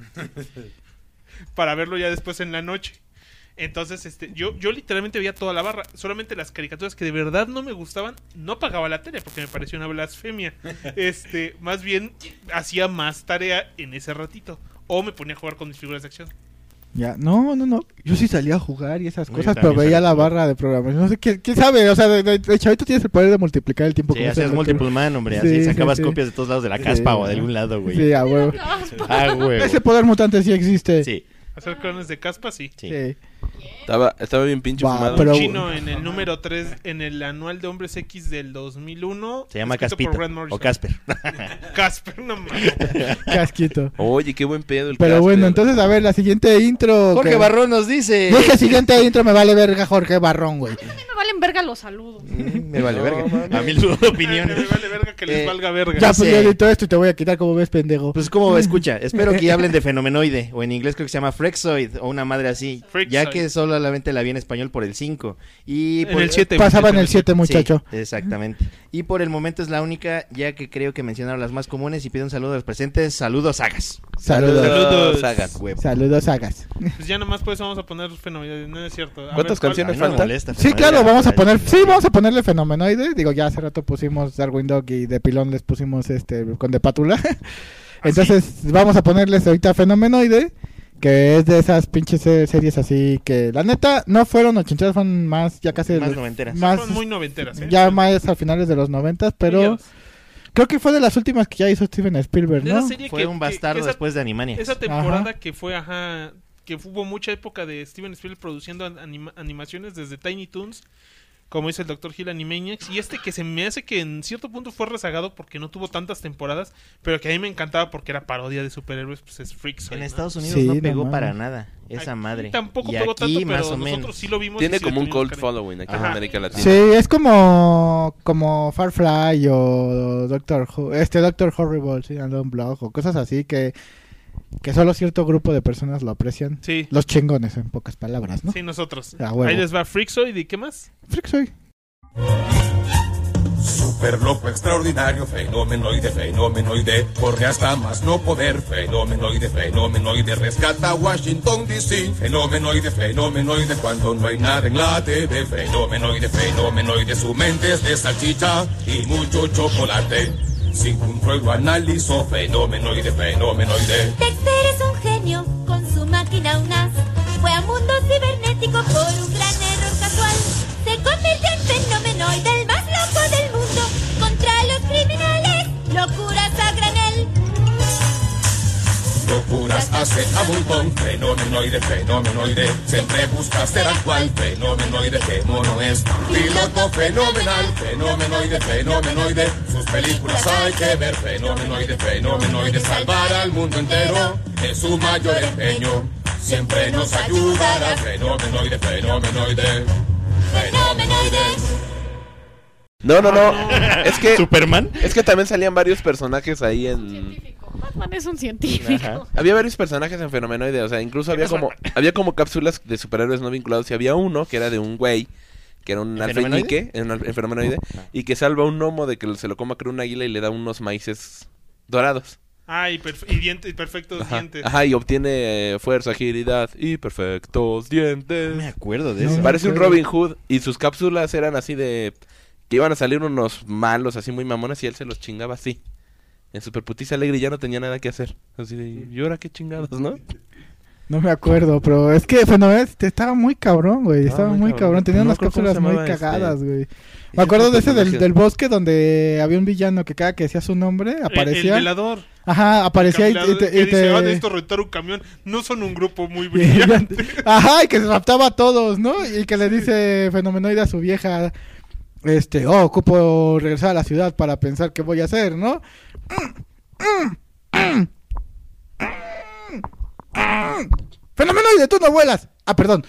para verlo ya después en la noche. Entonces, este, yo, yo literalmente veía toda la barra. Solamente las caricaturas que de verdad no me gustaban, no pagaba la tele porque me pareció una blasfemia. Este, más bien hacía más tarea en ese ratito. O me ponía a jugar con mis figuras de acción. Ya, no, no, no. Yo sí salía a jugar y esas Yo cosas, también pero veía salía a la jugar. barra de programación. No sé, ¿quién, quién sabe? O sea, de, de, de chavito tienes el poder de multiplicar el tiempo. Sí, como hacías sea, multiple que- man, hombre. Sí, Así sí, sacabas sí. copias de todos lados de la Sí, caspa o de ajá. algún lado, güey. Sí, a huevo. Ah, huevo. Ese poder mutante sí existe. Sí. Hacer clones de caspa, sí. Sí. Sí. Estaba, estaba bien pinche Va, fumado. pero- Un chino en el número tres, en el anual de Hombres X del dos mil uno. Se llama escrito Caspito. por Grant Morrison. O Casper. Casper, no mames. Casquito. Oye, qué buen pedo el Pero Casper. bueno, entonces, a ver, la siguiente intro. Jorge que- Barrón nos dice. Dije siguiente intro, me vale verga Jorge Barrón, güey. A mí me valen verga los saludos. Mm, Me vale No, verga. mames. A mí sus opiniones. Me vale verga que les Eh, valga verga. Ya, sé. pues yo edito esto y te voy a quitar como ves, pendejo. Pues como escucha, espero que hablen de Fenomenoide, o en inglés creo que se llama Frexoid, o una madre así, Freakazoid. ya que solamente la vi en español por el cinco. Y En por- el siete. Pasaba en el siete, muchacho. Sí, exactamente. Y por el momento es la única, ya que creo que mencionaron las más comunes y pido un saludo a los presentes. Saludos, sagas. Saludos. Saludos, Sagas. Huevo. Saludos, Sagas. Pues ya nomás pues vamos a poner fenómeno, no es cierto. A ¿Cuántas ver, ¿cuál- canciones A mí no me faltan? molesta, Sí, Fenomenoide, claro, vamos a la poner, verdad. sí, vamos a ponerle Fenomenoide. Digo, ya hace rato pusimos Darwin Dog y de pilón les pusimos este con de Pátula. Entonces, vamos a ponerles ahorita Fenomenoide, que es de esas pinches se- series así que la neta no fueron ochenteras, fueron más ya casi Más de- noventeras. más Son muy noventeras, ¿eh? ya más a finales de los noventas, pero Ellos. creo que fue de las últimas que ya hizo Steven Spielberg, De esa ¿no? serie Fue que- un que- bastardo que esa- después de Animaniacs. Esa temporada Ajá. que fue, ajá, que hubo mucha época de Steven Spielberg produciendo anima- animaciones desde Tiny Toons, como dice el doctor Hill, Animaniacs, y este que se me hace que en cierto punto fue rezagado porque no tuvo tantas temporadas, pero que a mí me encantaba porque era parodia de superhéroes, pues es Freaks. En ¿no? Estados Unidos Sí, no no pegó mames. para nada esa Aquí madre. Tampoco y pegó aquí tanto, pero más o nosotros menos. sí lo vimos. y Tiene sí le como un tuvimos cult cariño. following aquí en Ajá. América Latina. Sí, es como como Firefly o Doctor Who- este Doctor Horrible, sí, and Don't Blog o cosas así que que solo cierto grupo de personas lo aprecian. Sí. Los chingones en pocas palabras, ¿no? Sí, nosotros. A huevo. Ahí les va Freakzoid y ¿qué más? Freakzoid. Super loco, extraordinario, fenomenoide, fenomenoide, corre hasta más no poder, fenomenoide, fenomenoide, rescata a Washington D C, fenomenoide, fenomenoide, cuando no hay nada en la T V, fenomenoide, fenomenoide, su mente es de salchicha y mucho chocolate, sin control lo analizó, fenomenoide, fenomenoide. Dexter es un genio con su máquina U N A S. Fue a mundo cibernético por un gran error casual. Se convirtió en fenomenoide, el más loco del mundo. Contra los criminales, locuras a granel. Locuras hace a montón, fenomenoide, fenomenoide, siempre busca ser actual, fenomenoide, qué mono es, piloto fenomenal, fenomenoide, fenomenoide, sus películas hay que ver, fenomenoide, fenomenoide, salvar al mundo entero es su mayor empeño, siempre nos ayudará, fenomenoide, fenomenoide, fenomenoide. No, no, no. Es que. ¿Superman? Es que también salían varios personajes ahí en. Batman es un científico. Ajá. Había varios personajes en Fenomenoide, o sea, incluso había como había como cápsulas de superhéroes no vinculados y había uno que era de un güey que era un ¿En alfeñique en, en Fenomenoide y que salva a un gnomo de que se lo coma creo un águila y le da unos maíces dorados. Ah, y, perf- y, diente- y perfectos Ajá. dientes. Ajá, y obtiene eh, fuerza, agilidad y perfectos dientes. No me acuerdo de No, eso. Parece un creo. Robin Hood y sus cápsulas eran así de que iban a salir unos malos así muy mamones y él se los chingaba así. En Superputiza Alegre y ya no tenía nada que hacer. Así de, ¿y ahora qué chingados, no? No me acuerdo, pero es que Fenomenal estaba muy cabrón, güey. No, Estaba muy muy cabrón. cabrón. Tenía No unas creo cómo cápsulas se muy llamaba cagadas, este- güey. ese Me acuerdo de ese del, personaje. del bosque donde había un villano que cada que decía su nombre aparecía. El velador. Ajá, aparecía y, Caminador y te... que y dice, te- ah, necesito rentar un camión. No son un grupo muy brillante. Ajá, y que se raptaba a todos, ¿no? Y que le dice Fenomenoide a su vieja, este, oh, ocupo regresar a la ciudad para pensar qué voy a hacer, ¿no? Fenomenoide, tú no vuelas. Ah, perdón.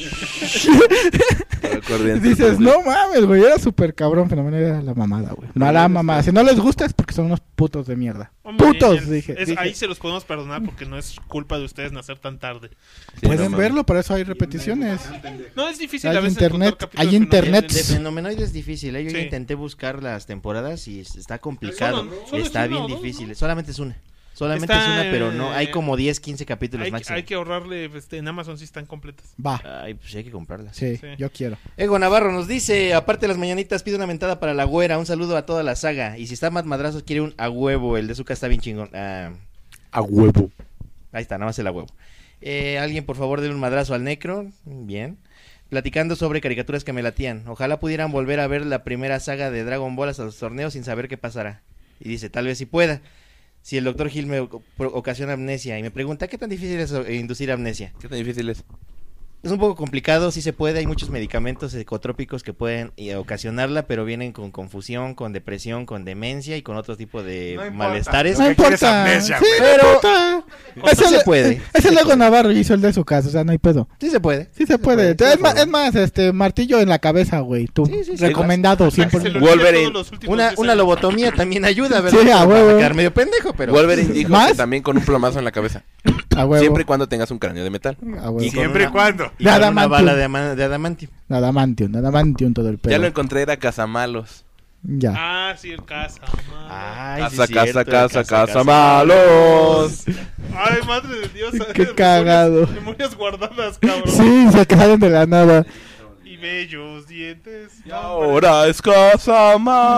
Dices, no mames, güey, era súper cabrón. Fenomenoide era la mamada, güey. No la mamada. Si no les gusta es porque son unos putos de mierda. Hombre, Putos, es- dije, es- dije. Ahí se los podemos perdonar porque no es culpa de ustedes nacer tan tarde. Pueden verlo, por eso hay repeticiones. No, es difícil Hay a veces internet, encontrar capítulos hay de internet. De Fenomenoide es difícil, ¿eh? Yo ya Sí. intenté buscar las temporadas y es- está complicado. Solo- solo es está una bien o dos, difícil. Solamente es una. Solamente Está, es una, pero no. Hay eh, como diez, quince capítulos Hay, máximo. hay que ahorrarle, este, en Amazon sí están completas. Va. Ay, pues sí hay que comprarlas. Sí, Sí. yo quiero. Ego Navarro nos dice, aparte de las mañanitas, pide una mentada para la güera. Un saludo a toda la saga. Y si está Mad Madrazos, quiere un a huevo. El de Zuka está bien chingón. Ah, A huevo. ahí está, nada más el a huevo. Eh, alguien, por favor, denle un madrazo al Necro. Bien. Platicando sobre caricaturas que me latían. Ojalá pudieran volver a ver la primera saga de Dragon Ball hasta los torneos sin saber qué pasará. Y dice, tal vez sí pueda. Si el doctor Gil me o- pro- ocasiona amnesia. Y me pregunta, ¿qué tan difícil es eh, inducir amnesia? ¿Qué tan difícil es? Es un poco complicado, sí se puede, hay muchos medicamentos psicotrópicos que pueden eh, ocasionarla, pero vienen con confusión, con depresión, con demencia y con otro tipo de No importa, malestares. lo que quieres es amnesia, Sí, güey. no Pero- importa. O sea, Ese- se puede. Ese Sí se Lego puede. Navarro hizo el de su casa, o sea, no hay pedo. Sí se puede. Sí se puede. sí se es, más, puede. es más, este, martillo en la cabeza, güey. Tu Sí, sí, sí. recomendado, Hasta que cien por se ciento. le olvide Wolverine. todos los últimos Una, diez una años. lobotomía también ayuda, ¿verdad? Sí, a Para huevo. quedar medio pendejo, pero... Wolverine dijo ¿Más? que también con un plomazo en la cabeza. A huevo. Siempre y cuando tengas un cráneo de metal. A huevo. Y con Siempre y una- cuando. Y con una Adamantium. bala de, ama- de adamantium. Adamantium, adamantium todo el pedo. Ya lo encontré, era Cazamalos. Ya. Ah, sí, el casa. man. Ay, sí Casa, es cierto, casa, el casa, casa, casa, malos. Ay, madre de Dios. Qué memorias- cagado. Memorias guardadas, cabrón. Sí, se quedaron de la nada. Y bellos dientes. Y ahora es casa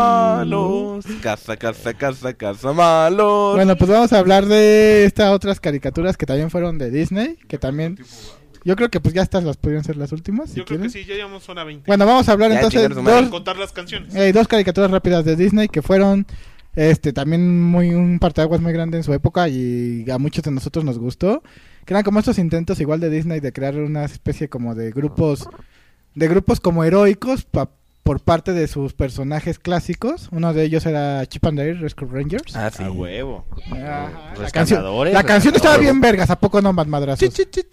malos. Casa, casa, casa, casa malos. Bueno, pues vamos a hablar de estas otras caricaturas que también fueron de Disney, que también... Yo creo que pues ya estas las podrían ser las últimas, si Yo creo quieren. que sí, ya llevamos zona veinte. Bueno, vamos a hablar Ya, entonces chingar su madre. Sin dos, contar las canciones. eh, dos caricaturas rápidas de Disney que fueron este también muy un parteaguas muy grande en su época y a muchos de nosotros nos gustó, que eran como estos intentos igual de Disney de crear una especie como de grupos de grupos como heroicos pa- por parte de sus personajes clásicos. Uno de ellos era Chip and Dale Rescue Rangers. Ah, sí. A huevo. Ajá, la Rescatadores, canción, la canción estaba rescatadores. bien vergas, ¿a poco no, Mad Madrazos?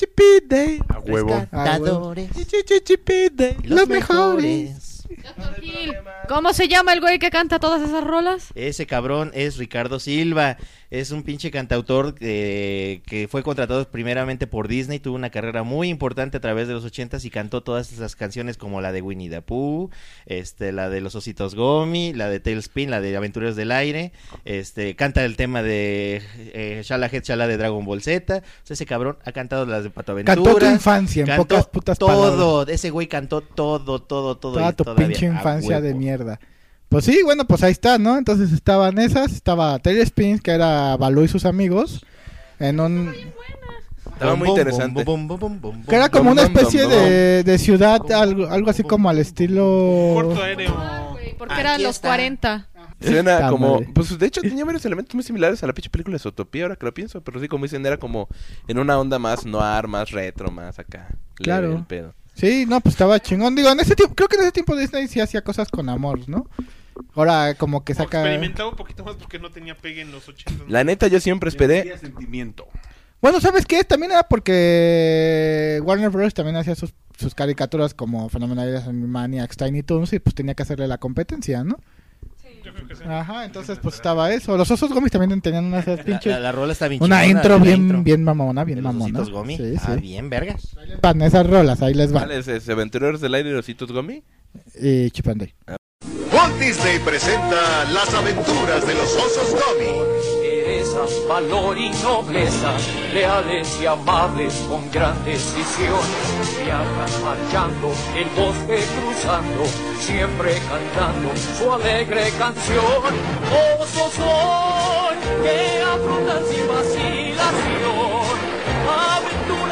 A huevo. Ah, huevo. Los Los mejores. Gil, ¿cómo se llama el güey que canta todas esas rolas? Ese cabrón es Ricardo Silva, es un pinche cantautor eh, que fue contratado primeramente por Disney, tuvo una carrera muy importante a través de los ochentas y cantó todas esas canciones como la de Winnie the Pooh, este, la de los ositos Gomi, la de Tailspin, la de Aventureros del Aire, este, canta el tema de eh, Shala Head Shala de Dragon Ball Z, o sea, ese cabrón ha cantado las de Pato Aventura. Cantó tu infancia, en cantó pocas putas todo, palabras. ese güey cantó todo, todo, todo. Toda y tu todavía pinche a infancia de huevo. mierda. Pues sí, bueno, pues ahí está, ¿no? Entonces estaban esas, estaba Tailspin, que era Baloo y sus amigos, en un... Estaba muy Bom, bom, interesante. bom, bom, bom, bom, Que era bom, como bom, una bom, bom, especie bom, de, de ciudad, algo, algo así como al estilo... Corto aéreo. Porque Aquí eran los está. cuarenta. Suena Está como, madre. pues de hecho tenía varios elementos muy similares a la pinche película de Zootopia, ahora que lo pienso, pero sí, como dicen, era como en una onda más noir, más retro, más acá. leve Claro. el pedo. Sí, no, pues estaba chingón. Digo, en ese tiempo, creo que en ese tiempo Disney sí hacía cosas con amor, ¿no? Ahora como que O saca... experimentaba un poquito más porque no tenía pegue en los ochenta. La neta, yo siempre esperé. Tenía sentimiento. Bueno, ¿sabes qué? También era porque Warner Bros. También hacía sus, sus caricaturas como Phenomenal Animaniacs, Tiny Toons y pues tenía que hacerle la competencia, ¿no? Yo creo que sí. Ajá, entonces pues estaba eso. Los osos gomis también tenían unas La, pinches... la- la rola está bien Una chingona, intro la bien, intro. bien mamona, bien De los mamona. ositos Gomi. Sí, Ah, sí. bien, vergas. Van esas rolas, ahí les van. ¿Cuál es ese? ¿Aventureros del Aire y Ositos Gomi? Y Chip and Dale. Walt Disney presenta las aventuras de los osos Gomi. Esa valor y nobleza, leales y amables con gran decisión, viajan marchando, el bosque cruzando, siempre cantando su alegre canción. Osos son que afrontan sin vacilación aventuras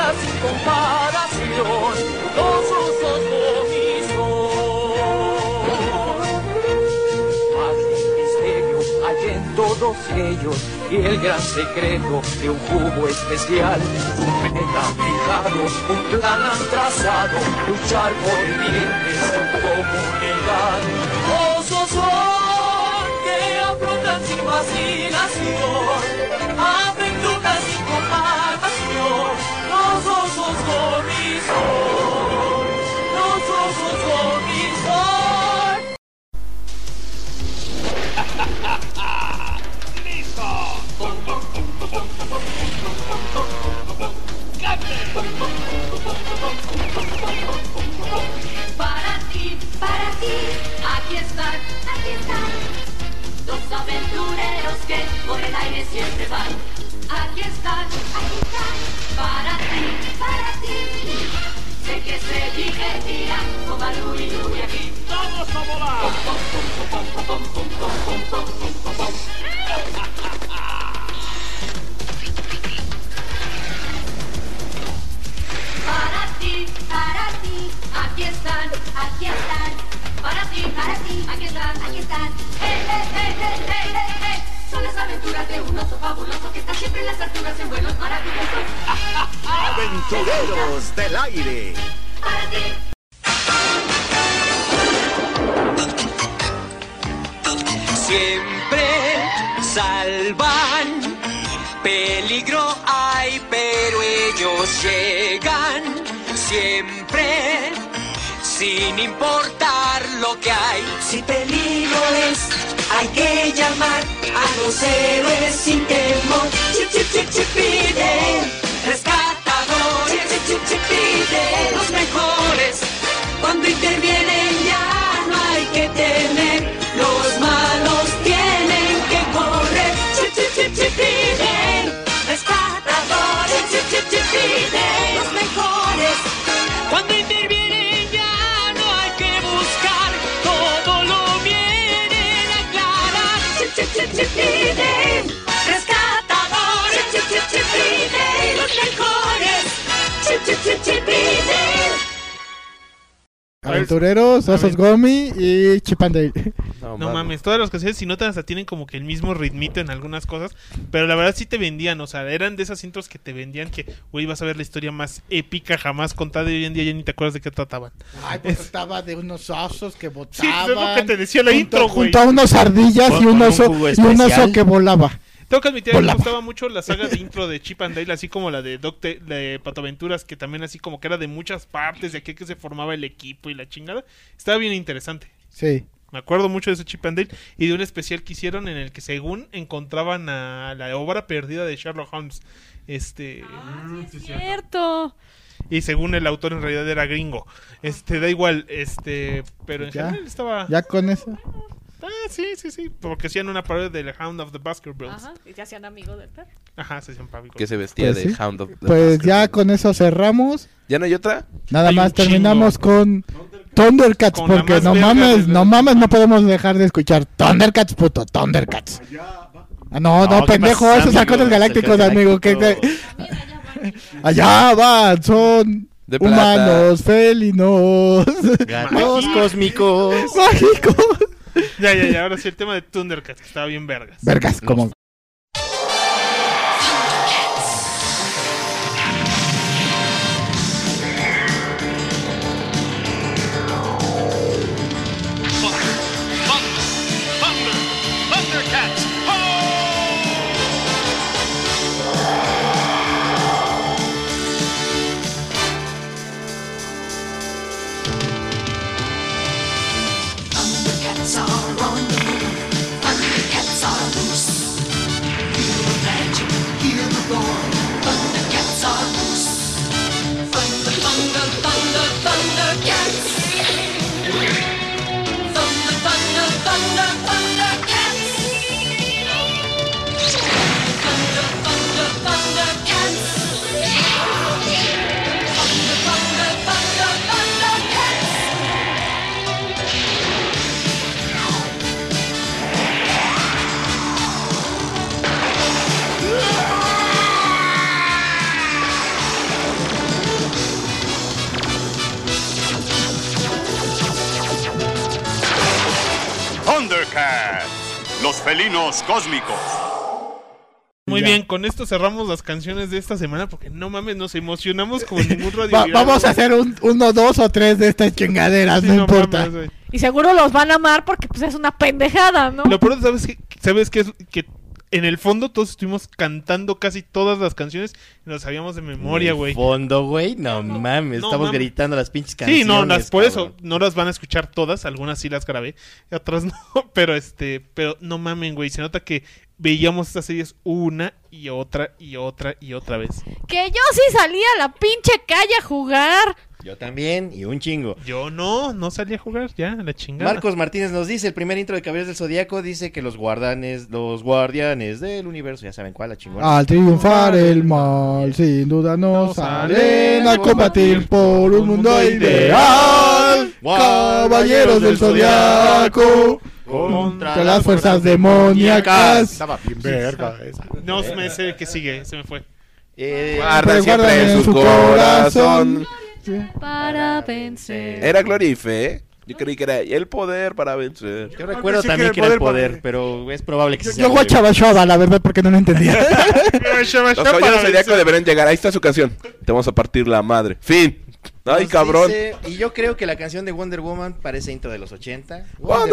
nunca sin comparación, los osos hay en todos ellos y el gran secreto de un jugo especial. Un meta fijado, un plan han trazado, luchar por vivir en su comunidad. Osos son que afrontan sin vacilación, aventuras sin comparación. Los osos Gomis son, los osos Gomis son. Para ti, para ti, aquí están, aquí están dos aventureros que por el aire siempre van. Aquí están, aquí están, para ti, para ti. Sé que se divertirán con Balú y Lu y aquí. ¡Vamos a volar! Para ti, para ti, aquí están, aquí están. Para ti, para ti, aquí están, aquí están. ¡Eh, eh, eh, eh, eh, eh, eh! Son las aventuras de un oso fabuloso que está siempre en las alturas en vuelos maravillosos. Aventureros del aire. Para ti. Siempre salvan, peligro hay, pero ellos llegan. Siempre, sin importar lo que hay. Si peligro es, hay que llamar a los héroes sin temor. Chip, chip, chip, chip, pide, rescatadores. Chip, chip, chip, pide, los mejores. Cuando intervienen ya no hay que temer. Los malos tienen que correr. Chip, chip, chip, chip, pide, rescatadores. Chip, chip, chip, pide, los mejores. Cuando intervienen ya no hay que buscar, todo lo vienen a aclarar. Chip, chip, chip, chip, piden, rescatadores. Chip, chip, chip, piden, los mejores. Chip, chip, chip, chip, piden. Aventureros, Osos Gomi y Chip and Dale. No, no mames, todas las canciones, si notas, hasta tienen como que el mismo ritmito en algunas cosas, pero la verdad sí te vendían, o sea, eran de esas intros que te vendían que, güey, vas a ver la historia más épica jamás contada y hoy en día ya ni te acuerdas de qué trataban. Ay, pues trataba de unos osos que Sí, botaban. es lo que te decía la junto, intro, güey. junto a unos ardillas y un oso, y un oso que volaba. Tengo que admitir que me Volaba. gustaba mucho la saga de intro de Chip and Dale, así como la de Docte, de Patoaventuras, que también así como que era de muchas partes, de aquí que se formaba el equipo y la chingada. Estaba bien interesante. Sí. Me acuerdo mucho de ese Chip and Dale y de un especial que hicieron en el que según encontraban a la obra perdida de Sherlock Holmes. Este, Ah, sí, es cierto. y según el autor en realidad era gringo. Este, da igual, este, pero en Ya. general estaba Ya con eso. Ah, sí, sí, sí, porque hacían una parodia del Hound of the Baskervilles. Ajá, y se hacían amigos del perro. Ajá, se hacían pavicos. Que se vestía Pues, de sí. Hound of the Pues ya con eso cerramos. ¿Ya no hay otra? Nada Hay más un chingo. terminamos con Thundercats, Con la porque más no verga mames, de- no mames, no podemos dejar de escuchar Thundercats, puto, Thundercats. Ah, no, no, No, ¿qué pendejo, pasa, esos halcones amigo? galácticos, Halcones amigo, que galácticos. allá van, son De plata. humanos, felinos, Gatos cósmicos. mágicos. Ya, ya, ya, ahora sí el tema de Thundercats, que estaba bien vergas. Vergas, como Thundercats! Thundercats are on the move. Thundercats are loose. Thundercats, los felinos cósmicos. Muy Ya. bien, con esto cerramos las canciones de esta semana porque no mames, nos emocionamos como ningún radio. Va- vamos a hacer un, uno, dos o tres de estas chingaderas, Sí, no, no importa. mames, güey. Y seguro los van a amar porque pues es una pendejada, ¿no? Lo peor, ¿sabes qué? ¿Sabes qué es? Que en el fondo todos estuvimos cantando casi todas las canciones y nos sabíamos de memoria, güey. Fondo, güey, no mames, no estamos mames. gritando las pinches canciones. Sí, no, las, por cabrón. eso no las van a escuchar todas, algunas sí las grabé, y otras no, pero este, pero no mamen, güey, se nota que veíamos estas series una y otra y otra y otra vez. Que yo sí salía a la pinche calle a jugar. Yo también, y un chingo. Yo no, no salí a jugar, ya, a la chingada. Marcos Martínez nos dice, el primer intro de Caballeros del Zodíaco dice que los guardanes, los guardianes del universo, ya saben cuál, la chingona. Al triunfar el mal, sin duda nos salen a combatir por un mundo ideal. Caballeros del Zodiaco contra las fuerzas demoníacas. Estaba bien verga esa. No me sé qué sigue, se me fue. Eh, Guarda Pues siempre guardan en su corazón. Para vencer. Era Gloria y Fe. Yo creí que era el poder para vencer. Yo recuerdo también que era el poder, pero es probable que sea. Yo guachaba Shoda, la verdad, porque no lo entendía. Los caballeros zodiacos deberían llegar. Ahí está su canción. Te vamos a partir la madre. Fin. Ay, Nos cabrón. dice- y yo creo que la canción de Wonder Woman parece intro de los ochenta. Wonder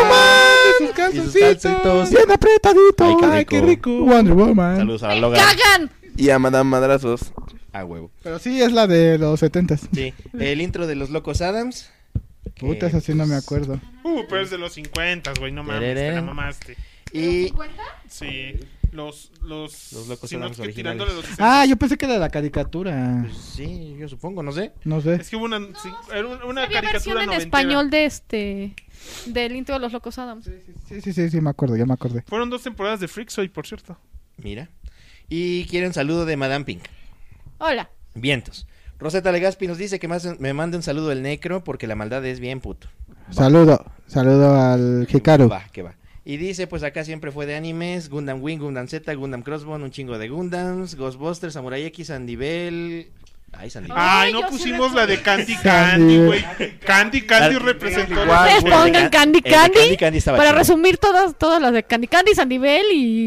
Woman. Y sus calcetitos. Bien apretadito. Ay, qué rico. Wonder Woman. Saludos a Logan. ¡Cagan! Y a Madame Madrazos. A huevo. Pero sí, es la de los setentas. Sí. El intro de los Locos Adams. Puta, esa sí no me acuerdo. Uh, pero es de los cincuenta, güey, no mames, te la mamaste. Y Sí, los los Los Locos si no, Adams que originales. tirándole los sesenta. Ah, yo pensé que era la caricatura. sí, yo supongo, no sé. No sé. Es que hubo una, sí, era una, una Había versión caricatura en noventera. español de este del intro de los Locos Adams. Sí, sí, sí, sí, me acuerdo, ya me acordé. Fueron dos temporadas de Freakazoid, por cierto. Mira. Y quiere un saludo de Madame Pink. Hola. Vientos. Rosetta Legaspi nos dice que más- me mande un saludo del Necro porque la maldad es bien puto. Saludo, saludo al Hikaru. Va, que va. Y dice, pues acá siempre fue de animes, Gundam Wing, Gundam Z, Gundam Crossbone, un chingo de Gundams, Ghostbusters, Samurai X, Sandy Bell... Ay, Sandy Bell. Ay, no pusimos la de Candy Candy, güey. Candy Candy representó. Ustedes pongan Candy el de Candy, Candy Candy estaba para chido. resumir todas todas las de Candy Candy, Sandy Bell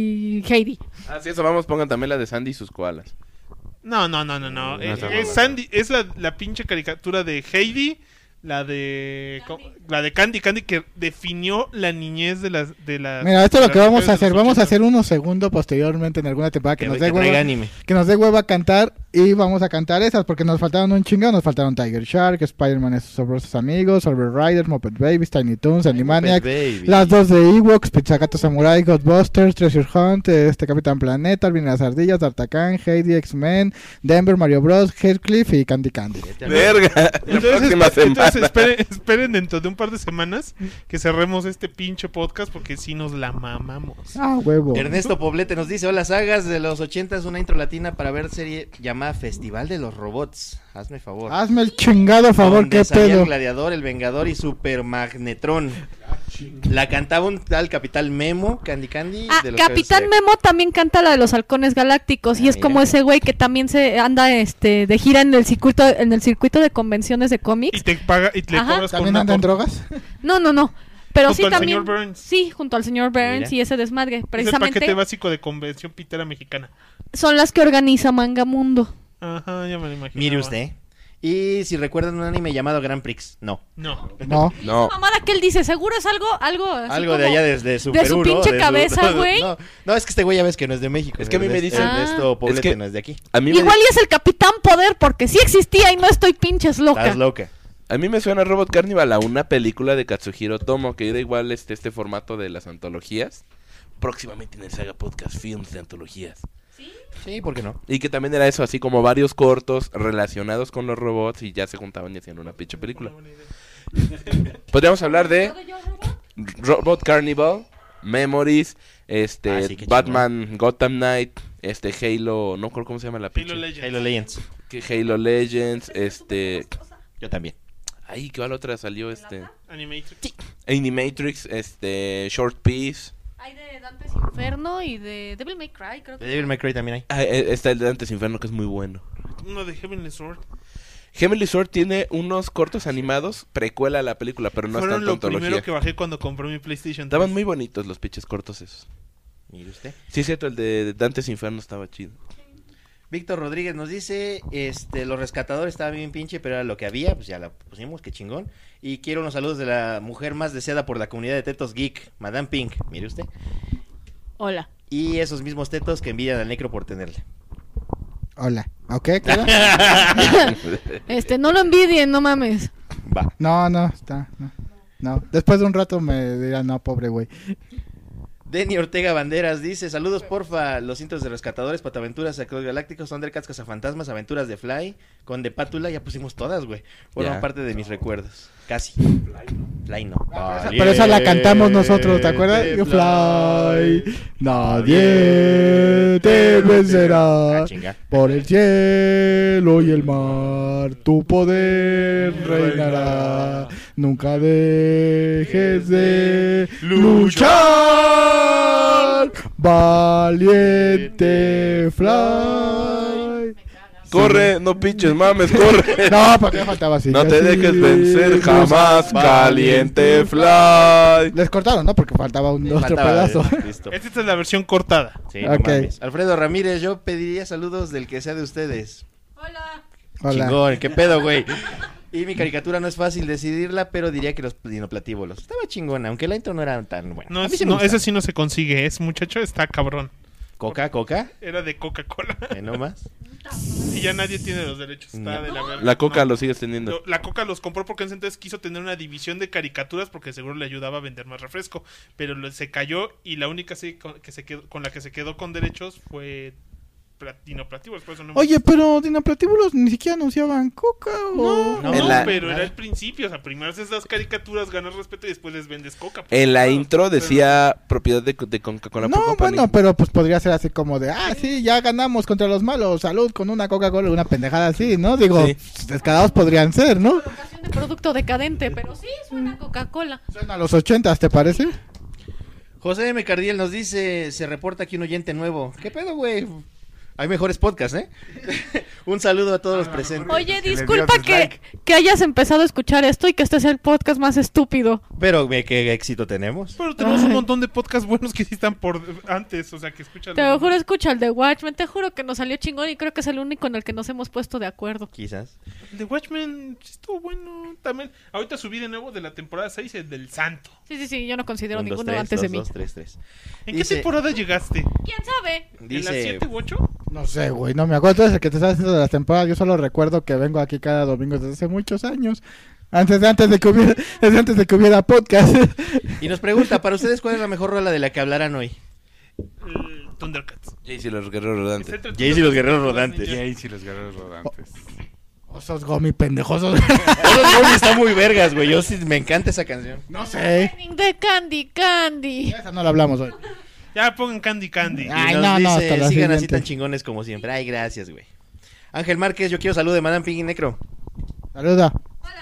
y Heidi. Así eso, vamos, pongan también la de Sandy y sus koalas. No, no, no, no, no. Eh, está es mal. Sandy, es la, la pinche caricatura de Heidi, la de co- la de Candy Candy que definió la niñez de las de las Mira, esto es de lo que las vamos a mujeres de hacer. los Vamos a ochentas. hacer uno segundo posteriormente en alguna temporada que, Que- nos que dé traiga hueva. anime. Que nos dé hueva a cantar y vamos a cantar esas porque nos faltaron un chingo. Nos faltaron Tiger Shark, Spider-Man y sus sabrosos amigos, Silver Riders, Muppet Babies, Tiny Toons, Animaniacs, Babies. las dos de Ewoks, Pizzicato Samurai, Ghostbusters, Treasure Hunt, este Capitán Planeta, Alvin y las Ardillas, D'Artagnan, Heidi, X-Men, Denver, Mario Bros, Heathcliff y Candy Candy. Verga. La Entonces, próxima espe- entonces semana. esperen, esperen dentro de un par de semanas que cerremos este pinche podcast porque si nos la mamamos. Ah, huevo. Ernesto Poblete nos dice, hola sagas de los ochentas, una intro latina para ver serie llamada Festival de los Robots. Hazme favor. Hazme el chingado favor, Donde qué salía pedo. el Gladiador, el Vengador y Super Magnetron. La cantaba un tal Capital Memo, Candy Candy. Ah, de los Capitán que- Memo también canta la de los halcones galácticos y es como ese güey que también se anda este de gira en el circuito en el circuito de convenciones de cómics. Y te paga y te Ajá. cobras con ¿También una andan por- drogas? No, no, no. Pero Junto sí al también. señor Burns. Sí, junto al señor Burns Mira. y ese desmadre. Es el Precisamente paquete básico de convención pitera mexicana. son las que organiza Mangamundo. Ajá, ya me lo imagino. Mire usted. Y si recuerdan un anime llamado Grand Prix, no. No. No. No. Mamada que él dice, seguro es algo, algo así Algo de como allá desde Super de su uno, pinche de su- cabeza, güey. No, no, es que este güey ya ves que no es de México. Es que a mí me Ernesto- dicen- Ernesto Poblete Es que- no es de aquí. A mí me, Igual y es el Capitán Poder porque sí existía y no estoy pinches loca. Estás loca. a mí me suena Robot Carnival a una película de Katsuhiro Tomo, que era igual este, este formato de las antologías. Próximamente en el Saga Podcast, films de antologías. Sí, ¿por qué no? Y que también era eso, así como varios cortos relacionados con los robots y ya se juntaban y hacían una pinche película. Podríamos hablar de Robot Carnival, Memories, este, Ah, sí, qué Batman, Gotham Knight, este, Halo, no recuerdo cómo se llama la pinche. Halo Legends. Halo Legends. Que Halo Legends, este, Yo también. ahí que la otra salió este, Animatrix. Animatrix, este, Short Piece. Hay de Dante's Inferno y de Devil May Cry, creo De que. Devil May Cry también hay. Ah, eh, está el de Dante's Inferno que es muy bueno. Uno de Heavenly Sword. Heavenly Sword tiene unos cortos animados precuela a la película, pero no Fueron es lo tanto antología. primero que bajé cuando compré mi PlayStation. Estaban muy bonitos los pinches cortos esos. ¿Mire usted? Sí, es cierto, el de Dante's Inferno estaba chido. Víctor Rodríguez nos dice, este, Los Rescatadores estaba bien pinche, pero era lo que había, pues ya la pusimos, qué chingón. Y quiero unos saludos de la mujer más deseada por la comunidad de tetos geek, Madame Pink, mire usted. Hola. Y esos mismos tetos que envidian al necro por tenerle. Hola. ¿Ok? ¿Claro? Este, no lo envidien, no mames. Va. No, no, está. No, no. Después de un rato me dirán, no, pobre güey. Denny Ortega Banderas dice, saludos porfa, los cintos de rescatadores, pataventuras, Acros Galácticos, Thundercats, Cazafantasmas, aventuras de Fly, con de Pátula, ya pusimos todas, güey. Forman Ya. parte de mis recuerdos. Casi. Fly no. Pero esa la cantamos nosotros, ¿te acuerdas? You fly, nadie te vencerá. Ah, chinga. Por el cielo y el mar, tu poder reinará. Nunca dejes de luchar, valiente fly. Corre, no pinches mames, corre. No, porque me faltaba así. No te así, dejes vencer jamás, caliente fly. Les cortaron, ¿no? Porque faltaba un otro Faltaba, pedazo. eh, listo. Esta es la versión cortada. Sí, no Ok. mames. Alfredo Ramírez, yo pediría saludos del que sea de ustedes. Hola. Hola. Chingón, qué pedo, güey. Y mi caricatura no es fácil decidirla, pero diría que los dinoplatívolos. Estaba chingona, aunque la intro no era tan buena. No, A mí es, sí me no gusta. ese sí no se consigue, ese muchacho está cabrón. Coca, Coca, Era de Coca-Cola. eh, no más. Y ya nadie tiene los derechos. Está No. de la verga. La Coca No. lo sigues teniendo. Lo- La Coca los compró porque en ese entonces quiso tener una división de caricaturas porque seguro le ayudaba a vender más refresco. Pero lo- se cayó y la única serie con, que se quedó, con la que se quedó con derechos fue Pla- Dinoplatívolos. Por eso no Oye, pero Dinoplatíbulos ni siquiera anunciaban Coca o... No, no, En la- pero era el principio. O sea, primero haces las caricaturas, ganas respeto y después les vendes Coca. En la Claro, intro pero- decía propiedad de, de Coca-Cola. No, Company. bueno, pero pues podría ser así como de, ah, sí, ya ganamos contra los malos, salud con una Coca-Cola, una pendejada así, ¿no? Digo, Sí. descarados podrían ser, ¿no? Colocación de producto decadente, pero sí, es una Coca-Cola. A los ochentas, ¿te parece? José M. Cardiel nos dice, se reporta aquí un oyente nuevo. ¿Qué pedo, güey? Hay mejores podcasts, ¿eh? Un saludo a todos los presentes. Oye, les dio disculpa que, dislike. que hayas empezado a escuchar esto y que este sea el podcast más estúpido. Pero ve qué éxito tenemos. Pero tenemos Ay. un montón de podcasts buenos que sí están por antes. O sea, que escuchan. Te lo juro, escucha el de Watchmen, te juro que nos salió chingón y creo que es el único en el que nos hemos puesto de acuerdo. Quizás. El de Watchmen sí estuvo bueno. También. Ahorita subí de nuevo de la temporada seis, el del Santo. Sí, sí, sí, yo no considero Un, dos, ninguno tres, antes de dos, mí. dos, tres, tres. ¿En Dice- qué temporada llegaste? ¿Quién sabe? ¿En la Dice, siete u ocho? No sé, güey, no me acuerdo. Desde que te estás haciendo de las temporadas, yo solo recuerdo que vengo aquí cada domingo desde hace muchos años. Antes de, antes de que hubiera, desde antes de que hubiera podcast. y nos pregunta, para ustedes, ¿cuál es la mejor rola de la que hablarán hoy? El Thundercats. Jace y los guerreros rodantes. Está entre Jace y los guerreros Thundercats rodantes. Ninja. Jace y los guerreros rodantes. Osos gomi pendejosos. Todos Gomi está muy vergas, güey. Yo sí me encanta esa canción. No sé. De Candy, Candy. Esa no la hablamos hoy. Ya pongan Candy Candy. Y Ay, nos no, no, dice, hasta la sigan así siguiente. tan chingones como siempre. Ay, gracias, güey. Ángel Márquez, yo quiero salud de Madame Piggy Necro. Saluda.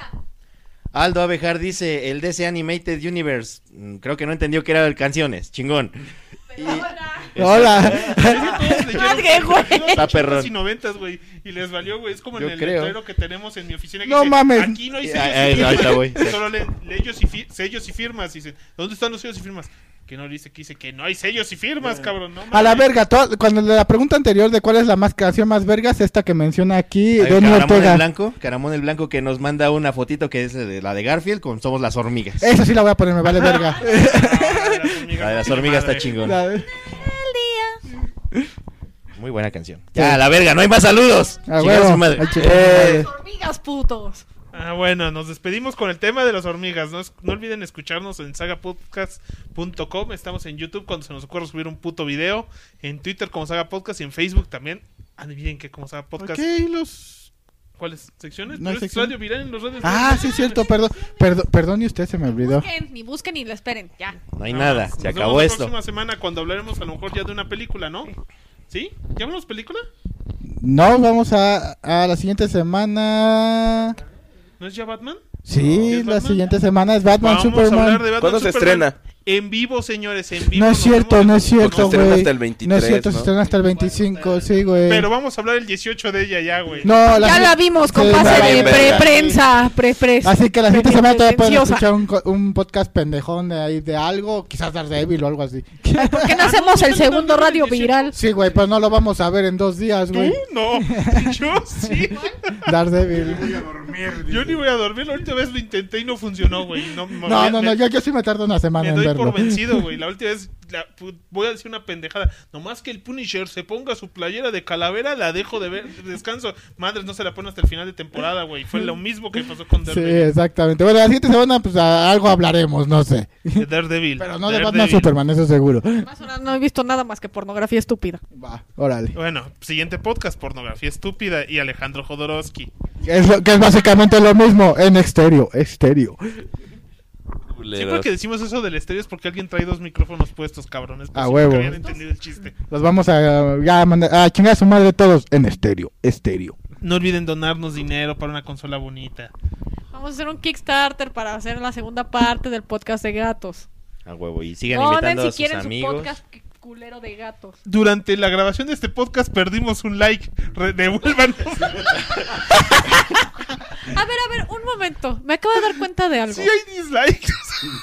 Aldo Abejar dice, el D C Animated Universe. Mm, Creo que no entendió que era canciones. Chingón. Y- Hola. Es que todos leyeron Madre, güey. los Está ochentas perrón. y noventas, güey. Y les valió, güey. Es como en Yo el creo. letrero que tenemos en mi oficina. Que No dice, mames. Aquí no hay Ah, sellos ah, y ahí firmas. está, güey. Solo leen sellos y, fi- sellos y firmas. Y dicen, ¿dónde están los sellos y firmas? Que no dice que dice que no hay sellos y firmas, cabrón. No, A la mames. verga, to- cuando la pregunta anterior de cuál es la más canción más vergas, esta que menciona aquí, Ay, Donny Caramón el Ortega. Blanco, Caramón el Blanco que nos manda una fotito que es de la de Garfield con Somos las Hormigas. Esa sí la voy a poner, me vale verga. Ah, las hormigas, La de las mi hormigas está madre. chingón. La de- Muy buena canción. Ya, la verga, no hay más saludos. A Chingar a huevo. su madre. Ay, chingar a su Eh, madre. Hormigas, putos. Ah, bueno, nos despedimos con el tema de las hormigas. No, es- no olviden escucharnos en saga podcast punto com. Estamos en YouTube cuando se nos ocurra subir un puto video. En Twitter como Saga Podcast y en Facebook también. Adivinen que como Saga Podcast. Ok, los... ¿Cuáles secciones? No hay Pero es sección. Radio Viral en los redes. Ah, sí, cierto, perdón. Perdón, perdón y usted se me olvidó. Busquen, ni busquen ni lo esperen, ya. no hay Ah, nada, nos se vemos acabó la esto. próxima semana cuando hablaremos a lo mejor ya de una película, ¿no? ¿Sí? ¿Ya hablamos película? No, vamos a, a la siguiente semana. ¿No es ya Batman? Sí, ¿Es la Batman? siguiente semana es Batman Vamos a Superman. hablar de Batman ¿Cuándo se Superman. estrena? En vivo, señores, en vivo. No es nos cierto, vemos no es con cierto, nosotros. güey. hasta el veintitrés, No es cierto, ¿no? se estrena hasta el veinticinco, sí, güey. Pero vamos a hablar el dieciocho de ella ya, güey. No, la Ya gente- la vimos con sí, pase la- de verga. pre-prensa, pre-pres. Así que la siguiente semana todavía pueden pretenciosa. escuchar un, co- un podcast pendejón de ahí de algo, quizás Daredevil o algo así. ¿Por qué no hacemos el segundo radio viral? Sí, güey, pero no lo vamos a ver en dos días, güey. ¿Tú? No, yo sí. Daredevil. Yo ni voy a dormir. La última vez lo intenté y no funcionó, güey. No, me- No, no, me- no, yo, yo sí me tardo una semana Me en doy verlo. por vencido, güey. La última vez la- pu- voy a decir una pendejada. Nomás que el Punisher se ponga su playera de calavera, la dejo de ver. Descanso. Madres, no se la pone hasta el final de temporada, güey. Fue lo mismo que pasó con Sí, Daredevil. exactamente. Bueno, la siguiente semana, pues a- algo hablaremos, no sé. De Daredevil. Pero no de Daredevil. Batman Superman, eso seguro. Más ahora no he visto nada más que pornografía estúpida. Va, órale. Bueno, siguiente podcast, pornografía estúpida y Alejandro Jodorowsky. Es lo, que es básicamente lo mismo en estéreo, estéreo. Siempre que decimos eso del estéreo es porque alguien trae dos micrófonos puestos, cabrones. A Pues, huevo. que habían entendido el chiste. Los vamos a, ya, a mandar a chingar a su madre todos en estéreo, estéreo. No olviden donarnos dinero para una consola bonita. Vamos a hacer un Kickstarter para hacer la segunda parte del podcast de gatos. A huevo. Y sigan Donen invitando si a sus quieren su amigos. podcast culero de gatos. Durante la grabación de este podcast perdimos un like. Re- devuélvanos. A ver, a ver, un momento. Me acabo de dar cuenta de algo. Sí hay dislikes.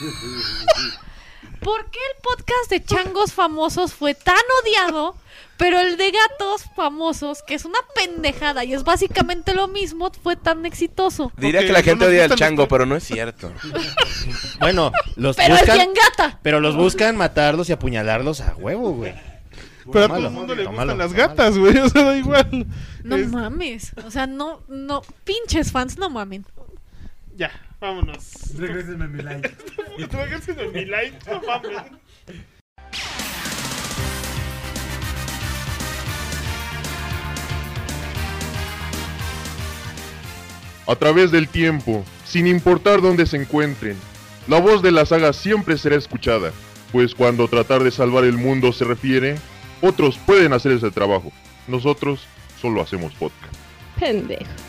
¿Por qué el podcast de changos famosos fue tan odiado, pero el de gatos famosos, que es una pendejada y es básicamente lo mismo, fue tan exitoso? Diría Porque que la no gente nos odia al gustan chango, los- pero no es cierto. Bueno, los Pero es buscan, bien gata. pero los buscan matarlos y apuñalarlos a huevo, güey. Pero a todo Tómalo, el mundo le tómalo, gustan las tómalo. gatas, güey. O sea, da igual. No Es- mames. O sea, no, no, pinches fans, no mamen. Ya, vámonos. Regrésenme mi like. Regrésenme mi like, no mames. A través del tiempo, sin importar dónde se encuentren, la voz de la saga siempre será escuchada, pues cuando tratar de salvar el mundo se refiere, otros pueden hacer ese trabajo. Nosotros solo hacemos podcast. Pendejo.